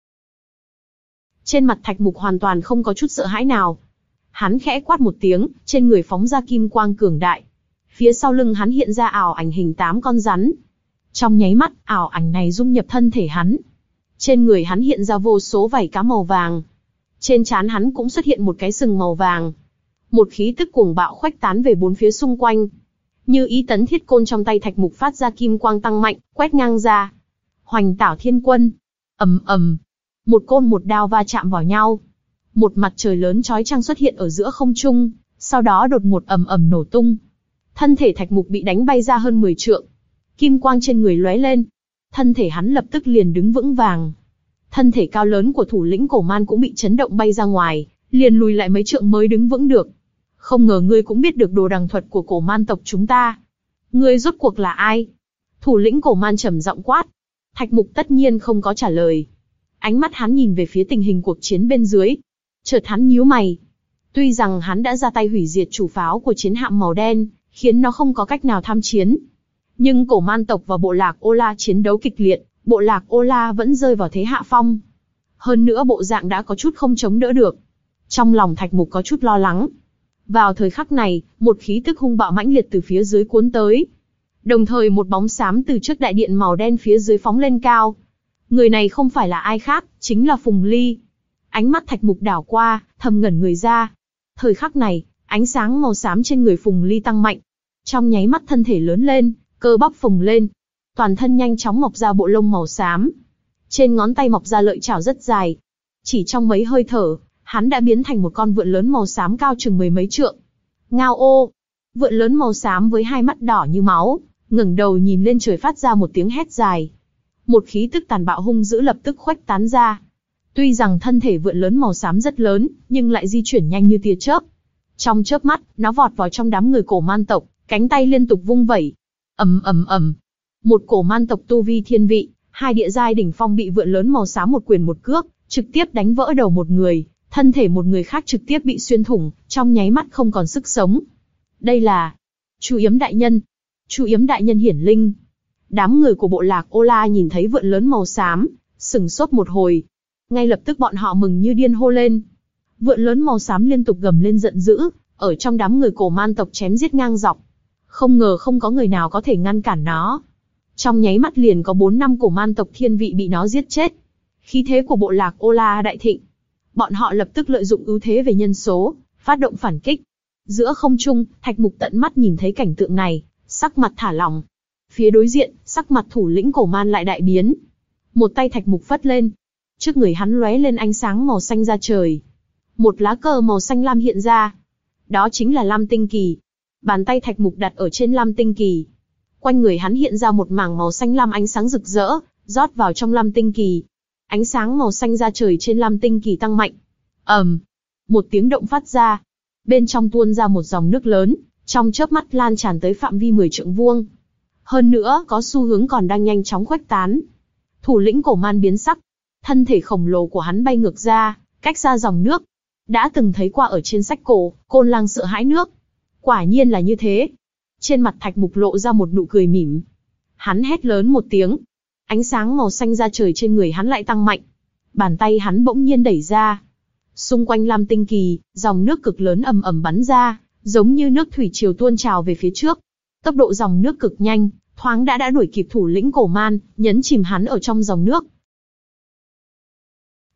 Trên mặt Thạch Mục hoàn toàn không có chút sợ hãi nào. Hắn khẽ quát một tiếng, trên người phóng ra kim quang cường đại. Phía sau lưng hắn hiện ra ảo ảnh hình tám con rắn. Trong nháy mắt, ảo ảnh này dung nhập thân thể hắn. Trên người hắn hiện ra vô số vảy cá màu vàng. Trên trán hắn cũng xuất hiện một cái sừng màu vàng. Một khí tức cuồng bạo khuếch tán về bốn phía xung quanh. Như ý tấn thiết côn trong tay Thạch Mục phát ra kim quang tăng mạnh, quét ngang ra. Hoành Tảo Thiên Quân. Ầm ầm. Một côn một đao va chạm vào nhau. Một mặt trời lớn chói chang xuất hiện ở giữa không trung, sau đó đột ngột ầm ầm nổ tung. Thân thể Thạch Mục bị đánh bay ra hơn mười trượng. Kim quang trên người lóe lên. Thân thể hắn lập tức liền đứng vững vàng. Thân thể cao lớn của thủ lĩnh cổ man cũng bị chấn động bay ra ngoài, liền lùi lại mấy trượng mới đứng vững được. Không ngờ ngươi cũng biết được đồ đằng thuật của cổ man tộc chúng ta. Ngươi rốt cuộc là ai? Thủ lĩnh cổ man trầm giọng quát. Thạch Mục tất nhiên không có trả lời. Ánh mắt hắn nhìn về phía tình hình cuộc chiến bên dưới. Chợt hắn nhíu mày. Tuy rằng hắn đã ra tay hủy diệt chủ pháo của chiến hạm màu đen, khiến nó không có cách nào tham chiến. Nhưng cổ man tộc và bộ lạc Ola chiến đấu kịch liệt, bộ lạc Ola vẫn rơi vào thế hạ phong. Hơn nữa bộ dạng đã có chút không chống đỡ được. Trong lòng Thạch Mục có chút lo lắng. Vào thời khắc này, một khí tức hung bạo mãnh liệt từ phía dưới cuốn tới. Đồng thời một bóng xám từ trước đại điện màu đen phía dưới phóng lên cao. Người này không phải là ai khác, chính là Phùng Ly. Ánh mắt Thạch Mục đảo qua, thầm ngẩn người ra. Thời khắc này, ánh sáng màu xám trên người Phùng Ly tăng mạnh. Trong nháy mắt thân thể lớn lên, cơ bắp phồng lên. Toàn thân nhanh chóng mọc ra bộ lông màu xám. Trên ngón tay mọc ra lợi chảo rất dài. Chỉ trong mấy hơi thở, hắn đã biến thành một con vượn lớn màu xám cao chừng mười mấy trượng. Ngao ô! Vượn lớn màu xám với hai mắt đỏ như máu, ngẩng đầu nhìn lên trời phát ra một tiếng hét dài. Một khí tức tàn bạo hung dữ lập tức khuếch tán ra. Tuy rằng thân thể vượn lớn màu xám rất lớn, nhưng lại di chuyển nhanh như tia chớp. Trong chớp mắt, nó vọt vào trong đám người cổ man tộc, cánh tay liên tục vung vẩy. Ầm ầm ầm. Một cổ man tộc tu vi thiên vị, hai địa giai đỉnh phong bị vượn lớn màu xám một quyền một cước, trực tiếp đánh vỡ đầu một người, thân thể một người khác trực tiếp bị xuyên thủng, trong nháy mắt không còn sức sống. Đây là Chu Yếm đại nhân. Chu Yếm đại nhân hiển linh. Đám người của bộ lạc Ola nhìn thấy vượn lớn màu xám, sửng sốt một hồi. Ngay lập tức bọn họ mừng như điên hô lên. Vượn lớn màu xám liên tục gầm lên giận dữ, ở trong đám người cổ man tộc chém giết ngang dọc. Không ngờ không có người nào có thể ngăn cản nó. Trong nháy mắt liền có bốn năm cổ man tộc thiên vị bị nó giết chết. Khí thế của bộ lạc Ola đại thịnh. Bọn họ lập tức lợi dụng ưu thế về nhân số, phát động phản kích. Giữa không trung, Thạch Mục tận mắt nhìn thấy cảnh tượng này, sắc mặt thả lỏng. Phía đối diện, sắc mặt thủ lĩnh cổ man lại đại biến. Một tay Thạch Mục phất lên. Trước người hắn lóe lên ánh sáng màu xanh ra trời. Một lá cờ màu xanh lam hiện ra. Đó chính là Lam Tinh Kỳ. Bàn tay Thạch Mục đặt ở trên Lam Tinh Kỳ. Quanh người hắn hiện ra một mảng màu xanh lam ánh sáng rực rỡ, rót vào trong Lam Tinh Kỳ. Ánh sáng màu xanh ra trời trên Lam Tinh Kỳ tăng mạnh. ầm, um, một tiếng động phát ra. Bên trong tuôn ra một dòng nước lớn, trong chớp mắt lan tràn tới phạm vi mười trượng vuông. Hơn nữa, có xu hướng còn đang nhanh chóng khuếch tán. Thủ lĩnh cổ man biến sắc. Thân thể khổng lồ của hắn bay ngược ra, cách xa dòng nước. Đã từng thấy qua ở trên sách cổ, côn lang sợ hãi nước. Quả nhiên là như thế. Trên mặt Thạch Mục lộ ra một nụ cười mỉm. Hắn hét lớn một tiếng. Ánh sáng màu xanh ra trời trên người hắn lại tăng mạnh. Bàn tay hắn bỗng nhiên đẩy ra. Xung quanh Lam Tinh Kỳ, dòng nước cực lớn ầm ầm bắn ra, giống như nước thủy triều tuôn trào về phía trước. Tốc độ dòng nước cực nhanh, thoáng đã đã đuổi kịp thủ lĩnh cổ man, nhấn chìm hắn ở trong dòng nước.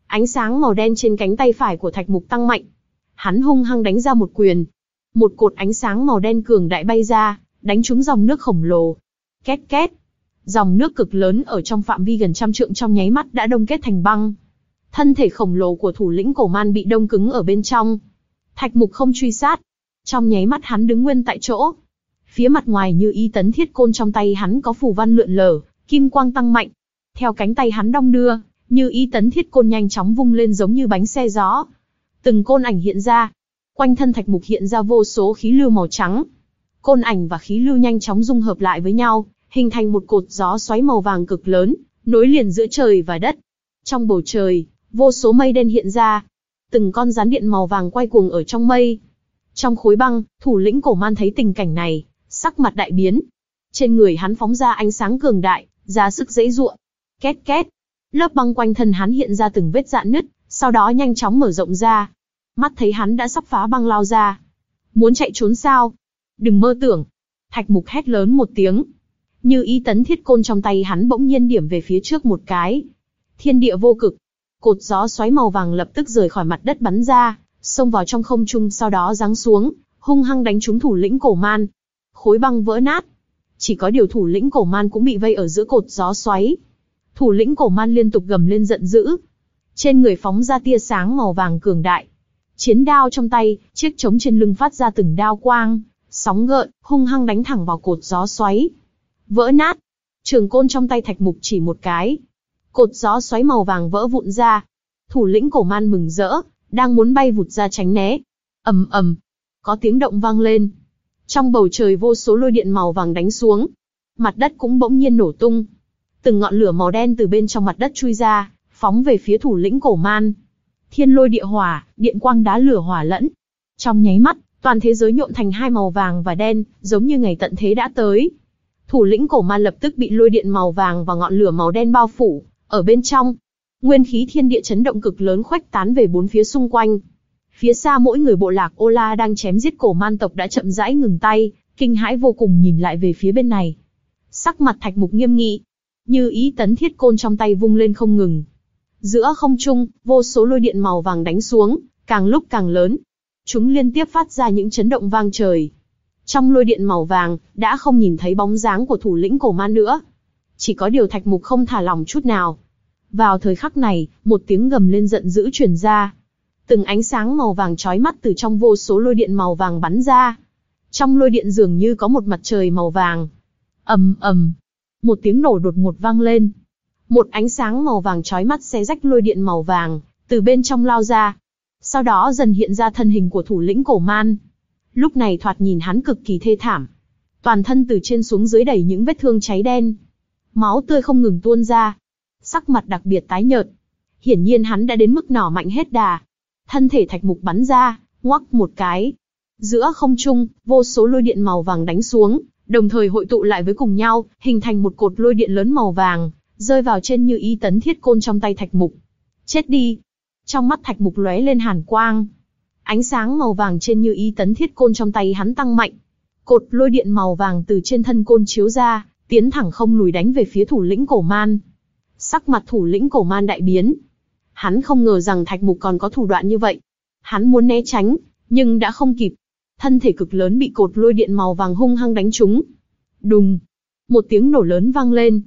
Ánh sáng màu đen trên cánh tay phải của Thạch Mục tăng mạnh. Hắn hung hăng đánh ra một quyền. Một cột ánh sáng màu đen cường đại bay ra, đánh trúng dòng nước khổng lồ. Két két. Dòng nước cực lớn ở trong phạm vi gần trăm trượng trong nháy mắt đã đông kết thành băng. Thân thể khổng lồ của thủ lĩnh cổ man bị đông cứng ở bên trong. Thạch Mục không truy sát. Trong nháy mắt hắn đứng nguyên tại chỗ. Phía mặt ngoài Như Ý Tấn Thiết Côn trong tay hắn có phù văn lượn lờ, kim quang tăng mạnh. Theo cánh tay hắn đong đưa, Như Ý Tấn Thiết Côn nhanh chóng vung lên giống như bánh xe gió. Từng côn ảnh hiện ra. Quanh thân Thạch Mục hiện ra vô số khí lưu màu trắng. Côn ảnh và khí lưu nhanh chóng dung hợp lại với nhau, hình thành một cột gió xoáy màu vàng cực lớn, nối liền giữa trời và đất. Trong bầu trời, vô số mây đen hiện ra. Từng con rắn điện màu vàng quay cuồng ở trong mây. Trong khối băng, thủ lĩnh cổ man thấy tình cảnh này, sắc mặt đại biến. Trên người hắn phóng ra ánh sáng cường đại, ra sức giãy giụa. Két két. Lớp băng quanh thân hắn hiện ra từng vết rạn nứt, sau đó nhanh chóng mở rộng ra. Mắt thấy hắn đã sắp phá băng lao ra. Muốn chạy trốn sao? Đừng mơ tưởng. Thạch Mục hét lớn một tiếng. Như Ý Tấn Thiết Côn trong tay hắn bỗng nhiên điểm về phía trước một cái. Thiên địa vô cực. Cột gió xoáy màu vàng lập tức rời khỏi mặt đất bắn ra, xông vào trong không trung sau đó giáng xuống, hung hăng đánh trúng thủ lĩnh cổ man. Khối băng vỡ nát. Chỉ có điều thủ lĩnh cổ man cũng bị vây ở giữa cột gió xoáy. Thủ lĩnh cổ man liên tục gầm lên giận dữ. Trên người phóng ra tia sáng màu vàng cường đại. Chiến đao trong tay, chiếc trống trên lưng phát ra từng đao quang, sóng gợn, hung hăng đánh thẳng vào cột gió xoáy. Vỡ nát. Trường côn trong tay Thạch Mục chỉ một cái. Cột gió xoáy màu vàng vỡ vụn ra. Thủ lĩnh cổ man mừng rỡ, đang muốn bay vụt ra tránh né. Ầm ầm. Có tiếng động vang lên. Trong bầu trời vô số lôi điện màu vàng đánh xuống. Mặt đất cũng bỗng nhiên nổ tung. Từng ngọn lửa màu đen từ bên trong mặt đất chui ra, phóng về phía thủ lĩnh cổ man. Thiên lôi địa hỏa, điện quang đá lửa hỏa lẫn. Trong nháy mắt, toàn thế giới nhuộm thành hai màu vàng và đen, giống như ngày tận thế đã tới. Thủ lĩnh cổ man lập tức bị lôi điện màu vàng và ngọn lửa màu đen bao phủ. Ở bên trong, nguyên khí thiên địa chấn động cực lớn khuếch tán về bốn phía xung quanh. Phía xa mỗi người bộ lạc Ô La đang chém giết cổ man tộc đã chậm rãi ngừng tay, kinh hãi vô cùng nhìn lại về phía bên này. Sắc mặt Thạch Mục nghiêm nghị, Như Ý Tấn Thiết Côn trong tay vung lên không ngừng. Giữa không trung, vô số lôi điện màu vàng đánh xuống, càng lúc càng lớn. Chúng liên tiếp phát ra những chấn động vang trời. Trong lôi điện màu vàng, đã không nhìn thấy bóng dáng của thủ lĩnh cổ man nữa. Chỉ có điều Thạch Mục không thả lỏng chút nào. Vào thời khắc này, một tiếng gầm lên giận dữ truyền ra. Từng ánh sáng màu vàng chói mắt từ trong vô số lôi điện màu vàng bắn ra. Trong lôi điện dường như có một mặt trời màu vàng. Ầm ầm. Một tiếng nổ đột ngột vang lên. Một ánh sáng màu vàng chói mắt xé rách lôi điện màu vàng, từ bên trong lao ra. Sau đó dần hiện ra thân hình của thủ lĩnh cổ man. Lúc này thoạt nhìn hắn cực kỳ thê thảm. Toàn thân từ trên xuống dưới đầy những vết thương cháy đen. Máu tươi không ngừng tuôn ra. Sắc mặt đặc biệt tái nhợt. Hiển nhiên hắn đã đến mức nỏ mạnh hết đà. Thân thể Thạch Mục bắn ra, ngoắc một cái. Giữa không trung, vô số lôi điện màu vàng đánh xuống, đồng thời hội tụ lại với cùng nhau, hình thành một cột lôi điện lớn màu vàng, rơi vào trên Như Ý Tấn Thiết Côn trong tay Thạch Mục. Chết đi! Trong mắt Thạch Mục lóe lên hàn quang. Ánh sáng màu vàng trên Như Ý Tấn Thiết Côn trong tay hắn tăng mạnh. Cột lôi điện màu vàng từ trên thân côn chiếu ra, tiến thẳng không lùi đánh về phía thủ lĩnh cổ man. Sắc mặt thủ lĩnh cổ man đại biến. Hắn không ngờ rằng Thạch Mục còn có thủ đoạn như vậy. Hắn muốn né tránh, nhưng đã không kịp. Thân thể cực lớn bị cột lôi điện màu vàng hung hăng đánh trúng. Đùng! Một tiếng nổ lớn vang lên.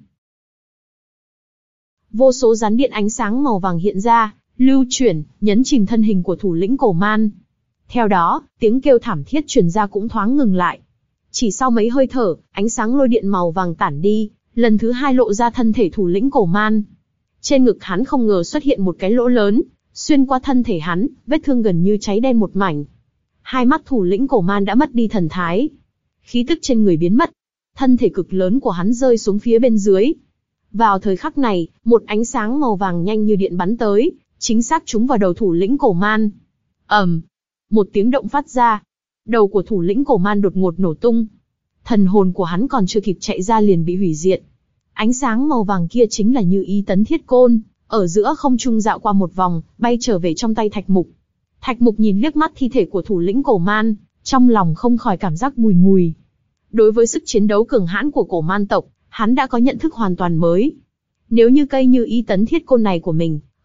Vô số rắn điện ánh sáng màu vàng hiện ra, lưu chuyển, nhấn chìm thân hình của thủ lĩnh cổ man. Theo đó, tiếng kêu thảm thiết truyền ra cũng thoáng ngừng lại. Chỉ sau mấy hơi thở, ánh sáng lôi điện màu vàng tản đi, lần thứ hai lộ ra thân thể thủ lĩnh cổ man. Trên ngực hắn không ngờ xuất hiện một cái lỗ lớn, xuyên qua thân thể hắn, vết thương gần như cháy đen một mảnh. Hai mắt thủ lĩnh cổ man đã mất đi thần thái. Khí tức trên người biến mất. Thân thể cực lớn của hắn rơi xuống phía bên dưới. Vào thời khắc này, một ánh sáng màu vàng nhanh như điện bắn tới, chính xác trúng vào đầu thủ lĩnh cổ man. ầm, một tiếng động phát ra. Đầu của thủ lĩnh cổ man đột ngột nổ tung. Thần hồn của hắn còn chưa kịp chạy ra liền bị hủy diệt. Ánh sáng màu vàng kia chính là Như Ý Tấn Thiết Côn, ở giữa không trung dạo qua một vòng, bay trở về trong tay Thạch Mục. Thạch Mục nhìn liếc mắt thi thể của thủ lĩnh cổ man, trong lòng không khỏi cảm giác bùi ngùi. Đối với sức chiến đấu cường hãn của cổ man tộc, hắn đã có nhận thức hoàn toàn mới. Nếu như cây Như Ý Tấn Thiết Côn này của mình,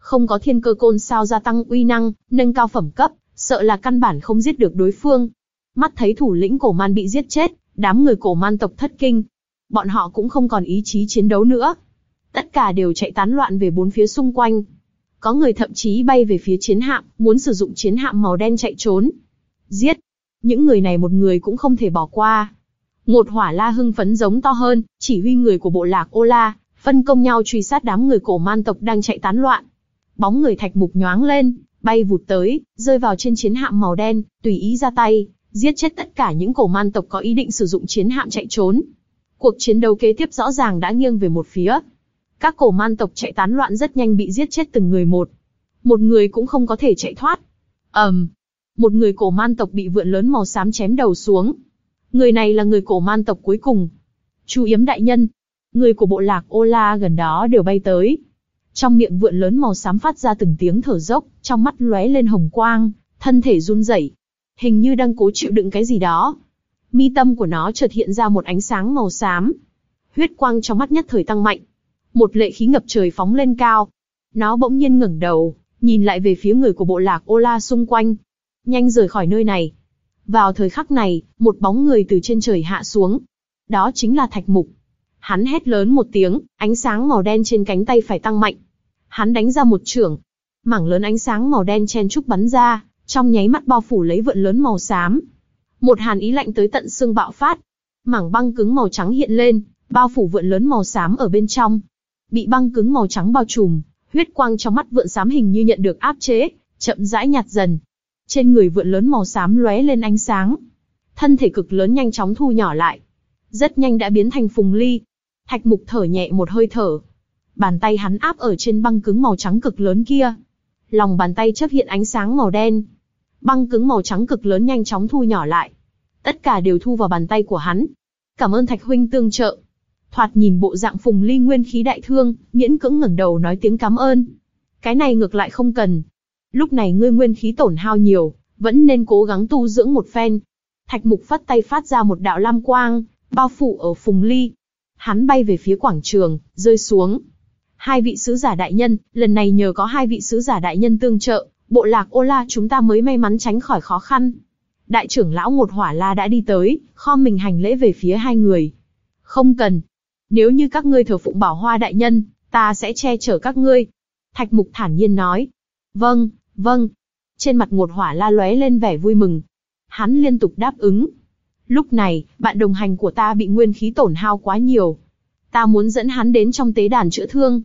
Không có thiên cơ côn sao gia tăng uy năng, nâng cao phẩm cấp, sợ là căn bản không giết được đối phương. Mắt thấy thủ lĩnh cổ man bị giết chết, đám người cổ man tộc thất kinh. Bọn họ cũng không còn ý chí chiến đấu nữa. Tất cả đều chạy tán loạn về bốn phía xung quanh. Có người thậm chí bay về phía chiến hạm, muốn sử dụng chiến hạm màu đen chạy trốn. Giết! Những người này một người cũng không thể bỏ qua. Ngột Hỏa La hưng phấn giống to hơn, chỉ huy người của bộ lạc Ô La, phân công nhau truy sát đám người cổ man tộc đang chạy tán loạn. Bóng người Thạch Mục nhoáng lên, bay vụt tới, rơi vào trên chiến hạm màu đen, tùy ý ra tay, giết chết tất cả những cổ man tộc có ý định sử dụng chiến hạm chạy trốn. Cuộc chiến đấu kế tiếp rõ ràng đã nghiêng về một phía. Các cổ man tộc chạy tán loạn rất nhanh bị giết chết từng người một. Một người cũng không có thể chạy thoát. ầm, um, một người cổ man tộc bị vượn lớn màu xám chém đầu xuống. Người này là người cổ man tộc cuối cùng. Chu Yếm đại nhân, người của bộ lạc Ô La gần đó đều bay tới. Trong miệng vượn lớn màu xám phát ra từng tiếng thở dốc, trong mắt lóe lên hồng quang, thân thể run rẩy, hình như đang cố chịu đựng cái gì đó. Mi tâm của nó chợt hiện ra một ánh sáng màu xám. Huyết quang trong mắt nhất thời tăng mạnh. Một lệ khí ngập trời phóng lên cao. Nó bỗng nhiên ngẩng đầu, nhìn lại về phía người của bộ lạc Ô La xung quanh. Nhanh rời khỏi nơi này. Vào thời khắc này, một bóng người từ trên trời hạ xuống. Đó chính là Thạch Mục. Hắn hét lớn một tiếng, ánh sáng màu đen trên cánh tay phải tăng mạnh. Hắn đánh ra một chưởng. Mảng lớn ánh sáng màu đen chen chúc bắn ra, trong nháy mắt bao phủ lấy vượn lớn màu xám. Một hàn ý lạnh tới tận xương bạo phát. Mảng băng cứng màu trắng hiện lên, bao phủ vượn lớn màu xám ở bên trong. Bị băng cứng màu trắng bao trùm, huyết quang trong mắt vượn xám hình như nhận được áp chế, chậm rãi nhạt dần. Trên người vượn lớn màu xám lóe lên ánh sáng. Thân thể cực lớn nhanh chóng thu nhỏ lại. Rất nhanh đã biến thành phùng ly. Thạch Mục thở nhẹ một hơi thở. Bàn tay hắn áp ở trên băng cứng màu trắng cực lớn kia. Lòng bàn tay chớp hiện ánh sáng màu đen. Băng cứng màu trắng cực lớn nhanh chóng thu nhỏ lại. Tất cả đều thu vào bàn tay của hắn. Cảm ơn Thạch huynh tương trợ. Thoạt nhìn bộ dạng phùng ly nguyên khí đại thương, miễn cưỡng ngẩng đầu nói tiếng cảm ơn. Cái này ngược lại không cần. Lúc này ngươi nguyên khí tổn hao nhiều, vẫn nên cố gắng tu dưỡng một phen. Thạch Mục phất tay phát ra một đạo lam quang, bao phủ ở phùng ly. Hắn bay về phía quảng trường, rơi xuống. Hai vị sứ giả đại nhân, lần này nhờ có hai vị sứ giả đại nhân tương trợ, bộ lạc Ô La chúng ta mới may mắn tránh khỏi khó khăn. Đại trưởng lão Ngột Hỏa La đã đi tới, khom mình hành lễ về phía hai người. Không cần. Nếu như các ngươi thờ phụng Bảo Hoa đại nhân, ta sẽ che chở các ngươi. Thạch Mục thản nhiên nói. Vâng, vâng. Trên mặt Ngột Hỏa La lóe lên vẻ vui mừng. Hắn liên tục đáp ứng. Lúc này, bạn đồng hành của ta bị nguyên khí tổn hao quá nhiều. Ta muốn dẫn hắn đến trong tế đàn chữa thương.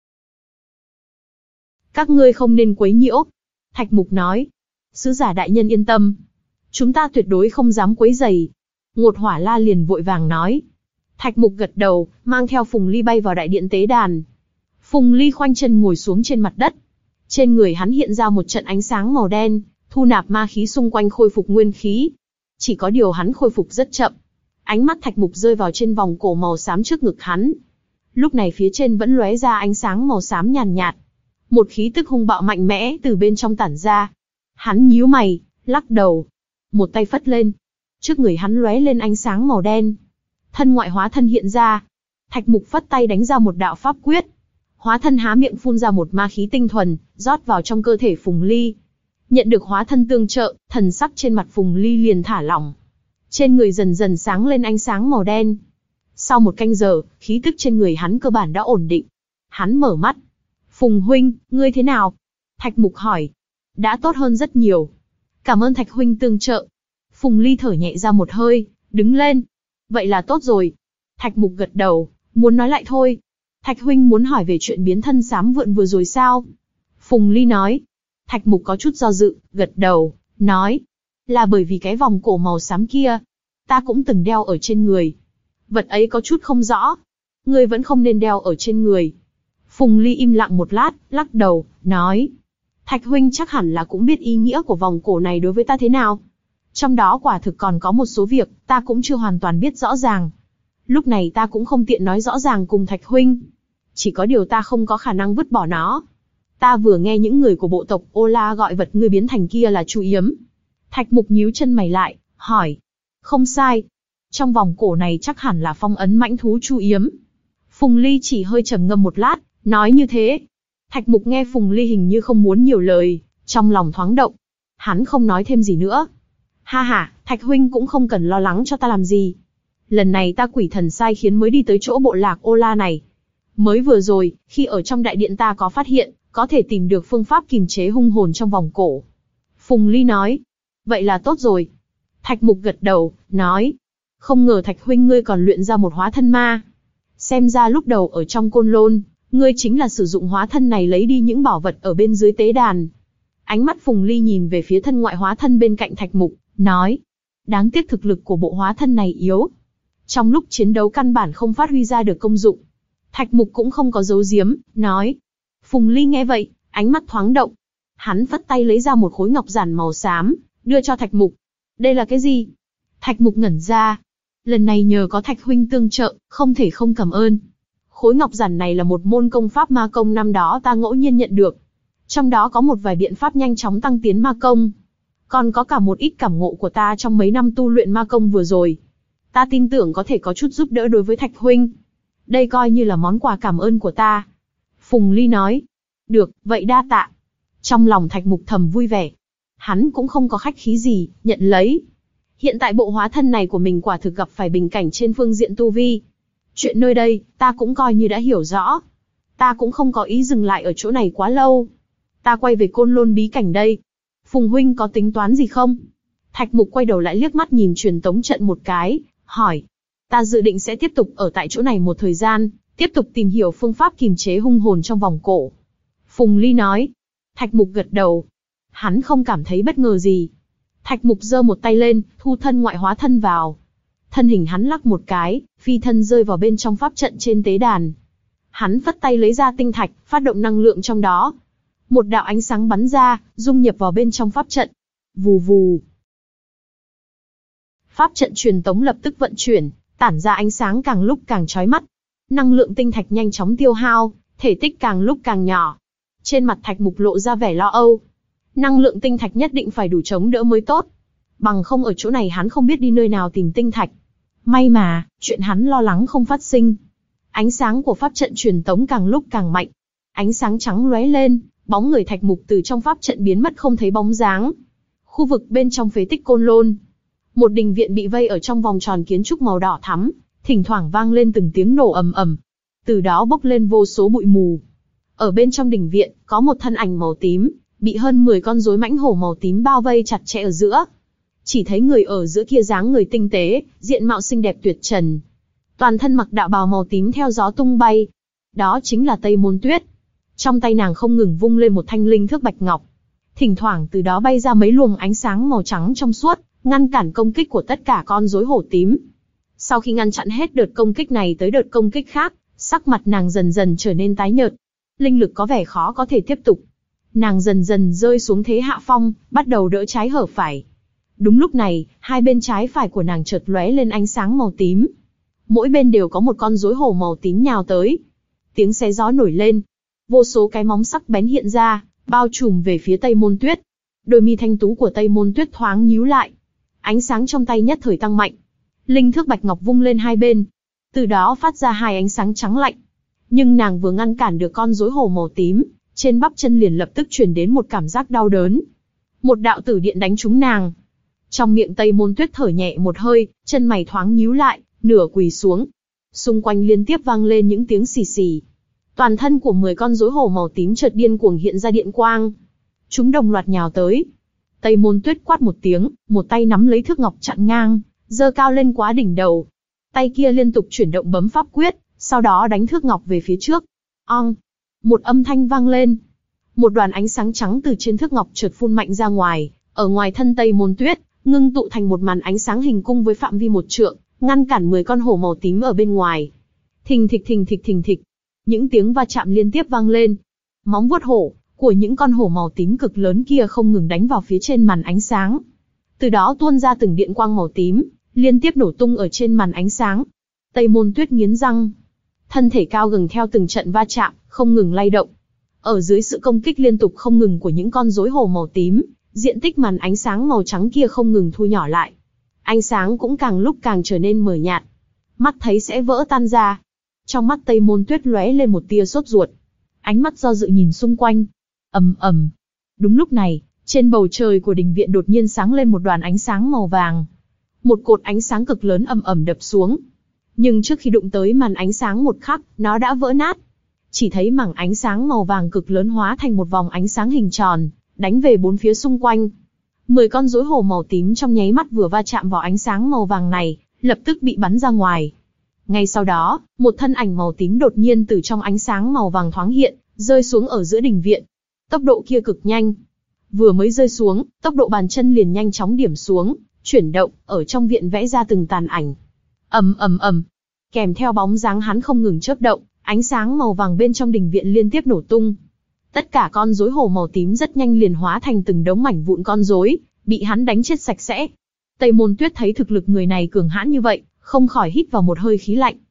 Các ngươi không nên quấy nhiễu. Thạch Mục nói. Sứ giả đại nhân yên tâm. Chúng ta tuyệt đối không dám quấy rầy. Ngột Hỏa La liền vội vàng nói. Thạch Mục gật đầu, mang theo Phùng Ly bay vào đại điện tế đàn. Phùng Ly khoanh chân ngồi xuống trên mặt đất. Trên người hắn hiện ra một trận ánh sáng màu đen, thu nạp ma khí xung quanh khôi phục nguyên khí. Chỉ có điều hắn khôi phục rất chậm. Ánh mắt Thạch Mục rơi vào trên vòng cổ màu xám trước ngực hắn. Lúc này phía trên vẫn lóe ra ánh sáng màu xám nhàn nhạt, nhạt. Một khí tức hung bạo mạnh mẽ từ bên trong tản ra. Hắn nhíu mày, lắc đầu. Một tay phất lên. Trước người hắn lóe lên ánh sáng màu đen. Thân ngoại hóa thân hiện ra. Thạch Mục phất tay đánh ra một đạo pháp quyết. Hóa thân há miệng phun ra một ma khí tinh thuần, rót vào trong cơ thể Phùng Ly. Nhận được hóa thân tương trợ, thần sắc trên mặt Phùng Ly liền thả lỏng. Trên người dần dần sáng lên ánh sáng màu đen. Sau một canh giờ, khí tức trên người hắn cơ bản đã ổn định. Hắn mở mắt. Phùng huynh, ngươi thế nào? Thạch Mục hỏi. Đã tốt hơn rất nhiều. Cảm ơn Thạch huynh tương trợ. Phùng Ly thở nhẹ ra một hơi, đứng lên. Vậy là tốt rồi. Thạch Mục gật đầu, muốn nói lại thôi. Thạch huynh muốn hỏi về chuyện biến thân xám vượn vừa rồi sao? Phùng Ly nói. Thạch Mục có chút do dự, gật đầu, nói. Là bởi vì cái vòng cổ màu xám kia. Ta cũng từng đeo ở trên người. Vật ấy có chút không rõ. Ngươi vẫn không nên đeo ở trên người. Phùng Ly im lặng một lát, lắc đầu, nói. Thạch huynh chắc hẳn là cũng biết ý nghĩa của vòng cổ này đối với ta thế nào. Trong đó quả thực còn có một số việc, ta cũng chưa hoàn toàn biết rõ ràng. Lúc này ta cũng không tiện nói rõ ràng cùng Thạch huynh. Chỉ có điều ta không có khả năng vứt bỏ nó. Ta vừa nghe những người của bộ tộc Ô La gọi vật ngươi biến thành kia là Chu Yếm. Thạch Mục nhíu chân mày lại, hỏi. Không sai. Trong vòng cổ này chắc hẳn là phong ấn mãnh thú Chu Yếm. Phùng Ly chỉ hơi trầm ngâm một lát, nói như thế. Thạch Mục nghe Phùng Ly hình như không muốn nhiều lời, trong lòng thoáng động. Hắn không nói thêm gì nữa. Ha ha, Thạch huynh cũng không cần lo lắng cho ta làm gì. Lần này ta quỷ thần sai khiến mới đi tới chỗ bộ lạc Ô La này. Mới vừa rồi, khi ở trong đại điện ta có phát hiện, có thể tìm được phương pháp kiềm chế hung hồn trong vòng cổ. Phùng Ly nói. Vậy là tốt rồi. Thạch Mục gật đầu, nói. Không ngờ Thạch huynh ngươi còn luyện ra một hóa thân ma. Xem ra lúc đầu ở trong Côn Lôn, ngươi chính là sử dụng hóa thân này lấy đi những bảo vật ở bên dưới tế đàn. Ánh mắt Phùng Ly nhìn về phía thân ngoại hóa thân bên cạnh Thạch Mục, nói. Đáng tiếc thực lực của bộ hóa thân này yếu. Trong lúc chiến đấu căn bản không phát huy ra được công dụng. Thạch Mục cũng không có giấu giếm, nói. Phùng Ly nghe vậy, ánh mắt thoáng động. Hắn phất tay lấy ra một khối ngọc giản màu xám, đưa cho Thạch Mục. Đây là cái gì? Thạch Mục ngẩn ra. Lần này nhờ có Thạch huynh tương trợ, không thể không cảm ơn. Khối ngọc giản này là một môn công pháp ma công năm đó ta ngẫu nhiên nhận được. Trong đó có một vài biện pháp nhanh chóng tăng tiến ma công. Còn có cả một ít cảm ngộ của ta trong mấy năm tu luyện ma công vừa rồi. Ta tin tưởng có thể có chút giúp đỡ đối với Thạch huynh. Đây coi như là món quà cảm ơn của ta. Phùng Ly nói. Được, vậy đa tạ. Trong lòng Thạch Mục thầm vui vẻ. Hắn cũng không có khách khí gì, nhận lấy. Hiện tại bộ hóa thân này của mình quả thực gặp phải bình cảnh trên phương diện tu vi. Chuyện nơi đây, ta cũng coi như đã hiểu rõ. Ta cũng không có ý dừng lại ở chỗ này quá lâu. Ta quay về Côn Lôn bí cảnh đây. Phùng huynh có tính toán gì không? Thạch Mục quay đầu lại liếc mắt nhìn truyền tống trận một cái, hỏi. Ta dự định sẽ tiếp tục ở tại chỗ này một thời gian, tiếp tục tìm hiểu phương pháp kiềm chế hung hồn trong vòng cổ. Phùng Ly nói. Thạch Mục gật đầu. Hắn không cảm thấy bất ngờ gì. Thạch Mục giơ một tay lên, thu thân ngoại hóa thân vào. Thân hình hắn lắc một cái, phi thân rơi vào bên trong pháp trận trên tế đàn. Hắn phất tay lấy ra tinh thạch, phát động năng lượng trong đó. Một đạo ánh sáng bắn ra, dung nhập vào bên trong pháp trận. Vù vù. Pháp trận truyền tống lập tức vận chuyển, tản ra ánh sáng càng lúc càng chói mắt. Năng lượng tinh thạch nhanh chóng tiêu hao, thể tích càng lúc càng nhỏ. Trên mặt Thạch Mục lộ ra vẻ lo âu. Năng lượng tinh thạch nhất định phải đủ chống đỡ mới tốt. Bằng không ở chỗ này hắn không biết đi nơi nào tìm tinh thạch. May mà, chuyện hắn lo lắng không phát sinh. Ánh sáng của pháp trận truyền tống càng lúc càng mạnh. Ánh sáng trắng lóe lên, bóng người Thạch Mục từ trong pháp trận biến mất không thấy bóng dáng. Khu vực bên trong phế tích Côn Lôn. Một đình viện bị vây ở trong vòng tròn kiến trúc màu đỏ thắm, thỉnh thoảng vang lên từng tiếng nổ ầm ầm. Từ đó bốc lên vô số bụi mù. Ở bên trong đình viện, có một thân ảnh màu tím, bị hơn mười con rối mãnh hổ màu tím bao vây chặt chẽ ở giữa. Chỉ thấy người ở giữa kia dáng người tinh tế, diện mạo xinh đẹp tuyệt trần. Toàn thân mặc đạo bào màu tím theo gió tung bay. Đó chính là Tây Môn Tuyết. Trong tay nàng không ngừng vung lên một thanh linh thước bạch ngọc. Thỉnh thoảng từ đó bay ra mấy luồng ánh sáng màu trắng trong suốt, ngăn cản công kích của tất cả con rối hổ tím. Sau khi ngăn chặn hết đợt công kích này tới đợt công kích khác, sắc mặt nàng dần dần trở nên tái nhợt. Linh lực có vẻ khó có thể tiếp tục. Nàng dần dần rơi xuống thế hạ phong, bắt đầu đỡ trái hở phải. Đúng lúc này, hai bên trái phải của nàng chợt lóe lên ánh sáng màu tím. Mỗi bên đều có một con rối hổ màu tím nhào tới. Tiếng xé gió nổi lên. Vô số cái móng sắc bén hiện ra, bao trùm về phía Tây Môn Tuyết. Đôi mi thanh tú của Tây Môn Tuyết thoáng nhíu lại. Ánh sáng trong tay nhất thời tăng mạnh. Linh thước bạch ngọc vung lên hai bên. Từ đó phát ra hai ánh sáng trắng lạnh. Nhưng nàng vừa ngăn cản được con rối hổ màu tím, trên bắp chân liền lập tức truyền đến một cảm giác đau đớn. Một đạo tử điện đánh trúng nàng. Trong miệng Tây Môn Tuyết thở nhẹ một hơi, chân mày thoáng nhíu lại, nửa quỳ xuống. Xung quanh liên tiếp vang lên những tiếng xì xì. Toàn thân của mười con rối hổ màu tím chợt điên cuồng hiện ra điện quang. Chúng đồng loạt nhào tới. Tây Môn Tuyết quát một tiếng, một tay nắm lấy thước ngọc chặn ngang, giơ cao lên quá đỉnh đầu. Tay kia liên tục chuyển động bấm pháp quyết, sau đó đánh thước ngọc về phía trước. Ong! Một âm thanh vang lên. Một đoàn ánh sáng trắng từ trên thước ngọc chợt phun mạnh ra ngoài, ở ngoài thân Tây Môn Tuyết, ngưng tụ thành một màn ánh sáng hình cung với phạm vi một trượng, ngăn cản mười con hổ màu tím ở bên ngoài. Thình thịch thình thịch thình thịch. Những tiếng va chạm liên tiếp vang lên. Móng vuốt hổ của những con hổ màu tím cực lớn kia không ngừng đánh vào phía trên màn ánh sáng. Từ đó tuôn ra từng điện quang màu tím, liên tiếp nổ tung ở trên màn ánh sáng. Tây Môn Tuyết nghiến răng. Thân thể cao gừng theo từng trận va chạm, không ngừng lay động. Ở dưới sự công kích liên tục không ngừng của những con rối hổ màu tím, diện tích màn ánh sáng màu trắng kia không ngừng thu nhỏ lại. Ánh sáng cũng càng lúc càng trở nên mờ nhạt. Mắt thấy sẽ vỡ tan ra. Trong mắt Tây Môn Tuyết lóe lên một tia sốt ruột. ánh mắt do dự nhìn xung quanh. Ầm ầm. Đúng lúc này, trên bầu trời của đình viện đột nhiên sáng lên một đoàn ánh sáng màu vàng. Một cột ánh sáng cực lớn ầm ầm đập xuống. Nhưng trước khi đụng tới màn ánh sáng một khắc, nó đã vỡ nát. Chỉ thấy mảng ánh sáng màu vàng cực lớn hóa thành một vòng ánh sáng hình tròn, đánh về bốn phía xung quanh. Mười con rối hổ màu tím trong nháy mắt vừa va chạm vào ánh sáng màu vàng này, lập tức bị bắn ra ngoài. Ngay sau đó, một thân ảnh màu tím đột nhiên từ trong ánh sáng màu vàng thoáng hiện, rơi xuống ở giữa đình viện. Tốc độ kia cực nhanh. Vừa mới rơi xuống, tốc độ bàn chân liền nhanh chóng điểm xuống, chuyển động, ở trong viện vẽ ra từng tàn ảnh. Ầm ầm ầm. Kèm theo bóng dáng hắn không ngừng chớp động, ánh sáng màu vàng bên trong đình viện liên tiếp nổ tung. Tất cả con rối hổ màu tím rất nhanh liền hóa thành từng đống mảnh vụn con rối, bị hắn đánh chết sạch sẽ. Tây Môn Tuyết thấy thực lực người này cường hãn như vậy, không khỏi hít vào một hơi khí lạnh.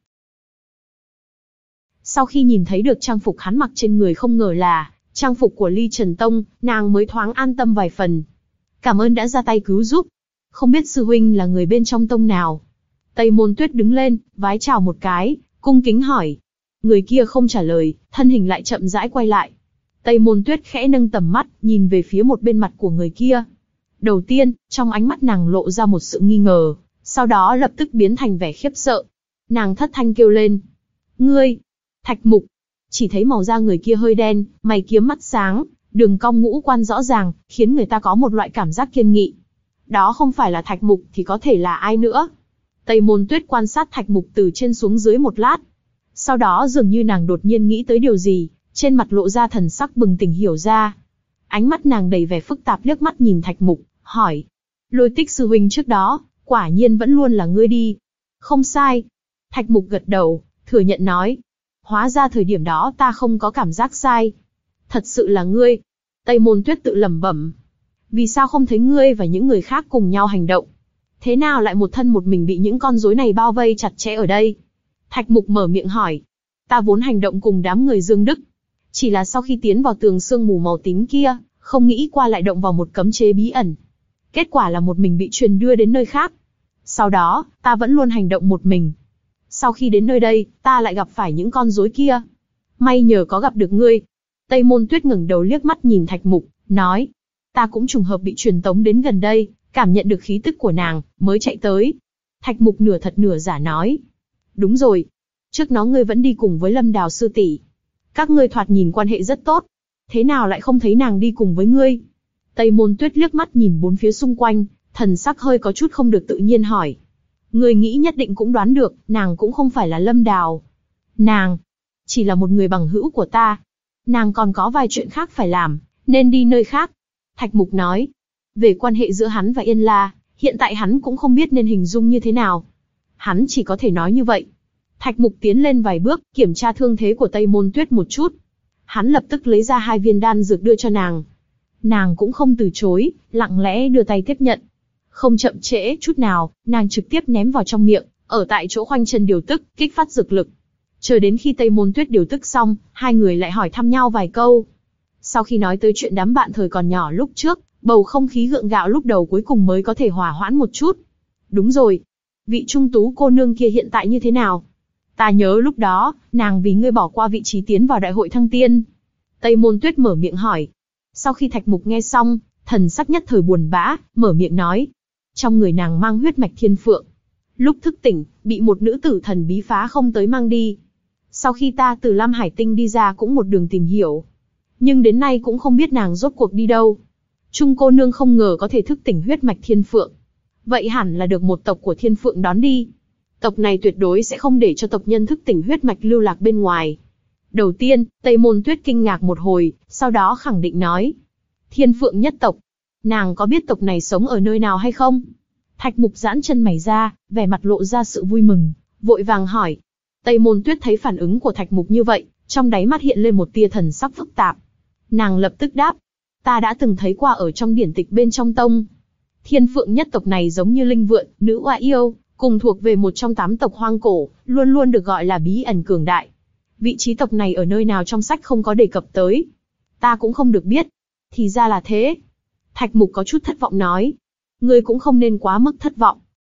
Sau khi nhìn thấy được trang phục hắn mặc trên người không ngờ là trang phục của Ly Trần Tông, nàng mới thoáng an tâm vài phần. Cảm ơn đã ra tay cứu giúp. Không biết sư huynh là người bên trong tông nào? Tây Môn Tuyết đứng lên, vái chào một cái, cung kính hỏi. Người kia không trả lời, thân hình lại chậm rãi quay lại. Tây Môn Tuyết khẽ nâng tầm mắt, nhìn về phía một bên mặt của người kia. Đầu tiên, trong ánh mắt nàng lộ ra một sự nghi ngờ, sau đó lập tức biến thành vẻ khiếp sợ. Nàng thất thanh kêu lên. Ngươi! Thạch Mục! Chỉ thấy màu da người kia hơi đen, mày kiếm mắt sáng, đường cong ngũ quan rõ ràng, khiến người ta có một loại cảm giác kiên nghị. Đó không phải là Thạch Mục thì có thể là ai nữa? Tây Môn Tuyết quan sát Thạch Mục từ trên xuống dưới một lát. Sau đó dường như nàng đột nhiên nghĩ tới điều gì, trên mặt lộ ra thần sắc bừng tỉnh hiểu ra. Ánh mắt nàng đầy vẻ phức tạp liếc mắt nhìn Thạch Mục, hỏi. Lôi Tích sư huynh trước đó, quả nhiên vẫn luôn là ngươi đi. Không sai. Thạch Mục gật đầu, thừa nhận nói. Hóa ra thời điểm đó ta không có cảm giác sai. Thật sự là ngươi. Tây Môn Tuyết tự lẩm bẩm. Vì sao không thấy ngươi và những người khác cùng nhau hành động? Thế nào lại một thân một mình bị những con rối này bao vây chặt chẽ ở đây? Thạch Mục mở miệng hỏi. Ta vốn hành động cùng đám người Dương Đức. Chỉ là sau khi tiến vào tường sương mù màu tím kia, không nghĩ qua lại động vào một cấm chế bí ẩn. Kết quả là một mình bị truyền đưa đến nơi khác. Sau đó, ta vẫn luôn hành động một mình. Sau khi đến nơi đây, ta lại gặp phải những con rối kia. May nhờ có gặp được ngươi. Tây Môn Tuyết ngẩng đầu liếc mắt nhìn Thạch Mục, nói. Ta cũng trùng hợp bị truyền tống đến gần đây, cảm nhận được khí tức của nàng, mới chạy tới. Thạch Mục nửa thật nửa giả nói. Đúng rồi. Trước nó ngươi vẫn đi cùng với Lâm Đào sư tỷ. Các ngươi thoạt nhìn quan hệ rất tốt. Thế nào lại không thấy nàng đi cùng với ngươi? Tây Môn Tuyết liếc mắt nhìn bốn phía xung quanh, thần sắc hơi có chút không được tự nhiên hỏi. Ngươi nghĩ nhất định cũng đoán được, nàng cũng không phải là Lâm Đào. Nàng, chỉ là một người bằng hữu của ta. Nàng còn có vài chuyện khác phải làm, nên đi nơi khác. Thạch Mục nói. Về quan hệ giữa hắn và Yên La, hiện tại hắn cũng không biết nên hình dung như thế nào. Hắn chỉ có thể nói như vậy. Thạch Mục tiến lên vài bước, kiểm tra thương thế của Tây Môn Tuyết một chút. Hắn lập tức lấy ra hai viên đan dược đưa cho nàng. Nàng cũng không từ chối, lặng lẽ đưa tay tiếp nhận. Không chậm trễ chút nào, nàng trực tiếp ném vào trong miệng, ở tại chỗ khoanh chân điều tức, kích phát dược lực. Chờ đến khi Tây Môn Tuyết điều tức xong, hai người lại hỏi thăm nhau vài câu. Sau khi nói tới chuyện đám bạn thời còn nhỏ lúc trước, bầu không khí gượng gạo lúc đầu cuối cùng mới có thể hòa hoãn một chút. Đúng rồi, vị trung tú cô nương kia hiện tại như thế nào? Ta nhớ lúc đó, nàng vì ngươi bỏ qua vị trí tiến vào đại hội thăng tiên. Tây Môn Tuyết mở miệng hỏi. Sau khi Thạch Mục nghe xong, thần sắc nhất thời buồn bã, mở miệng nói. Trong người nàng mang huyết mạch thiên phượng. Lúc thức tỉnh, bị một nữ tử thần bí phá không tới mang đi. Sau khi ta từ Lam Hải Tinh đi ra cũng một đường tìm hiểu. Nhưng đến nay cũng không biết nàng rốt cuộc đi đâu. Trung cô nương không ngờ có thể thức tỉnh huyết mạch thiên phượng. Vậy hẳn là được một tộc của thiên phượng đón đi. Tộc này tuyệt đối sẽ không để cho tộc nhân thức tỉnh huyết mạch lưu lạc bên ngoài. Đầu tiên, Tây Môn Tuyết kinh ngạc một hồi, sau đó khẳng định nói. Thiên phượng nhất tộc. Nàng có biết tộc này sống ở nơi nào hay không? Thạch Mục giãn chân mày ra, vẻ mặt lộ ra sự vui mừng, vội vàng hỏi. Tây Môn Tuyết thấy phản ứng của Thạch Mục như vậy, trong đáy mắt hiện lên một tia thần sắc phức tạp. Nàng lập tức đáp. Ta đã từng thấy qua ở trong điển tịch bên trong tông. Thiên phượng nhất tộc này giống như linh vượn, nữ oa yêu, cùng thuộc về một trong tám tộc hoang cổ, luôn luôn được gọi là bí ẩn cường đại. Vị trí tộc này ở nơi nào trong sách không có đề cập tới. Ta cũng không được biết. Thì ra là thế. Thạch Mục có chút thất vọng nói. Ngươi cũng không nên quá mức thất vọng.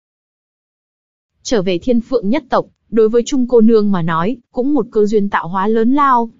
Trở về thiên phượng nhất tộc, đối với Trung cô nương mà nói, cũng một cơ duyên tạo hóa lớn lao.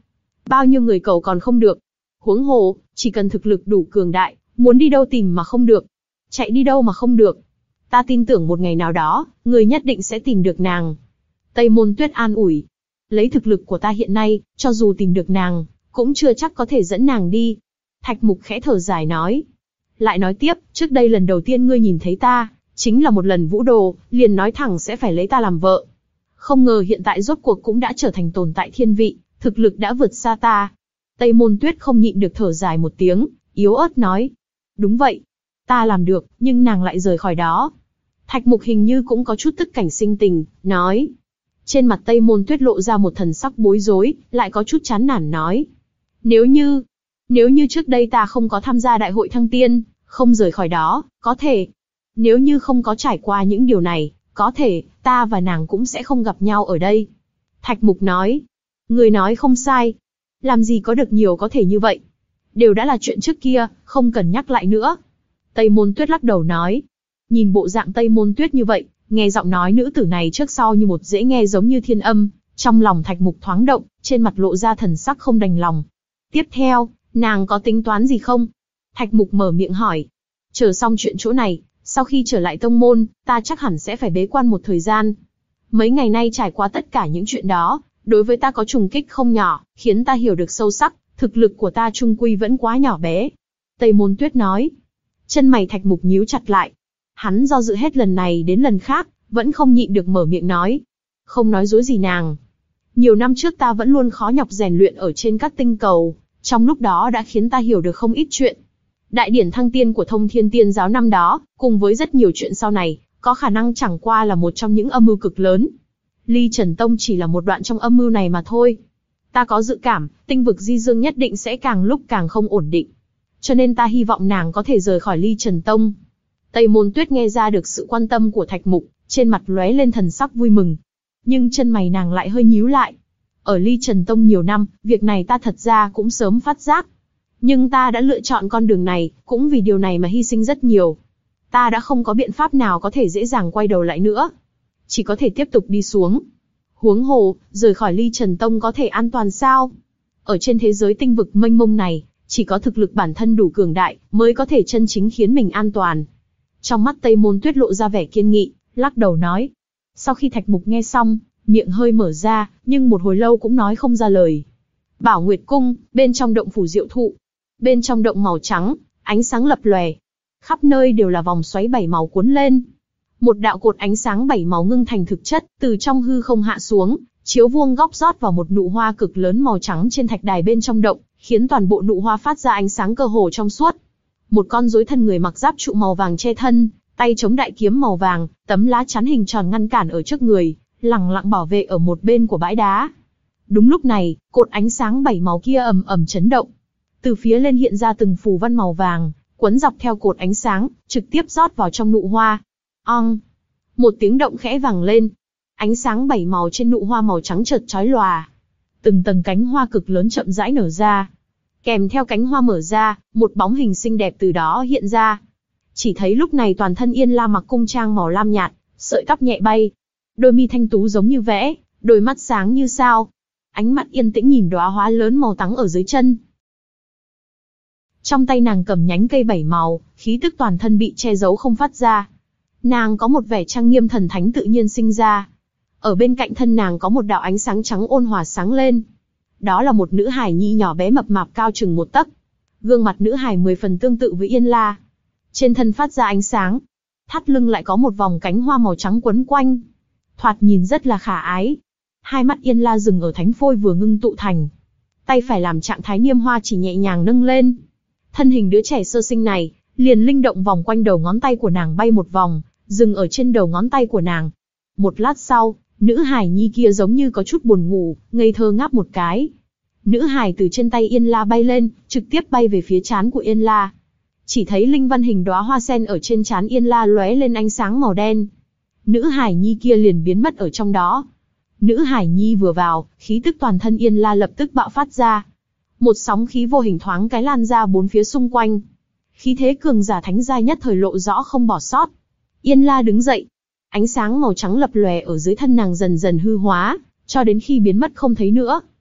Bao nhiêu người cầu còn không được. Huống hồ, chỉ cần thực lực đủ cường đại, muốn đi đâu tìm mà không được. Chạy đi đâu mà không được. Ta tin tưởng một ngày nào đó, người nhất định sẽ tìm được nàng. Tây Môn Tuyết an ủi. Lấy thực lực của ta hiện nay, cho dù tìm được nàng, cũng chưa chắc có thể dẫn nàng đi. Thạch Mục khẽ thở dài nói. Lại nói tiếp, trước đây lần đầu tiên ngươi nhìn thấy ta, chính là một lần vũ đồ, liền nói thẳng sẽ phải lấy ta làm vợ. Không ngờ hiện tại rốt cuộc cũng đã trở thành tồn tại thiên vị, thực lực đã vượt xa ta. Tây Môn Tuyết không nhịn được thở dài một tiếng, yếu ớt nói. Đúng vậy, ta làm được, nhưng nàng lại rời khỏi đó. Thạch Mục hình như cũng có chút tức cảnh sinh tình, nói. Trên mặt Tây Môn Tuyết lộ ra một thần sắc bối rối, lại có chút chán nản nói. Nếu như, nếu như trước đây ta không có tham gia đại hội thăng tiên, không rời khỏi đó, có thể. Nếu như không có trải qua những điều này, có thể, ta và nàng cũng sẽ không gặp nhau ở đây. Thạch Mục nói. Người nói không sai. Làm gì có được nhiều có thể như vậy. Đều đã là chuyện trước kia, không cần nhắc lại nữa. Tây Môn Tuyết lắc đầu nói. Nhìn bộ dạng Tây Môn Tuyết như vậy, nghe giọng nói nữ tử này trước sau như một dễ nghe giống như thiên âm, trong lòng Thạch Mục thoáng động, trên mặt lộ ra thần sắc không đành lòng. Tiếp theo, nàng có tính toán gì không? Thạch Mục mở miệng hỏi. Chờ xong chuyện chỗ này, sau khi trở lại tông môn, ta chắc hẳn sẽ phải bế quan một thời gian. Mấy ngày nay trải qua tất cả những chuyện đó, đối với ta có trùng kích không nhỏ, khiến ta hiểu được sâu sắc, thực lực của ta chung quy vẫn quá nhỏ bé. Tây Môn Tuyết nói. Chân mày Thạch Mục nhíu chặt lại. Hắn do dự hết lần này đến lần khác, vẫn không nhịn được mở miệng nói. Không nói dối gì nàng. Nhiều năm trước ta vẫn luôn khó nhọc rèn luyện ở trên các tinh cầu, trong lúc đó đã khiến ta hiểu được không ít chuyện. Đại điển thăng tiên của Thông Thiên Tiên giáo năm đó, cùng với rất nhiều chuyện sau này, có khả năng chẳng qua là một trong những âm mưu cực lớn. Ly Trần Tông chỉ là một đoạn trong âm mưu này mà thôi. Ta có dự cảm, tinh vực Di Dương nhất định sẽ càng lúc càng không ổn định. Cho nên ta hy vọng nàng có thể rời khỏi Ly Trần Tông. Tây Môn Tuyết nghe ra được sự quan tâm của Thạch Mục, trên mặt lóe lên thần sắc vui mừng. Nhưng chân mày nàng lại hơi nhíu lại. Ở Ly Trần Tông nhiều năm, việc này ta thật ra cũng sớm phát giác. Nhưng ta đã lựa chọn con đường này, cũng vì điều này mà hy sinh rất nhiều. Ta đã không có biện pháp nào có thể dễ dàng quay đầu lại nữa. Chỉ có thể tiếp tục đi xuống. Huống hồ, rời khỏi Ly Trần Tông có thể an toàn sao? Ở trên thế giới tinh vực mênh mông này, chỉ có thực lực bản thân đủ cường đại, mới có thể chân chính khiến mình an toàn. Trong mắt Tây Môn Tuyết lộ ra vẻ kiên nghị, lắc đầu nói. Sau khi Thạch Mục nghe xong, miệng hơi mở ra, nhưng một hồi lâu cũng nói không ra lời. Bảo Nguyệt Cung, bên trong động phủ diệu thụ. Bên trong động màu trắng, ánh sáng lập lòe. Khắp nơi đều là vòng xoáy bảy màu cuốn lên. Một đạo cột ánh sáng bảy màu ngưng thành thực chất, từ trong hư không hạ xuống, chiếu vuông góc rót vào một nụ hoa cực lớn màu trắng trên thạch đài bên trong động, khiến toàn bộ nụ hoa phát ra ánh sáng cơ hồ trong suốt. Một con rối thân người mặc giáp trụ màu vàng che thân, tay chống đại kiếm màu vàng, tấm lá chắn hình tròn ngăn cản ở trước người, lẳng lặng bảo vệ ở một bên của bãi đá. Đúng lúc này, cột ánh sáng bảy màu kia ầm ầm chấn động. Từ phía lên hiện ra từng phù văn màu vàng, quấn dọc theo cột ánh sáng, trực tiếp rót vào trong nụ hoa. Ong! Một tiếng động khẽ vang lên. Ánh sáng bảy màu trên nụ hoa màu trắng chợt chói lòa. Từng tầng cánh hoa cực lớn chậm rãi nở ra. Kèm theo cánh hoa mở ra, một bóng hình xinh đẹp từ đó hiện ra. Chỉ thấy lúc này toàn thân Yên La mặc cung trang màu lam nhạt, sợi tóc nhẹ bay. Đôi mi thanh tú giống như vẽ, đôi mắt sáng như sao. Ánh mắt yên tĩnh nhìn đóa hoa lớn màu trắng ở dưới chân. Trong tay nàng cầm nhánh cây bảy màu, khí tức toàn thân bị che giấu không phát ra. Nàng có một vẻ trang nghiêm thần thánh tự nhiên sinh ra. Ở bên cạnh thân nàng có một đạo ánh sáng trắng ôn hòa sáng lên. Đó là một nữ hài nhi nhỏ bé mập mạp cao chừng một tấc. Gương mặt nữ hài mười phần tương tự với Yên La. Trên thân phát ra ánh sáng. Thắt lưng lại có một vòng cánh hoa màu trắng quấn quanh. Thoạt nhìn rất là khả ái. Hai mắt Yên La dừng ở thánh phôi vừa ngưng tụ thành. Tay phải làm trạng thái niêm hoa chỉ nhẹ nhàng nâng lên. Thân hình đứa trẻ sơ sinh này, liền linh động vòng quanh đầu ngón tay của nàng bay một vòng, dừng ở trên đầu ngón tay của nàng. Một lát sau, nữ hài nhi kia giống như có chút buồn ngủ, ngây thơ ngáp một cái. Nữ hài từ trên tay Yên La bay lên, trực tiếp bay về phía trán của Yên La. Chỉ thấy linh văn hình đóa hoa sen ở trên trán Yên La lóe lên ánh sáng màu đen. Nữ hài nhi kia liền biến mất ở trong đó. Nữ hài nhi vừa vào, khí tức toàn thân Yên La lập tức bạo phát ra. Một sóng khí vô hình thoáng cái lan ra bốn phía xung quanh. Khí thế cường giả thánh giai nhất thời lộ rõ không bỏ sót. Yên La đứng dậy. Ánh sáng màu trắng lập lòe ở dưới thân nàng dần dần hư hóa, cho đến khi biến mất không thấy nữa.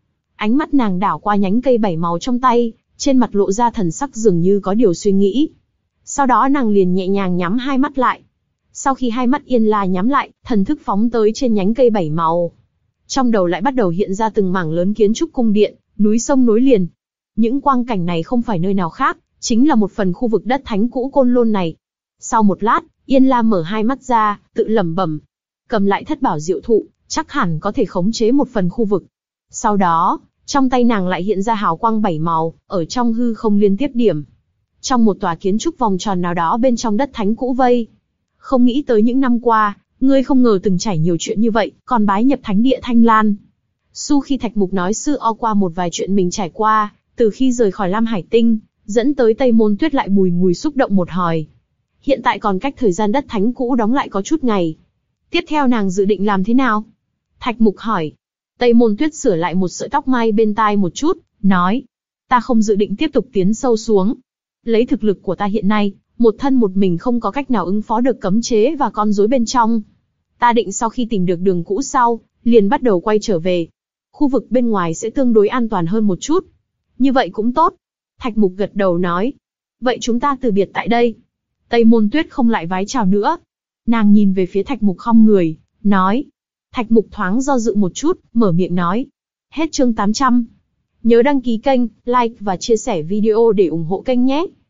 Ánh mắt nàng đảo qua nhánh cây bảy màu trong tay, trên mặt lộ ra thần sắc dường như có điều suy nghĩ. Sau đó nàng liền nhẹ nhàng nhắm hai mắt lại. Sau khi hai mắt Yên La nhắm lại, thần thức phóng tới trên nhánh cây bảy màu. Trong đầu lại bắt đầu hiện ra từng mảng lớn kiến trúc cung điện, núi sông nối liền. Những quang cảnh này không phải nơi nào khác, chính là một phần khu vực đất thánh cũ Côn Lôn này. Sau một lát, Yên La mở hai mắt ra, tự lẩm bẩm. Cầm lại thất bảo diệu thụ, chắc hẳn có thể khống chế một phần khu vực. Sau đó, trong tay nàng lại hiện ra hào quang bảy màu, ở trong hư không liên tiếp điểm. Trong một tòa kiến trúc vòng tròn nào đó bên trong đất thánh cũ vây. Không nghĩ tới những năm qua, ngươi không ngờ từng trải nhiều chuyện như vậy, còn bái nhập thánh địa Thanh Lan. Su khi Thạch Mục nói sư o qua một vài chuyện mình trải qua, từ khi rời khỏi Lam Hải Tinh, dẫn tới Tây Môn Tuyết lại bùi ngùi xúc động một hồi. Hiện tại còn cách thời gian đất thánh cũ đóng lại có chút ngày. Tiếp theo nàng dự định làm thế nào? Thạch Mục hỏi. Tây Môn Tuyết sửa lại một sợi tóc mai bên tai một chút, nói. Ta không dự định tiếp tục tiến sâu xuống. Lấy thực lực của ta hiện nay, một thân một mình không có cách nào ứng phó được cấm chế và con rối bên trong. Ta định sau khi tìm được đường cũ sau, liền bắt đầu quay trở về. Khu vực bên ngoài sẽ tương đối an toàn hơn một chút. Như vậy cũng tốt. Thạch Mục gật đầu nói. Vậy chúng ta từ biệt tại đây. Tây Môn Tuyết không lại vái chào nữa. Nàng nhìn về phía Thạch Mục khom người, nói. Thạch Mục thoáng do dự một chút, mở miệng nói. Hết chương tám trăm. Nhớ đăng ký kênh, like và chia sẻ video để ủng hộ kênh nhé.